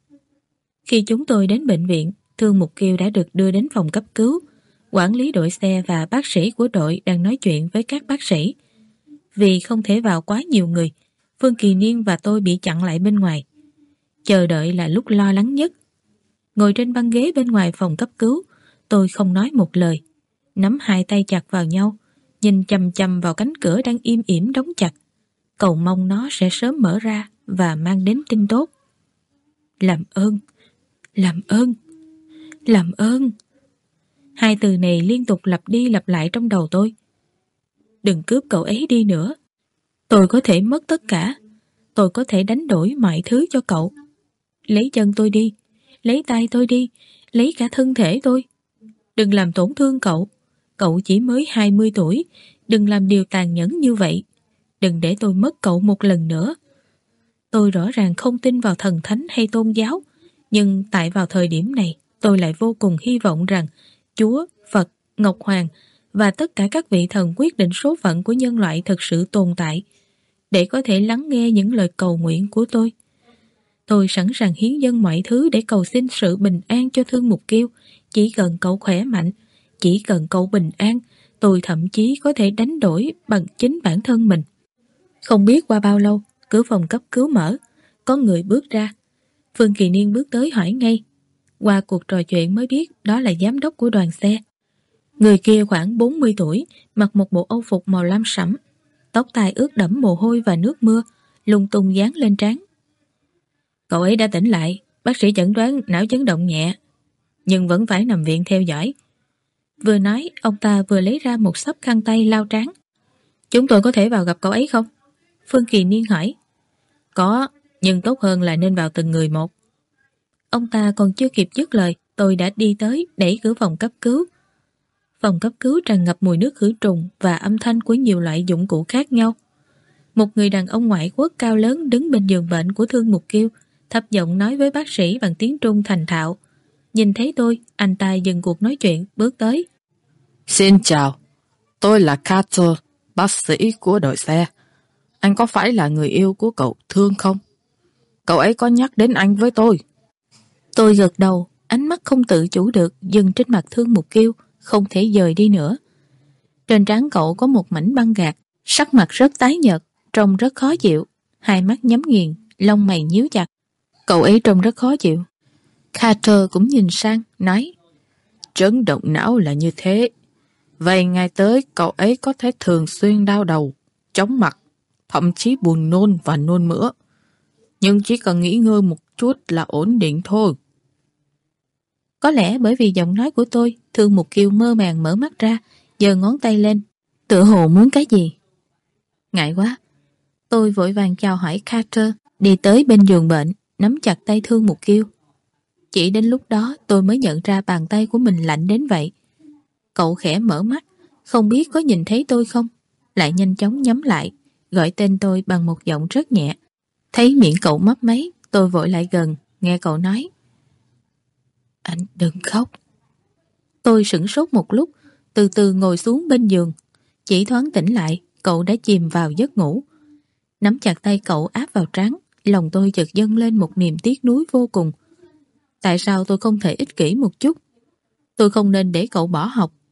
Khi chúng tôi đến bệnh viện, Thương Mục Kiều đã được đưa đến phòng cấp cứu. Quản lý đội xe và bác sĩ của đội đang nói chuyện với các bác sĩ. Vì không thể vào quá nhiều người, Phương Kỳ Niên và tôi bị chặn lại bên ngoài. Chờ đợi là lúc lo lắng nhất. Ngồi trên băng ghế bên ngoài phòng cấp cứu, tôi không nói một lời, nắm hai tay chặt vào nhau, nhìn chằm chằm vào cánh cửa đang im ỉm đóng chặt, cầu mong nó sẽ sớm mở ra và mang đến tin tốt. Làm ơn, làm ơn, làm ơn. Hai từ này liên tục lặp đi lặp lại trong đầu tôi. Đừng cướp cậu ấy đi nữa. Tôi có thể mất tất cả. Tôi có thể đánh đổi mọi thứ cho cậu. Lấy chân tôi đi, lấy tay tôi đi, lấy cả thân thể tôi. Đừng làm tổn thương cậu. Cậu chỉ mới hai mươi tuổi. Đừng làm điều tàn nhẫn như vậy. Đừng để tôi mất cậu một lần nữa. Tôi rõ ràng không tin vào thần thánh hay tôn giáo, nhưng tại vào thời điểm này, tôi lại vô cùng hy vọng rằng Chúa, Phật, Ngọc Hoàng và tất cả các vị thần quyết định số phận của nhân loại thực sự tồn tại, để có thể lắng nghe những lời cầu nguyện của tôi. Tôi sẵn sàng hiến dâng mọi thứ để cầu xin sự bình an cho Thương Mục Kiều. Chỉ cần cậu khỏe mạnh, chỉ cần cậu bình an, tôi thậm chí có thể đánh đổi bằng chính bản thân mình. Không biết qua bao lâu, cửa phòng cấp cứu mở, có người bước ra. Phương Kỳ Niên bước tới hỏi ngay. Qua cuộc trò chuyện mới biết đó là giám đốc của đoàn xe. Người kia khoảng bốn mươi tuổi, mặc một bộ âu phục màu lam sẫm, tóc tai ướt đẫm mồ hôi và nước mưa, lung tung dán lên trán. Cậu ấy đã tỉnh lại, bác sĩ chẩn đoán não chấn động nhẹ, nhưng vẫn phải nằm viện theo dõi. Vừa nói, ông ta vừa lấy ra một xấp khăn tay lau trán. Chúng tôi có thể vào gặp cậu ấy không? Phương Kỳ Niên hỏi. Có, nhưng tốt hơn là nên vào từng người một. Ông ta còn chưa kịp dứt lời, tôi đã đi tới đẩy cửa phòng cấp cứu. Phòng cấp cứu tràn ngập mùi nước khử trùng và âm thanh của nhiều loại dụng cụ khác nhau. Một người đàn ông ngoại quốc cao lớn đứng bên giường bệnh của Thương Mục Kiều, thấp giọng nói với bác sĩ bằng tiếng Trung thành thạo. Nhìn thấy tôi, anh ta dừng cuộc nói chuyện, bước tới. Xin chào, tôi là Carter, bác sĩ của đội xe. Anh có phải là người yêu của cậu Thương không? Cậu ấy có nhắc đến anh với tôi. Tôi gật đầu, ánh mắt không tự chủ được dừng trên mặt Thương Mục Kiều, không thể dời đi nữa. Trên trán cậu có một mảnh băng gạc, sắc mặt rất tái nhợt, trông rất khó chịu, hai mắt nhắm nghiền, lông mày nhíu chặt. Cậu ấy trông rất khó chịu. Carter cũng nhìn sang, nói: Chấn động não là như thế. Vài ngày tới cậu ấy có thể thường xuyên đau đầu, chóng mặt, thậm chí buồn nôn và nôn mửa. Nhưng chỉ cần nghỉ ngơi một chút là ổn định thôi. Có lẽ bởi vì giọng nói của tôi, Thương Mục Kiều mơ màng mở mắt ra, giơ ngón tay lên, tựa hồ muốn cái gì. Ngại quá. Tôi vội vàng chào hỏi Carter, đi tới bên giường bệnh, nắm chặt tay Thương Mục Kiều. Chỉ đến lúc đó tôi mới nhận ra bàn tay của mình lạnh đến vậy. Cậu khẽ mở mắt, không biết có nhìn thấy tôi không, lại nhanh chóng nhắm lại, gọi tên tôi bằng một giọng rất nhẹ. Thấy miệng cậu mấp máy, tôi vội lại gần, nghe cậu nói: Anh đừng khóc. Tôi sửng sốt một lúc, từ từ ngồi xuống bên giường. Chỉ thoáng tỉnh lại, cậu đã chìm vào giấc ngủ. Nắm chặt tay cậu áp vào trán, lòng tôi chợt dâng lên một niềm tiếc nuối vô cùng. Tại sao tôi không thể ích kỷ một chút? Tôi không nên để cậu bỏ học.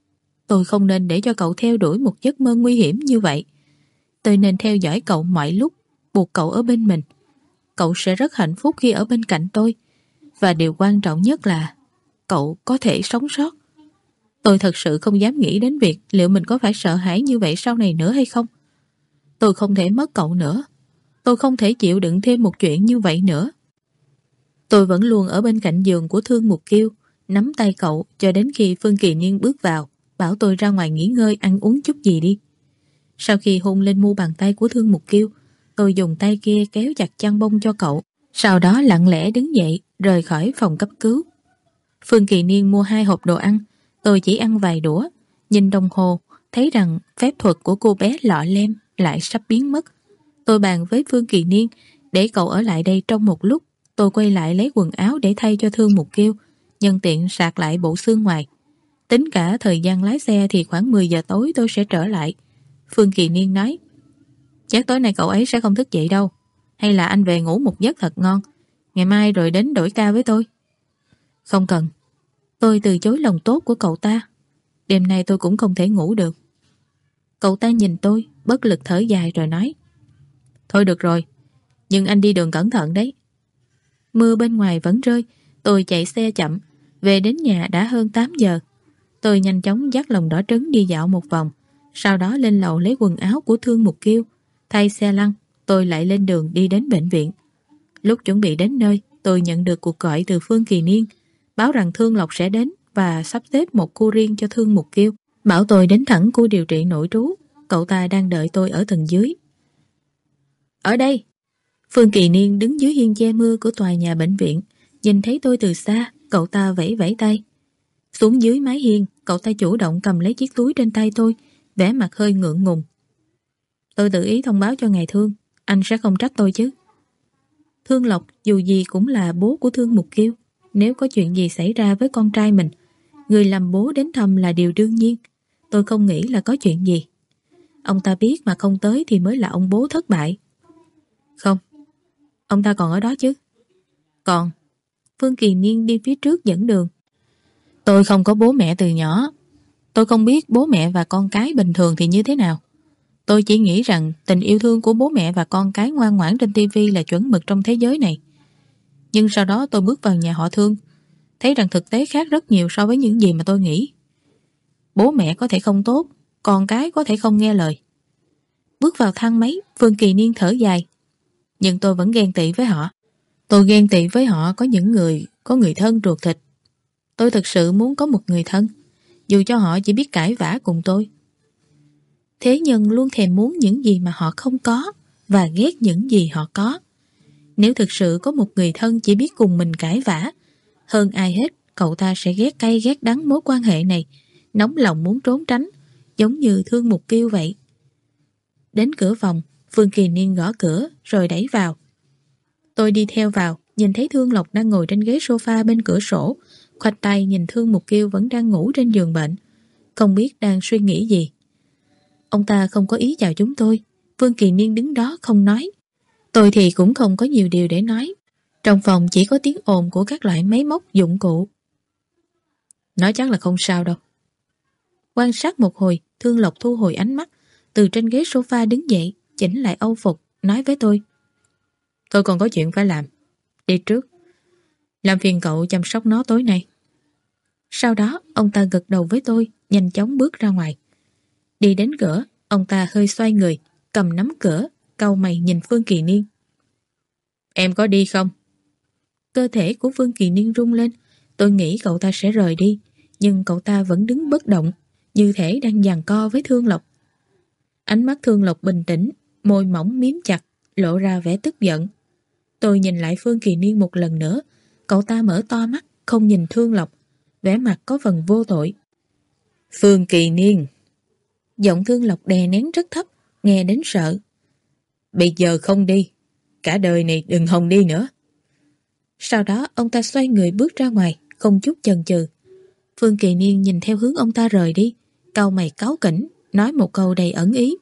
Tôi không nên để cho cậu theo đuổi một giấc mơ nguy hiểm như vậy. Tôi nên theo dõi cậu mọi lúc, buộc cậu ở bên mình. Cậu sẽ rất hạnh phúc khi ở bên cạnh tôi. Và điều quan trọng nhất là cậu có thể sống sót. Tôi thật sự không dám nghĩ đến việc liệu mình có phải sợ hãi như vậy sau này nữa hay không. Tôi không thể mất cậu nữa. Tôi không thể chịu đựng thêm một chuyện như vậy nữa. Tôi vẫn luôn ở bên cạnh giường của Thương Mục Kiêu, nắm tay cậu cho đến khi Phương Kỳ Niên bước vào, bảo tôi ra ngoài nghỉ ngơi ăn uống chút gì đi. Sau khi hôn lên mu bàn tay của Thương Mục Kiêu, tôi dùng tay kia kéo chặt chăn bông cho cậu, sau đó lặng lẽ đứng dậy rời khỏi phòng cấp cứu. Phương Kỳ Niên mua hai hộp đồ ăn, tôi chỉ ăn vài đũa, nhìn đồng hồ thấy rằng phép thuật của cô bé lọ lem lại sắp biến mất. Tôi bàn với Phương Kỳ Niên để cậu ở lại đây trong một lúc. Tôi quay lại lấy quần áo để thay cho Thương Mục Kiêu, nhân tiện sạc lại bộ xương ngoài. Tính cả thời gian lái xe thì khoảng mười giờ tối tôi sẽ trở lại. Phương Kỳ Niên nói, chắc tối nay cậu ấy sẽ không thức dậy đâu. Hay là anh về ngủ một giấc thật ngon, ngày mai rồi đến đổi ca với tôi. Không cần. Tôi từ chối lòng tốt của cậu ta. Đêm nay tôi cũng không thể ngủ được. Cậu ta nhìn tôi, bất lực thở dài rồi nói, thôi được rồi, nhưng anh đi đường cẩn thận đấy. Mưa bên ngoài vẫn rơi, tôi chạy xe chậm, về đến nhà đã hơn tám giờ. Tôi nhanh chóng dắt Lòng Đỏ Trứng đi dạo một vòng, sau đó lên lầu lấy quần áo của Thương Mục Kiêu, thay xe lăn, tôi lại lên đường đi đến bệnh viện. Lúc chuẩn bị đến nơi, tôi nhận được cuộc gọi từ Phương Kỳ Niên, báo rằng Thương Lộc sẽ đến và sắp xếp một khu riêng cho Thương Mục Kiêu, bảo tôi đến thẳng khu điều trị nội trú, cậu ta đang đợi tôi ở tầng dưới. Ở đây. Phương Kỳ Niên đứng dưới hiên che mưa của tòa nhà bệnh viện, nhìn thấy tôi từ xa, cậu ta vẫy vẫy tay. Xuống dưới mái hiên, cậu ta chủ động cầm lấy chiếc túi trên tay tôi, vẻ mặt hơi ngượng ngùng. Tôi tự ý thông báo cho ngài Thương, anh sẽ không trách tôi chứ? Thương Lộc dù gì cũng là bố của Thương Mục Kiêu, nếu có chuyện gì xảy ra với con trai mình, người làm bố đến thăm là điều đương nhiên. Tôi không nghĩ là có chuyện gì. Ông ta biết mà không tới thì mới là ông bố thất bại. Không, ông ta còn ở đó chứ? Còn. Phương Kỳ Niên đi phía trước dẫn đường. Tôi không có bố mẹ từ nhỏ. Tôi không biết bố mẹ và con cái bình thường thì như thế nào. Tôi chỉ nghĩ rằng tình yêu thương của bố mẹ và con cái ngoan ngoãn trên tivi là chuẩn mực trong thế giới này. Nhưng sau đó tôi bước vào nhà họ Thương, thấy rằng thực tế khác rất nhiều so với những gì mà tôi nghĩ. Bố mẹ có thể không tốt, con cái có thể không nghe lời. Bước vào thang máy, Phương Kỳ Niên thở dài. Nhưng tôi vẫn ghen tị với họ. Tôi ghen tị với họ có những người, có người thân ruột thịt. Tôi thực sự muốn có một người thân, dù cho họ chỉ biết cãi vã cùng tôi. Thế nhân luôn thèm muốn những gì mà họ không có và ghét những gì họ có. Nếu thực sự có một người thân chỉ biết cùng mình cãi vã, hơn ai hết, cậu ta sẽ ghét cay ghét đắng mối quan hệ này, nóng lòng muốn trốn tránh, giống như Thương Mục Kiêu vậy. Đến cửa phòng, Phương Kỳ Niên gõ cửa rồi đẩy vào. Tôi đi theo vào, nhìn thấy Thương Lộc đang ngồi trên ghế sofa bên cửa sổ, khoanh tay nhìn Thương Mục Kiêu vẫn đang ngủ trên giường bệnh, không biết đang suy nghĩ gì. Ông ta không có ý chào chúng tôi. Phương Kỳ Niên đứng đó không nói. Tôi thì cũng không có nhiều điều để nói. Trong phòng chỉ có tiếng ồn của các loại máy móc dụng cụ. Nói chắc là không sao đâu. Quan sát một hồi, Thương Lộc thu hồi ánh mắt, từ trên ghế sofa đứng dậy, chỉnh lại âu phục, nói với tôi. Tôi còn có chuyện phải làm. Đi trước. Làm phiền cậu chăm sóc nó tối nay. Sau đó, ông ta gật đầu với tôi, nhanh chóng bước ra ngoài. Đi đến cửa, ông ta hơi xoay người, cầm nắm cửa, cau mày nhìn Phương Kỳ Niên. Em có đi không? Cơ thể của Phương Kỳ Niên rung lên. Tôi nghĩ cậu ta sẽ rời đi, nhưng cậu ta vẫn đứng bất động, như thể đang giằng co với Thương Lộc. Ánh mắt Thương Lộc bình tĩnh, môi mỏng miếm chặt, lộ ra vẻ tức giận. Tôi nhìn lại Phương Kỳ Niên một lần nữa, cậu ta mở to mắt, không nhìn Thương Lộc, vẻ mặt có phần vô tội. Phương Kỳ Niên. Giọng Thương Lộc đè nén rất thấp, nghe đến sợ. Bây giờ không đi, cả đời này đừng hòng đi nữa. Sau đó ông ta xoay người bước ra ngoài, không chút chần chừ. Phương Kỳ Niên nhìn theo hướng ông ta rời đi, cau mày cáu kỉnh, nói một câu đầy ẩn ý.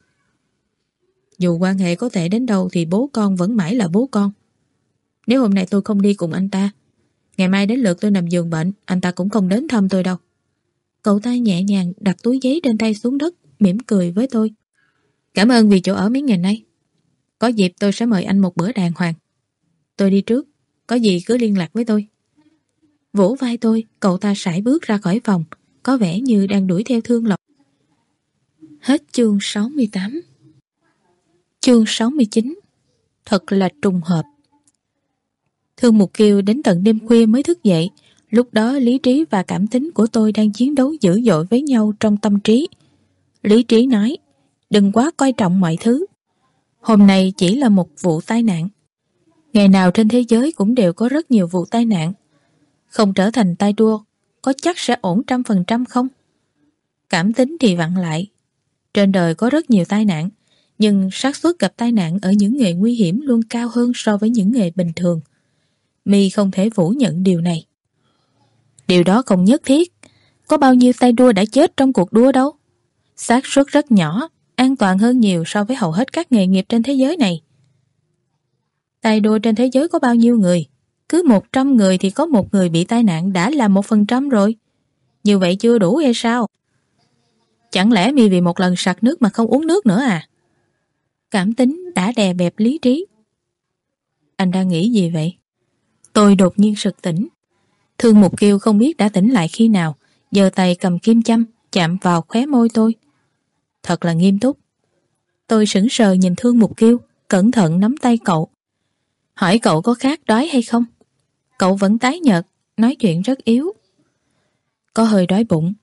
Dù quan hệ có tệ đến đâu thì bố con vẫn mãi là bố con. Nếu hôm nay tôi không đi cùng anh ta, ngày mai đến lượt tôi nằm giường bệnh, anh ta cũng không đến thăm tôi đâu. Cậu ta nhẹ nhàng đặt túi giấy trên tay xuống đất, mỉm cười với tôi. Cảm ơn vì chỗ ở mấy ngày nay. Có dịp tôi sẽ mời anh một bữa đàng hoàng. Tôi đi trước, có gì cứ liên lạc với tôi. Vỗ vai tôi, cậu ta sải bước ra khỏi phòng, có vẻ như đang đuổi theo Thương Lộc. Hết chương sáu mươi tám. Chương sáu mươi chín. Thật là trùng hợp. Thương Mục Kiều đến tận đêm khuya mới thức dậy. Lúc đó lý trí và cảm tính của tôi đang chiến đấu dữ dội với nhau trong tâm trí. Lý trí nói, đừng quá coi trọng mọi thứ. Hôm nay chỉ là một vụ tai nạn. Ngày nào trên thế giới cũng đều có rất nhiều vụ tai nạn. Không trở thành tai đua, có chắc sẽ ổn trăm phần trăm không? Cảm tính thì vặn lại. Trên đời có rất nhiều tai nạn, nhưng xác suất gặp tai nạn ở những nghề nguy hiểm luôn cao hơn so với những nghề bình thường. My không thể phủ nhận điều này. Điều đó không nhất thiết. Có bao nhiêu tay đua đã chết trong cuộc đua đâu. Xác suất rất nhỏ, an toàn hơn nhiều so với hầu hết các nghề nghiệp trên thế giới này. Tay đua trên thế giới có bao nhiêu người? Cứ một trăm người thì có một người bị tai nạn đã là một phần trăm rồi. Như vậy chưa đủ hay sao? Chẳng lẽ My vì một lần sặc nước mà không uống nước nữa à? Cảm tính đã đè bẹp lý trí. Anh đang nghĩ gì vậy? Tôi đột nhiên sực tỉnh. Thương Mục Kiều không biết đã tỉnh lại khi nào, giơ tay cầm kim châm chạm vào khóe môi tôi. Thật là nghiêm túc. Tôi sững sờ nhìn Thương Mục Kiều, cẩn thận nắm tay cậu. Hỏi cậu có khát đói hay không? Cậu vẫn tái nhợt, nói chuyện rất yếu. Có hơi đói bụng.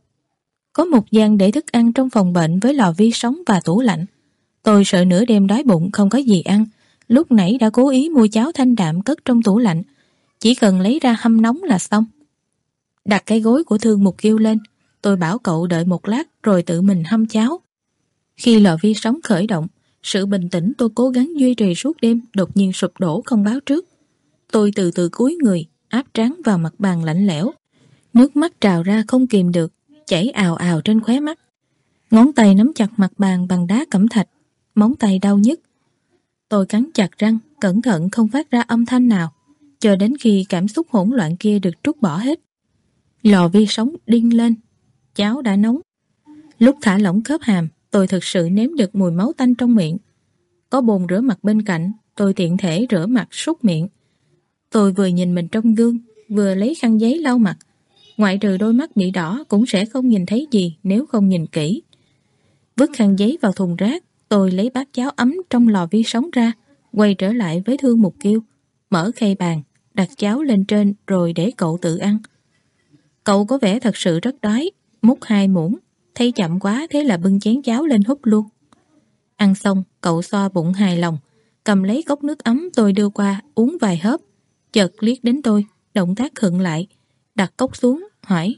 Có một gian để thức ăn trong phòng bệnh với lò vi sóng và tủ lạnh. Tôi sợ nửa đêm đói bụng không có gì ăn, lúc nãy đã cố ý mua cháo thanh đạm cất trong tủ lạnh. Chỉ cần lấy ra hâm nóng là xong. Đặt cái gối của Thương Mục Kiều lên, tôi bảo cậu đợi một lát rồi tự mình hâm cháo. Khi lò vi sóng khởi động, sự bình tĩnh tôi cố gắng duy trì suốt đêm đột nhiên sụp đổ không báo trước. Tôi từ từ cúi người, áp trán vào mặt bàn lạnh lẽo. Nước mắt trào ra không kìm được, chảy ào ào trên khóe mắt. Ngón tay nắm chặt mặt bàn bằng đá cẩm thạch, móng tay đau nhức. Tôi cắn chặt răng, cẩn thận không phát ra âm thanh nào, chờ đến khi cảm xúc hỗn loạn kia được trút bỏ hết. Lò vi sóng điên lên, cháo đã nóng. Lúc thả lỏng khớp hàm, tôi thực sự nếm được mùi máu tanh trong miệng. Có bồn rửa mặt bên cạnh, tôi tiện thể rửa mặt súc miệng. Tôi vừa nhìn mình trong gương, vừa lấy khăn giấy lau mặt. Ngoại trừ đôi mắt bị đỏ cũng sẽ không nhìn thấy gì nếu không nhìn kỹ. Vứt khăn giấy vào thùng rác, tôi lấy bát cháo ấm trong lò vi sóng ra, quay trở lại với Thương Mục Kiều, mở khay bàn, đặt cháo lên trên rồi để cậu tự ăn. Cậu có vẻ thật sự rất đói, múc hai muỗng, thấy chậm quá thế là bưng chén cháo lên húp luôn. Ăn xong, cậu xoa bụng hài lòng, cầm lấy cốc nước ấm tôi đưa qua uống vài hớp, chợt liếc đến tôi, động tác khựng lại, đặt cốc xuống, hỏi: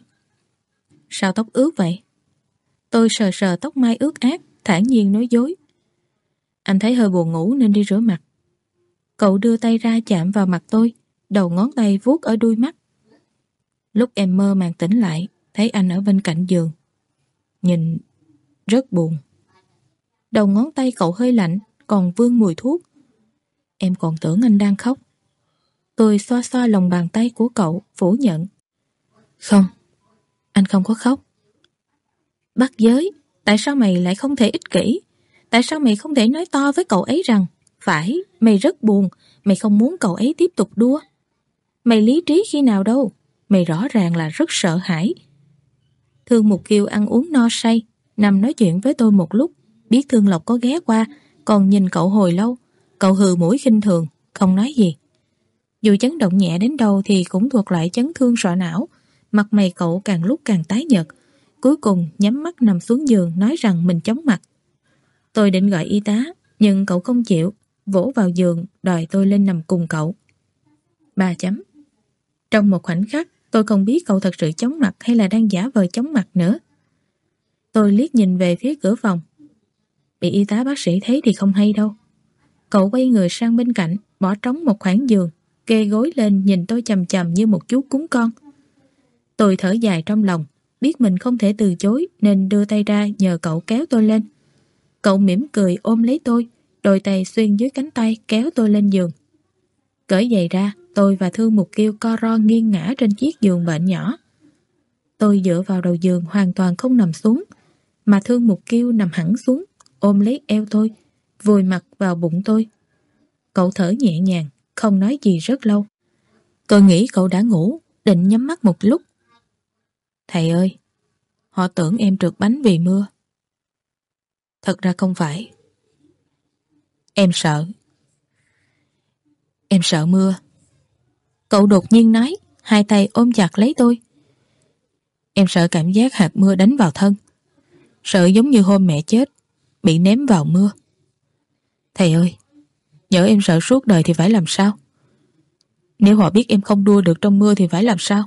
Sao tóc ướt vậy? Tôi sờ sờ tóc mai ướt át, thản nhiên nói dối: Anh thấy hơi buồn ngủ nên đi rửa mặt. Cậu đưa tay ra chạm vào mặt tôi, đầu ngón tay vuốt ở đuôi mắt. Lúc em mơ màng tỉnh lại, thấy anh ở bên cạnh giường. Nhìn rất buồn. Đầu ngón tay cậu hơi lạnh, còn vương mùi thuốc. Em còn tưởng anh đang khóc. Tôi xoa xoa lòng bàn tay của cậu, phủ nhận: Không, anh không có khóc. Bắt giới, tại sao mày lại không thể ích kỷ? Tại sao mày không thể nói to với cậu ấy rằng phải, mày rất buồn, mày không muốn cậu ấy tiếp tục đua? Mày lý trí khi nào đâu, mày rõ ràng là rất sợ hãi. Thương Mục Kiều ăn uống no say, nằm nói chuyện với tôi một lúc, biết Thương Lộc có ghé qua, còn nhìn cậu hồi lâu. Cậu hừ mũi khinh thường, không nói gì. Dù chấn động nhẹ đến đâu thì cũng thuộc loại chấn thương sọ não. Mặt mày cậu càng lúc càng tái nhợt, cuối cùng nhắm mắt nằm xuống giường nói rằng mình chóng mặt. Tôi định gọi y tá, nhưng cậu không chịu, vỗ vào giường đòi tôi lên nằm cùng cậu. Ba chấm. Trong một khoảnh khắc, tôi không biết cậu thật sự chóng mặt hay là đang giả vờ chóng mặt nữa. Tôi liếc nhìn về phía cửa phòng. Bị y tá bác sĩ thấy thì không hay đâu. Cậu quay người sang bên cạnh, bỏ trống một khoảng giường, kê gối lên nhìn tôi chằm chằm như một chú cún con. Tôi thở dài trong lòng, biết mình không thể từ chối nên đưa tay ra nhờ cậu kéo tôi lên. Cậu mỉm cười ôm lấy tôi, đôi tay xuyên dưới cánh tay kéo tôi lên giường. Cởi giày ra, tôi và Thương Mục Kiều co ro nghiêng ngã trên chiếc giường bệnh nhỏ. Tôi dựa vào đầu giường hoàn toàn không nằm xuống, mà Thương Mục Kiêu nằm hẳn xuống, ôm lấy eo tôi, vùi mặt vào bụng tôi. Cậu thở nhẹ nhàng, không nói gì rất lâu. Tôi nghĩ cậu đã ngủ, định nhắm mắt một lúc. Thầy ơi, họ tưởng em trượt bánh vì mưa. Thật ra không phải. Em sợ. Em sợ mưa. Cậu đột nhiên nói, hai tay ôm chặt lấy tôi. Em sợ cảm giác hạt mưa đánh vào thân. Sợ giống như hôm mẹ chết, bị ném vào mưa. Thầy ơi, nhỡ em sợ suốt đời thì phải làm sao? Nếu họ biết em không đua được trong mưa thì phải làm sao?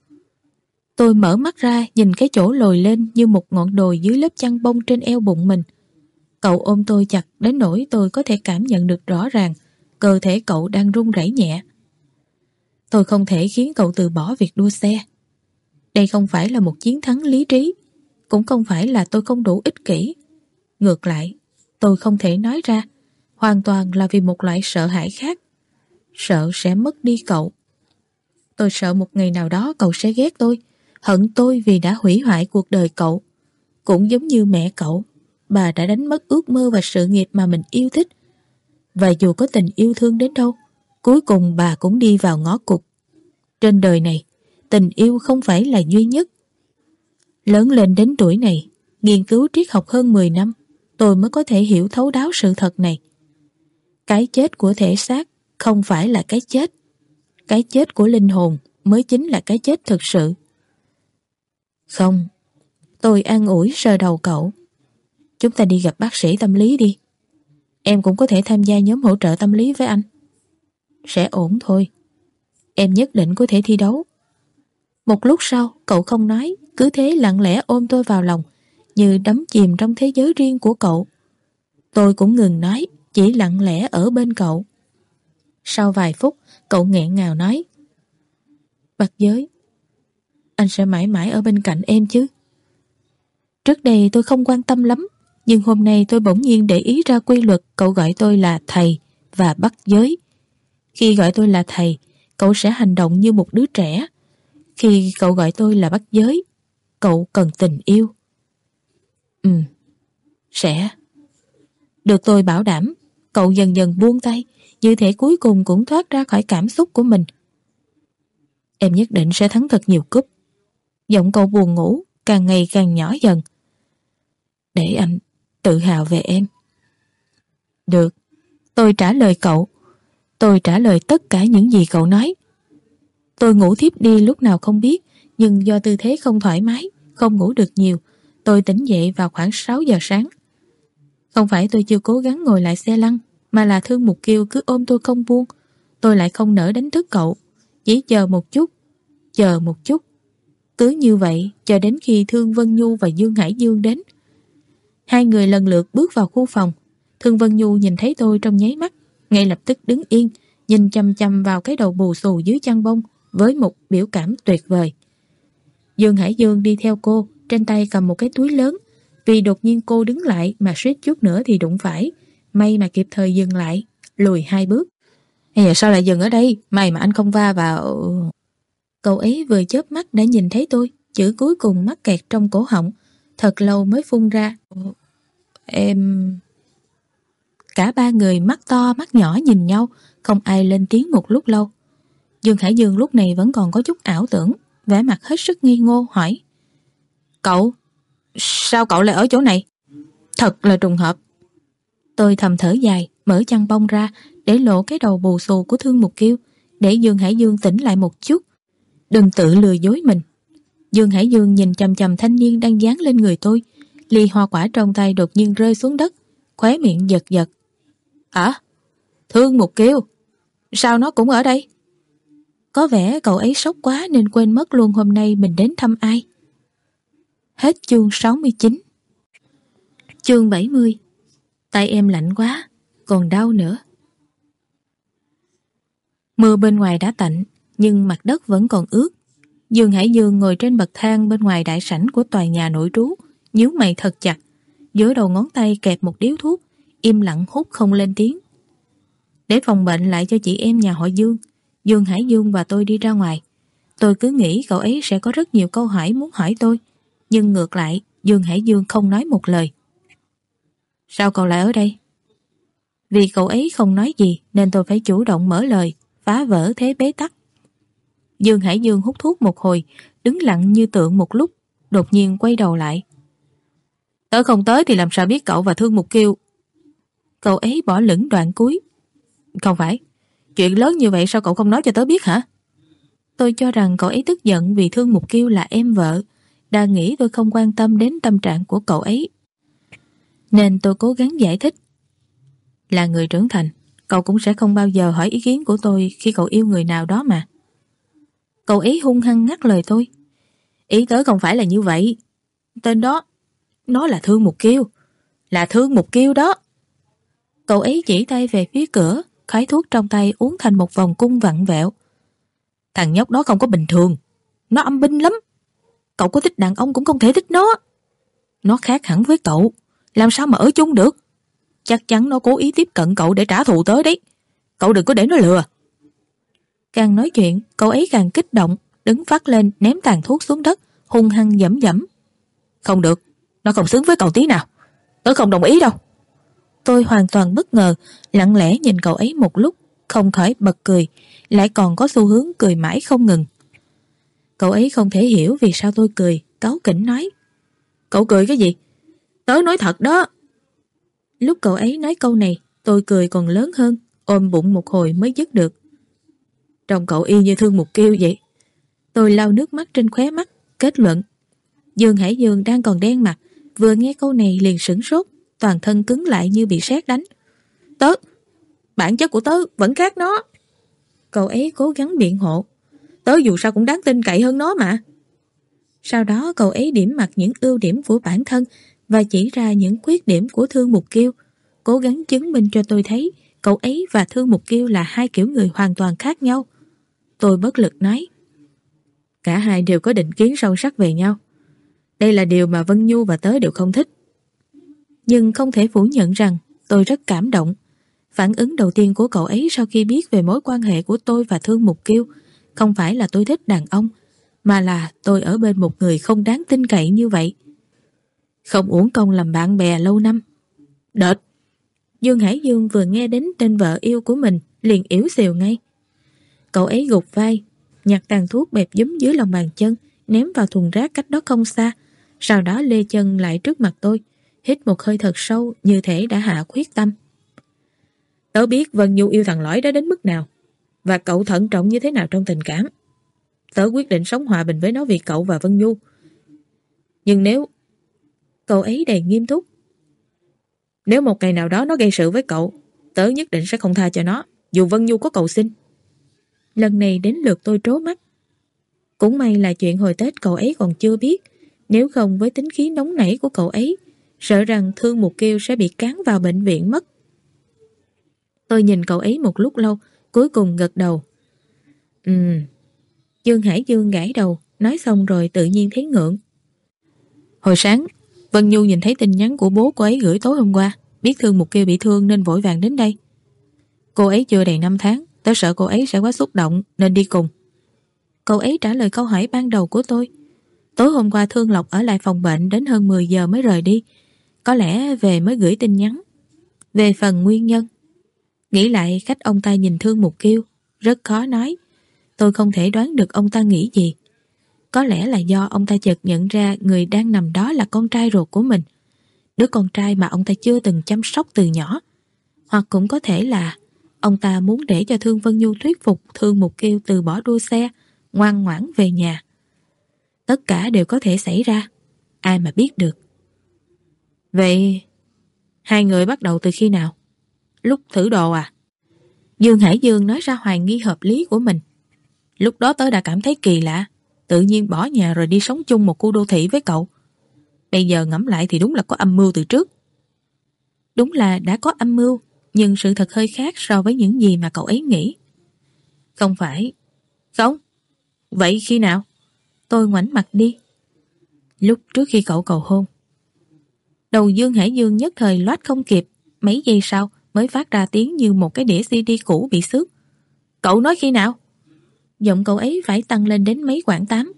Tôi mở mắt ra nhìn cái chỗ lồi lên như một ngọn đồi dưới lớp chăn bông trên eo bụng mình. Cậu ôm tôi chặt đến nỗi tôi có thể cảm nhận được rõ ràng cơ thể cậu đang run rẩy nhẹ. Tôi không thể khiến cậu từ bỏ việc đua xe. Đây không phải là một chiến thắng lý trí, cũng không phải là tôi không đủ ích kỷ. Ngược lại, tôi không thể nói ra, hoàn toàn là vì một loại sợ hãi khác. Sợ sẽ mất đi cậu. Tôi sợ một ngày nào đó cậu sẽ ghét tôi, hận tôi vì đã hủy hoại cuộc đời cậu. Cũng giống như mẹ cậu, bà đã đánh mất ước mơ và sự nghiệp mà mình yêu thích. Và dù có tình yêu thương đến đâu, cuối cùng bà cũng đi vào ngõ cụt. Trên đời này, tình yêu không phải là duy nhất. Lớn lên đến tuổi này, nghiên cứu triết học hơn mười năm, tôi mới có thể hiểu thấu đáo sự thật này. Cái chết của thể xác không phải là cái chết. Cái chết của linh hồn mới chính là cái chết thực sự. Không, tôi an ủi sờ đầu cậu. Chúng ta đi gặp bác sĩ tâm lý đi. Em cũng có thể tham gia nhóm hỗ trợ tâm lý với anh. Sẽ ổn thôi. Em nhất định có thể thi đấu. Một lúc sau, cậu không nói, cứ thế lặng lẽ ôm tôi vào lòng, như đắm chìm trong thế giới riêng của cậu. Tôi cũng ngừng nói, chỉ lặng lẽ ở bên cậu. Sau vài phút, cậu nghẹn ngào nói: Bạch Giới, anh sẽ mãi mãi ở bên cạnh em chứ. Trước đây tôi không quan tâm lắm, nhưng hôm nay tôi bỗng nhiên để ý ra quy luật cậu gọi tôi là thầy và Bạch Giới. Khi gọi tôi là thầy, cậu sẽ hành động như một đứa trẻ. Khi cậu gọi tôi là Bạch Giới, cậu cần tình yêu. Ừ, sẽ. Được tôi bảo đảm. Cậu dần dần buông tay, như thể cuối cùng cũng thoát ra khỏi cảm xúc của mình. Em nhất định sẽ thắng thật nhiều cúp. Giọng cậu buồn ngủ, càng ngày càng nhỏ dần. Để anh tự hào về em. Được, tôi trả lời cậu. Tôi trả lời tất cả những gì cậu nói. Tôi ngủ thiếp đi lúc nào không biết, nhưng do tư thế không thoải mái, không ngủ được nhiều, tôi tỉnh dậy vào khoảng sáu giờ sáng. Không phải tôi chưa cố gắng ngồi lại xe lăn, mà là Thương Mục Kiêu cứ ôm tôi không buông. Tôi lại không nỡ đánh thức cậu, chỉ chờ một chút, chờ một chút. Cứ như vậy, chờ đến khi Thương Vân Nhu và Dương Hải Dương đến. Hai người lần lượt bước vào khu phòng. Thương Vân Nhu nhìn thấy tôi trong nháy mắt, ngay lập tức đứng yên, nhìn chăm chăm vào cái đầu bù xù dưới chăn bông với một biểu cảm tuyệt vời. Dương Hải Dương đi theo cô, trên tay cầm một cái túi lớn. Vì đột nhiên cô đứng lại mà suýt chút nữa thì đụng phải, may mà kịp thời dừng lại, lùi hai bước. Ê, sao lại dừng ở đây? May mà anh không va vào... Cậu ấy vừa chớp mắt đã nhìn thấy tôi, chữ cuối cùng mắc kẹt trong cổ họng, thật lâu mới phun ra. Em... Cả ba người mắt to mắt nhỏ nhìn nhau, không ai lên tiếng một lúc lâu. Dương Hải Dương lúc này vẫn còn có chút ảo tưởng, vẻ mặt hết sức nghi ngô hỏi: Cậu, sao cậu lại ở chỗ này? Thật là trùng hợp. Tôi thầm thở dài, mở chăn bông ra để lộ cái đầu bù xù của Thương Mục Kiêu, để Dương Hải Dương tỉnh lại một chút. Đừng tự lừa dối mình. Dương Hải Dương nhìn chằm chằm thanh niên đang dán lên người tôi. Ly hoa quả trong tay đột nhiên rơi xuống đất, khóe miệng giật giật. Hả? Thương Mục Kiêu? Sao nó cũng ở đây? Có vẻ cậu ấy sốc quá nên quên mất luôn hôm nay mình đến thăm ai. Hết chương sáu mươi chín. Chương bảy mươi. Tay em lạnh quá, còn đau nữa. Mưa bên ngoài đã tạnh, nhưng mặt đất vẫn còn ướt. Dương Hải Dương ngồi trên bậc thang bên ngoài đại sảnh của tòa nhà nội trú, nhíu mày thật chặt, giữa đầu ngón tay kẹp một điếu thuốc, im lặng hút không lên tiếng. Để phòng bệnh lại cho chị em nhà họ Dương, Dương Hải Dương và tôi đi ra ngoài. Tôi cứ nghĩ cậu ấy sẽ có rất nhiều câu hỏi muốn hỏi tôi, nhưng ngược lại, Dương Hải Dương không nói một lời. Sao cậu lại ở đây? Vì cậu ấy không nói gì nên tôi phải chủ động mở lời, phá vỡ thế bế tắc. Dương Hải Dương hút thuốc một hồi, đứng lặng như tượng một lúc, đột nhiên quay đầu lại. Tớ không tới thì làm sao biết cậu và Thương Mục Kiều? Cậu ấy bỏ lửng đoạn cuối. Không phải, chuyện lớn như vậy sao cậu không nói cho tớ biết hả? Tôi cho rằng cậu ấy tức giận vì Thương Mục Kiều là em vợ, đang nghĩ tôi không quan tâm đến tâm trạng của cậu ấy. Nên tôi cố gắng giải thích. Là người trưởng thành, cậu cũng sẽ không bao giờ hỏi ý kiến của tôi khi cậu yêu người nào đó mà. Cậu ấy hung hăng ngắt lời tôi. Ý tớ không phải là như vậy. Tên đó, nó là Thương Mục Kiều. Là Thương Mục Kiều đó. Cậu ấy chỉ tay về phía cửa, khói thuốc trong tay uốn thành một vòng cung vặn vẹo. Thằng nhóc đó không có bình thường. Nó âm binh lắm. Cậu có thích đàn ông cũng không thể thích nó. Nó khác hẳn với cậu. Làm sao mà ở chung được? Chắc chắn nó cố ý tiếp cận cậu để trả thù tới đấy. Cậu đừng có để nó lừa. Càng nói chuyện, cậu ấy càng kích động, đứng phát lên ném tàn thuốc xuống đất, hung hăng dẫm dẫm. Không được, nó không xứng với cậu tí nào. Tớ không đồng ý đâu. Tôi hoàn toàn bất ngờ, lặng lẽ nhìn cậu ấy một lúc, không khỏi bật cười, lại còn có xu hướng cười mãi không ngừng. Cậu ấy không thể hiểu vì sao tôi cười, cáu kỉnh nói. Cậu cười cái gì? Tớ nói thật đó. Lúc cậu ấy nói câu này, tôi cười còn lớn hơn, ôm bụng một hồi mới dứt được. Trông cậu y như Thương Mục Kiều vậy. Tôi lau nước mắt trên khóe mắt, kết luận. Dương Hải Dương đang còn đen mặt, vừa nghe câu này liền sửng sốt, toàn thân cứng lại như bị sét đánh. Tớ, bản chất của tớ vẫn khác nó. Cậu ấy cố gắng biện hộ. Tớ dù sao cũng đáng tin cậy hơn nó mà. Sau đó cậu ấy điểm mặt những ưu điểm của bản thân và chỉ ra những khuyết điểm của Thương Mục Kiều, cố gắng chứng minh cho tôi thấy cậu ấy và Thương Mục Kiều là hai kiểu người hoàn toàn khác nhau. Tôi bất lực nói. Cả hai đều có định kiến sâu sắc về nhau. Đây là điều mà Vân Nhu và tớ đều không thích. Nhưng không thể phủ nhận rằng tôi rất cảm động. Phản ứng đầu tiên của cậu ấy sau khi biết về mối quan hệ của tôi và Thương Mục Kiều không phải là tôi thích đàn ông, mà là tôi ở bên một người không đáng tin cậy như vậy. Không uổng công làm bạn bè lâu năm. Đệt! Dương Hải Dương vừa nghe đến tên vợ yêu của mình liền yếu xìu ngay. Cậu ấy gục vai, nhặt tàn thuốc bẹp dúm dưới lòng bàn chân, ném vào thùng rác cách đó không xa, sau đó lê chân lại trước mặt tôi, hít một hơi thật sâu như thể đã hạ quyết tâm. Tớ biết Vân Nhu yêu thằng lõi đó đến mức nào, và cậu thận trọng như thế nào trong tình cảm. Tớ quyết định sống hòa bình với nó vì cậu và Vân Nhu. Nhưng nếu... Cậu ấy đầy nghiêm túc. Nếu một ngày nào đó nó gây sự với cậu, tớ nhất định sẽ không tha cho nó, dù Vân Nhu có cầu xin. Lần này đến lượt tôi trố mắt. Cũng may là chuyện hồi Tết cậu ấy còn chưa biết, nếu không với tính khí nóng nảy của cậu ấy, sợ rằng Thương Mục Kiều sẽ bị cán vào bệnh viện mất. Tôi nhìn cậu ấy một lúc lâu, cuối cùng gật đầu. Ừm. Dương Hải Dương gãi đầu, nói xong rồi tự nhiên thấy ngượng. Hồi sáng, Vân Nhu nhìn thấy tin nhắn của bố cô ấy gửi tối hôm qua, biết Thương Mục Kiều bị thương nên vội vàng đến đây. Cô ấy chưa đầy năm tháng, tớ sợ cô ấy sẽ quá xúc động nên đi cùng. Cậu ấy trả lời câu hỏi ban đầu của tôi. Tối hôm qua Thương Lộc ở lại phòng bệnh đến hơn mười giờ mới rời đi. Có lẽ về mới gửi tin nhắn. Về phần nguyên nhân, nghĩ lại cách ông ta nhìn Thương Mục Kiều, rất khó nói. Tôi không thể đoán được ông ta nghĩ gì. Có lẽ là do ông ta chợt nhận ra người đang nằm đó là con trai ruột của mình, đứa con trai mà ông ta chưa từng chăm sóc từ nhỏ. Hoặc cũng có thể là ông ta muốn để cho Thương Vân Nhu thuyết phục Thương Mục Kiều từ bỏ đua xe, ngoan ngoãn về nhà. Tất cả đều có thể xảy ra, ai mà biết được. Vậy hai người bắt đầu từ khi nào? Lúc thử đồ à? Dương Hải Dương nói ra hoài nghi hợp lý của mình. Lúc đó tớ đã cảm thấy kỳ lạ, tự nhiên bỏ nhà rồi đi sống chung một khu đô thị với cậu. Bây giờ ngẫm lại thì đúng là có âm mưu từ trước. Đúng là đã có âm mưu, nhưng sự thật hơi khác so với những gì mà cậu ấy nghĩ. Không phải. Không. Vậy khi nào? Tôi ngoảnh mặt đi. Lúc trước khi cậu cầu hôn. Đầu Dương Hải Dương nhất thời loát không kịp, mấy giây sau mới phát ra tiếng như một cái đĩa xê đê cũ bị xước. Cậu nói khi nào? Giọng cậu ấy phải tăng lên đến mấy quãng tám.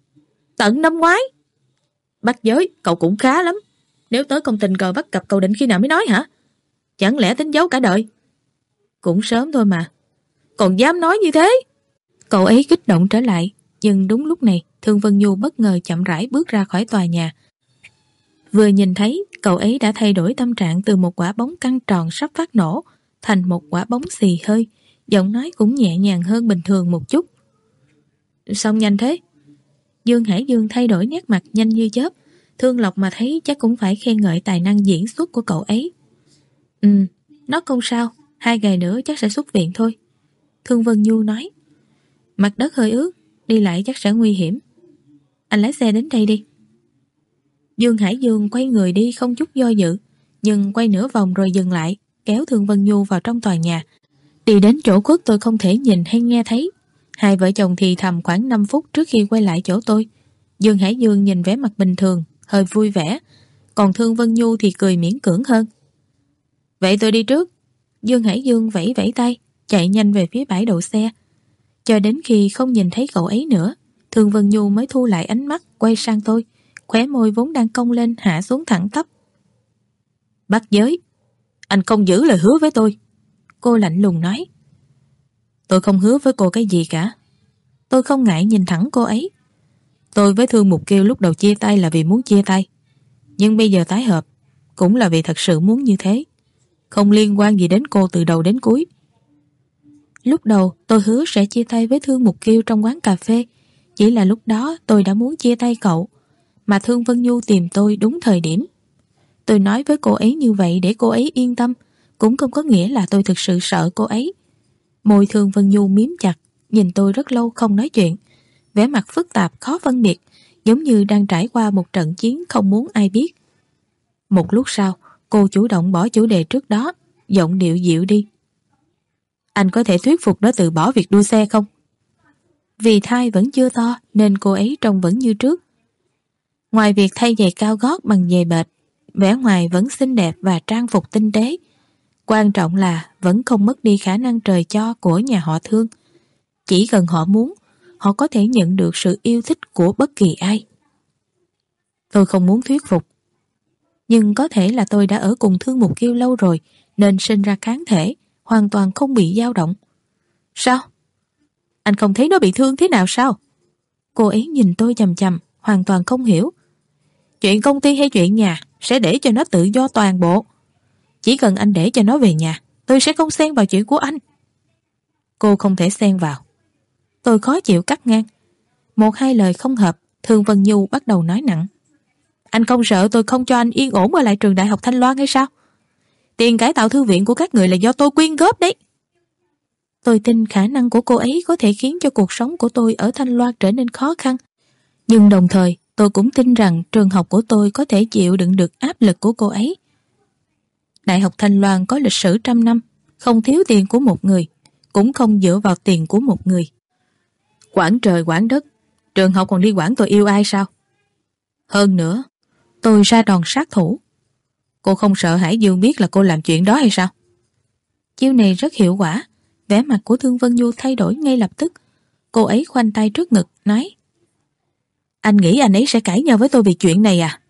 Tận năm ngoái. Bắt giới, cậu cũng khá lắm. Nếu tới công tình cờ bắt gặp cậu định khi nào mới nói hả? Chẳng lẽ tính giấu cả đời? Cũng sớm thôi mà. Còn dám nói như thế? Cậu ấy kích động trở lại. Nhưng đúng lúc này, Thương Vân Nhu bất ngờ chậm rãi bước ra khỏi tòa nhà. Vừa nhìn thấy, cậu ấy đã thay đổi tâm trạng từ một quả bóng căng tròn sắp phát nổ thành một quả bóng xì hơi, giọng nói cũng nhẹ nhàng hơn bình thường một chút. Xong nhanh thế? Dương Hải Dương thay đổi nét mặt nhanh như chớp. Thương Lộc mà thấy chắc cũng phải khen ngợi tài năng diễn xuất của cậu ấy. Ừ, nó không sao, hai ngày nữa chắc sẽ xuất viện thôi. Thương Vân Nhu nói. Mặt đất hơi ướt, đi lại chắc sẽ nguy hiểm. Anh lái xe đến đây đi. Dương Hải Dương quay người đi không chút do dự, nhưng quay nửa vòng rồi dừng lại, kéo Thương Vân Nhu vào trong tòa nhà. Đi đến chỗ khuất tôi không thể nhìn hay nghe thấy. Hai vợ chồng thì thầm khoảng năm phút trước khi quay lại chỗ tôi. Dương Hải Dương nhìn vẻ mặt bình thường, hơi vui vẻ, còn Thương Vân Nhu thì cười miễn cưỡng hơn. Vậy tôi đi trước. Dương Hải Dương vẫy vẫy tay, chạy nhanh về phía bãi đậu xe. Cho đến khi không nhìn thấy cậu ấy nữa, Thương Vân Nhu mới thu lại ánh mắt, quay sang tôi, khóe môi vốn đang cong lên hạ xuống thẳng tắp. Bắt giới, anh không giữ lời hứa với tôi. Cô lạnh lùng nói. Tôi không hứa với cô cái gì cả. Tôi không ngại nhìn thẳng cô ấy. Tôi với Thương Mục Kiêu lúc đầu chia tay là vì muốn chia tay, nhưng bây giờ tái hợp cũng là vì thật sự muốn như thế, không liên quan gì đến cô từ đầu đến cuối. Lúc đầu tôi hứa sẽ chia tay với Thương Mục Kiêu trong quán cà phê, chỉ là lúc đó tôi đã muốn chia tay cậu, mà Thương Vân Nhu tìm tôi đúng thời điểm. Tôi nói với cô ấy như vậy để cô ấy yên tâm, cũng không có nghĩa là tôi thực sự sợ cô ấy. Môi Thương Vân Nhu miếm chặt, nhìn tôi rất lâu không nói chuyện, vẻ mặt phức tạp khó phân biệt, giống như đang trải qua một trận chiến không muốn ai biết. Một lúc sau, cô chủ động bỏ chủ đề trước đó, giọng điệu dịu đi. Anh có thể thuyết phục nó từ bỏ việc đua xe không? Vì thai vẫn chưa to nên cô ấy trông vẫn như trước. Ngoài việc thay giày cao gót bằng giày bệt, vẻ ngoài vẫn xinh đẹp và trang phục tinh tế. Quan trọng là vẫn không mất đi khả năng trời cho của nhà họ Thương. Chỉ cần họ muốn, họ có thể nhận được sự yêu thích của bất kỳ ai. Tôi không muốn thuyết phục. Nhưng có thể là tôi đã ở cùng Thương Mục Kiêu lâu rồi nên sinh ra kháng thể, hoàn toàn không bị dao động. Sao? Anh không thấy nó bị thương thế nào sao? Cô ấy nhìn tôi chằm chằm, hoàn toàn không hiểu. Chuyện công ty hay chuyện nhà sẽ để cho nó tự do toàn bộ. Chỉ cần anh để cho nó về nhà, tôi sẽ không xen vào chuyện của anh. Cô không thể xen vào. Tôi khó chịu cắt ngang. Một hai lời không hợp, Thương Vân Nhu bắt đầu nói nặng. Anh không sợ tôi không cho anh yên ổn ở lại trường Đại học Thanh Loan hay sao? Tiền cải tạo thư viện của các người là do tôi quyên góp đấy. Tôi tin khả năng của cô ấy có thể khiến cho cuộc sống của tôi ở Thanh Loan trở nên khó khăn. Nhưng đồng thời, tôi cũng tin rằng trường học của tôi có thể chịu đựng được áp lực của cô ấy. Đại học Thanh Loan có lịch sử trăm năm, không thiếu tiền của một người, cũng không dựa vào tiền của một người. Quản trời quản đất, trường học còn đi quản tôi yêu ai sao? Hơn nữa, tôi ra đòn sát thủ. Cô không sợ Hải Dương biết là cô làm chuyện đó hay sao? Chiêu này rất hiệu quả. Vẻ mặt của Thương Vân Nhu thay đổi ngay lập tức. Cô ấy khoanh tay trước ngực, nói. Anh nghĩ anh ấy sẽ cãi nhau với tôi vì chuyện này à?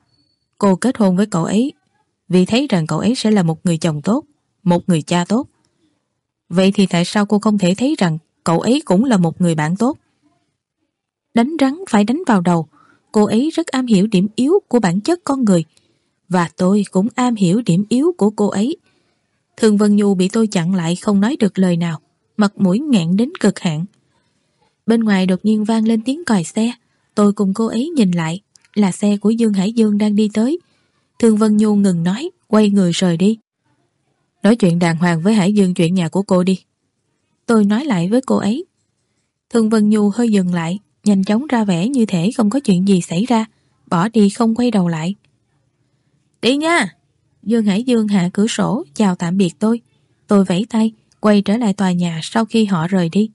Cô kết hôn với cậu ấy vì thấy rằng cậu ấy sẽ là một người chồng tốt, một người cha tốt. Vậy thì tại sao cô không thể thấy rằng cậu ấy cũng là một người bạn tốt? Đánh rắn phải đánh vào đầu. Cô ấy rất am hiểu điểm yếu của bản chất con người, và tôi cũng am hiểu điểm yếu của cô ấy. Thương Vân Nhu bị tôi chặn lại không nói được lời nào, mặt mũi nghẹn đến cực hạn. Bên ngoài đột nhiên vang lên tiếng còi xe. Tôi cùng cô ấy nhìn lại, là xe của Dương Hải Dương đang đi tới. Thương Vân Nhu ngừng nói, quay người rời đi. Nói chuyện đàng hoàng với Hải Dương chuyện nhà của cô đi. Tôi nói lại với cô ấy. Thương Vân Nhu hơi dừng lại, nhanh chóng ra vẻ như thể không có chuyện gì xảy ra, bỏ đi không quay đầu lại. Đi nha! Dương Hải Dương hạ cửa sổ chào tạm biệt tôi. Tôi vẫy tay, quay trở lại tòa nhà sau khi họ rời đi.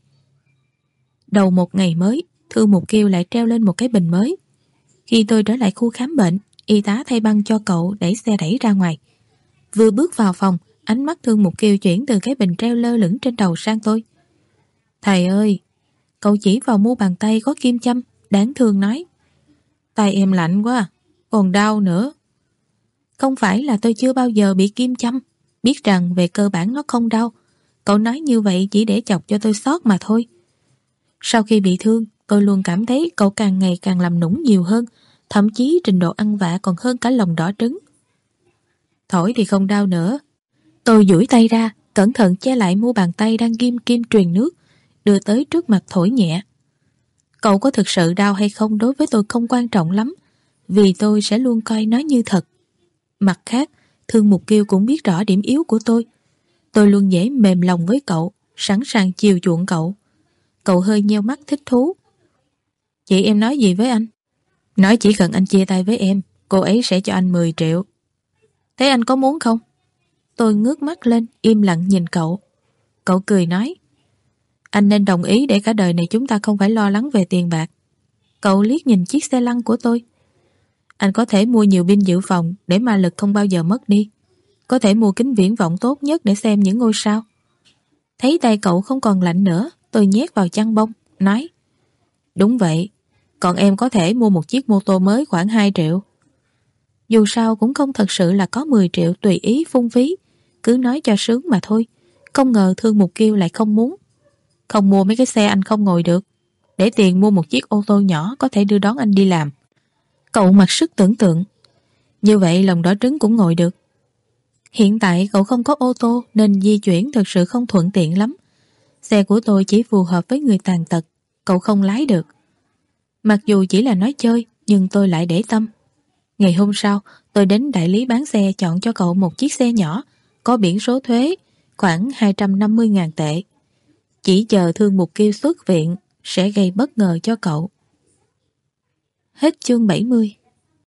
Đầu một ngày mới, Thương Mục Kiêu lại treo lên một cái bình mới. Khi tôi trở lại khu khám bệnh, y tá thay băng cho cậu đẩy xe đẩy ra ngoài. Vừa bước vào phòng, ánh mắt Thương Mục Kiêu chuyển từ cái bình treo lơ lửng trên đầu sang tôi. Thầy ơi, Cậu chỉ vào mu bàn tay có kim châm, đáng thương nói. Tay em lạnh quá, còn đau nữa. Không phải là tôi chưa bao giờ bị kim châm, biết rằng về cơ bản nó không đau. Cậu nói như vậy chỉ để chọc cho tôi xót mà thôi. Sau khi bị thương, tôi luôn cảm thấy cậu càng ngày càng làm nũng nhiều hơn, thậm chí trình độ ăn vạ còn hơn cả lòng đỏ trứng. Thổi thì không đau nữa. Tôi duỗi tay ra, cẩn thận che lại mu bàn tay đang ghim kim truyền nước, đưa tới trước mặt thổi nhẹ. Cậu có thực sự đau hay không đối với tôi không quan trọng lắm, vì tôi sẽ luôn coi nó như thật. Mặt khác, Thương Mục Kiêu cũng biết rõ điểm yếu của tôi. Tôi luôn dễ mềm lòng với cậu, sẵn sàng chiều chuộng cậu. Cậu hơi nheo mắt thích thú. Chị em nói gì với anh? Nói chỉ cần anh chia tay với em, cô ấy sẽ cho anh mười triệu. Thế anh có muốn không? Tôi ngước mắt lên, im lặng nhìn cậu. Cậu cười nói, anh nên đồng ý để cả đời này chúng ta không phải lo lắng về tiền bạc. Cậu liếc nhìn chiếc xe lăn của tôi. Anh có thể mua nhiều pin dự phòng để ma lực không bao giờ mất đi. Có thể mua kính viễn vọng tốt nhất để xem những ngôi sao. Thấy tay cậu không còn lạnh nữa, tôi nhét vào chăn bông, nói, đúng vậy, còn em có thể mua một chiếc mô tô mới khoảng hai triệu. Dù sao cũng không thật sự là có mười triệu tùy ý phung phí, cứ nói cho sướng mà thôi. Không ngờ Thương Mục Kiêu lại không muốn. Không mua mấy cái xe anh không ngồi được, để tiền mua một chiếc ô tô nhỏ có thể đưa đón anh đi làm. Cậu mặc sức tưởng tượng. Như vậy lòng đỏ trứng cũng ngồi được. Hiện tại cậu không có ô tô nên di chuyển thật sự không thuận tiện lắm. Xe của tôi chỉ phù hợp với người tàn tật, cậu không lái được. Mặc dù chỉ là nói chơi, nhưng tôi lại để tâm. Ngày hôm sau, tôi đến đại lý bán xe chọn cho cậu một chiếc xe nhỏ, có biển số thuế, khoảng hai trăm năm mươi ngàn tệ. Chỉ chờ Thương Mục Kiêu xuất viện, sẽ gây bất ngờ cho cậu. Hết chương bảy mươi.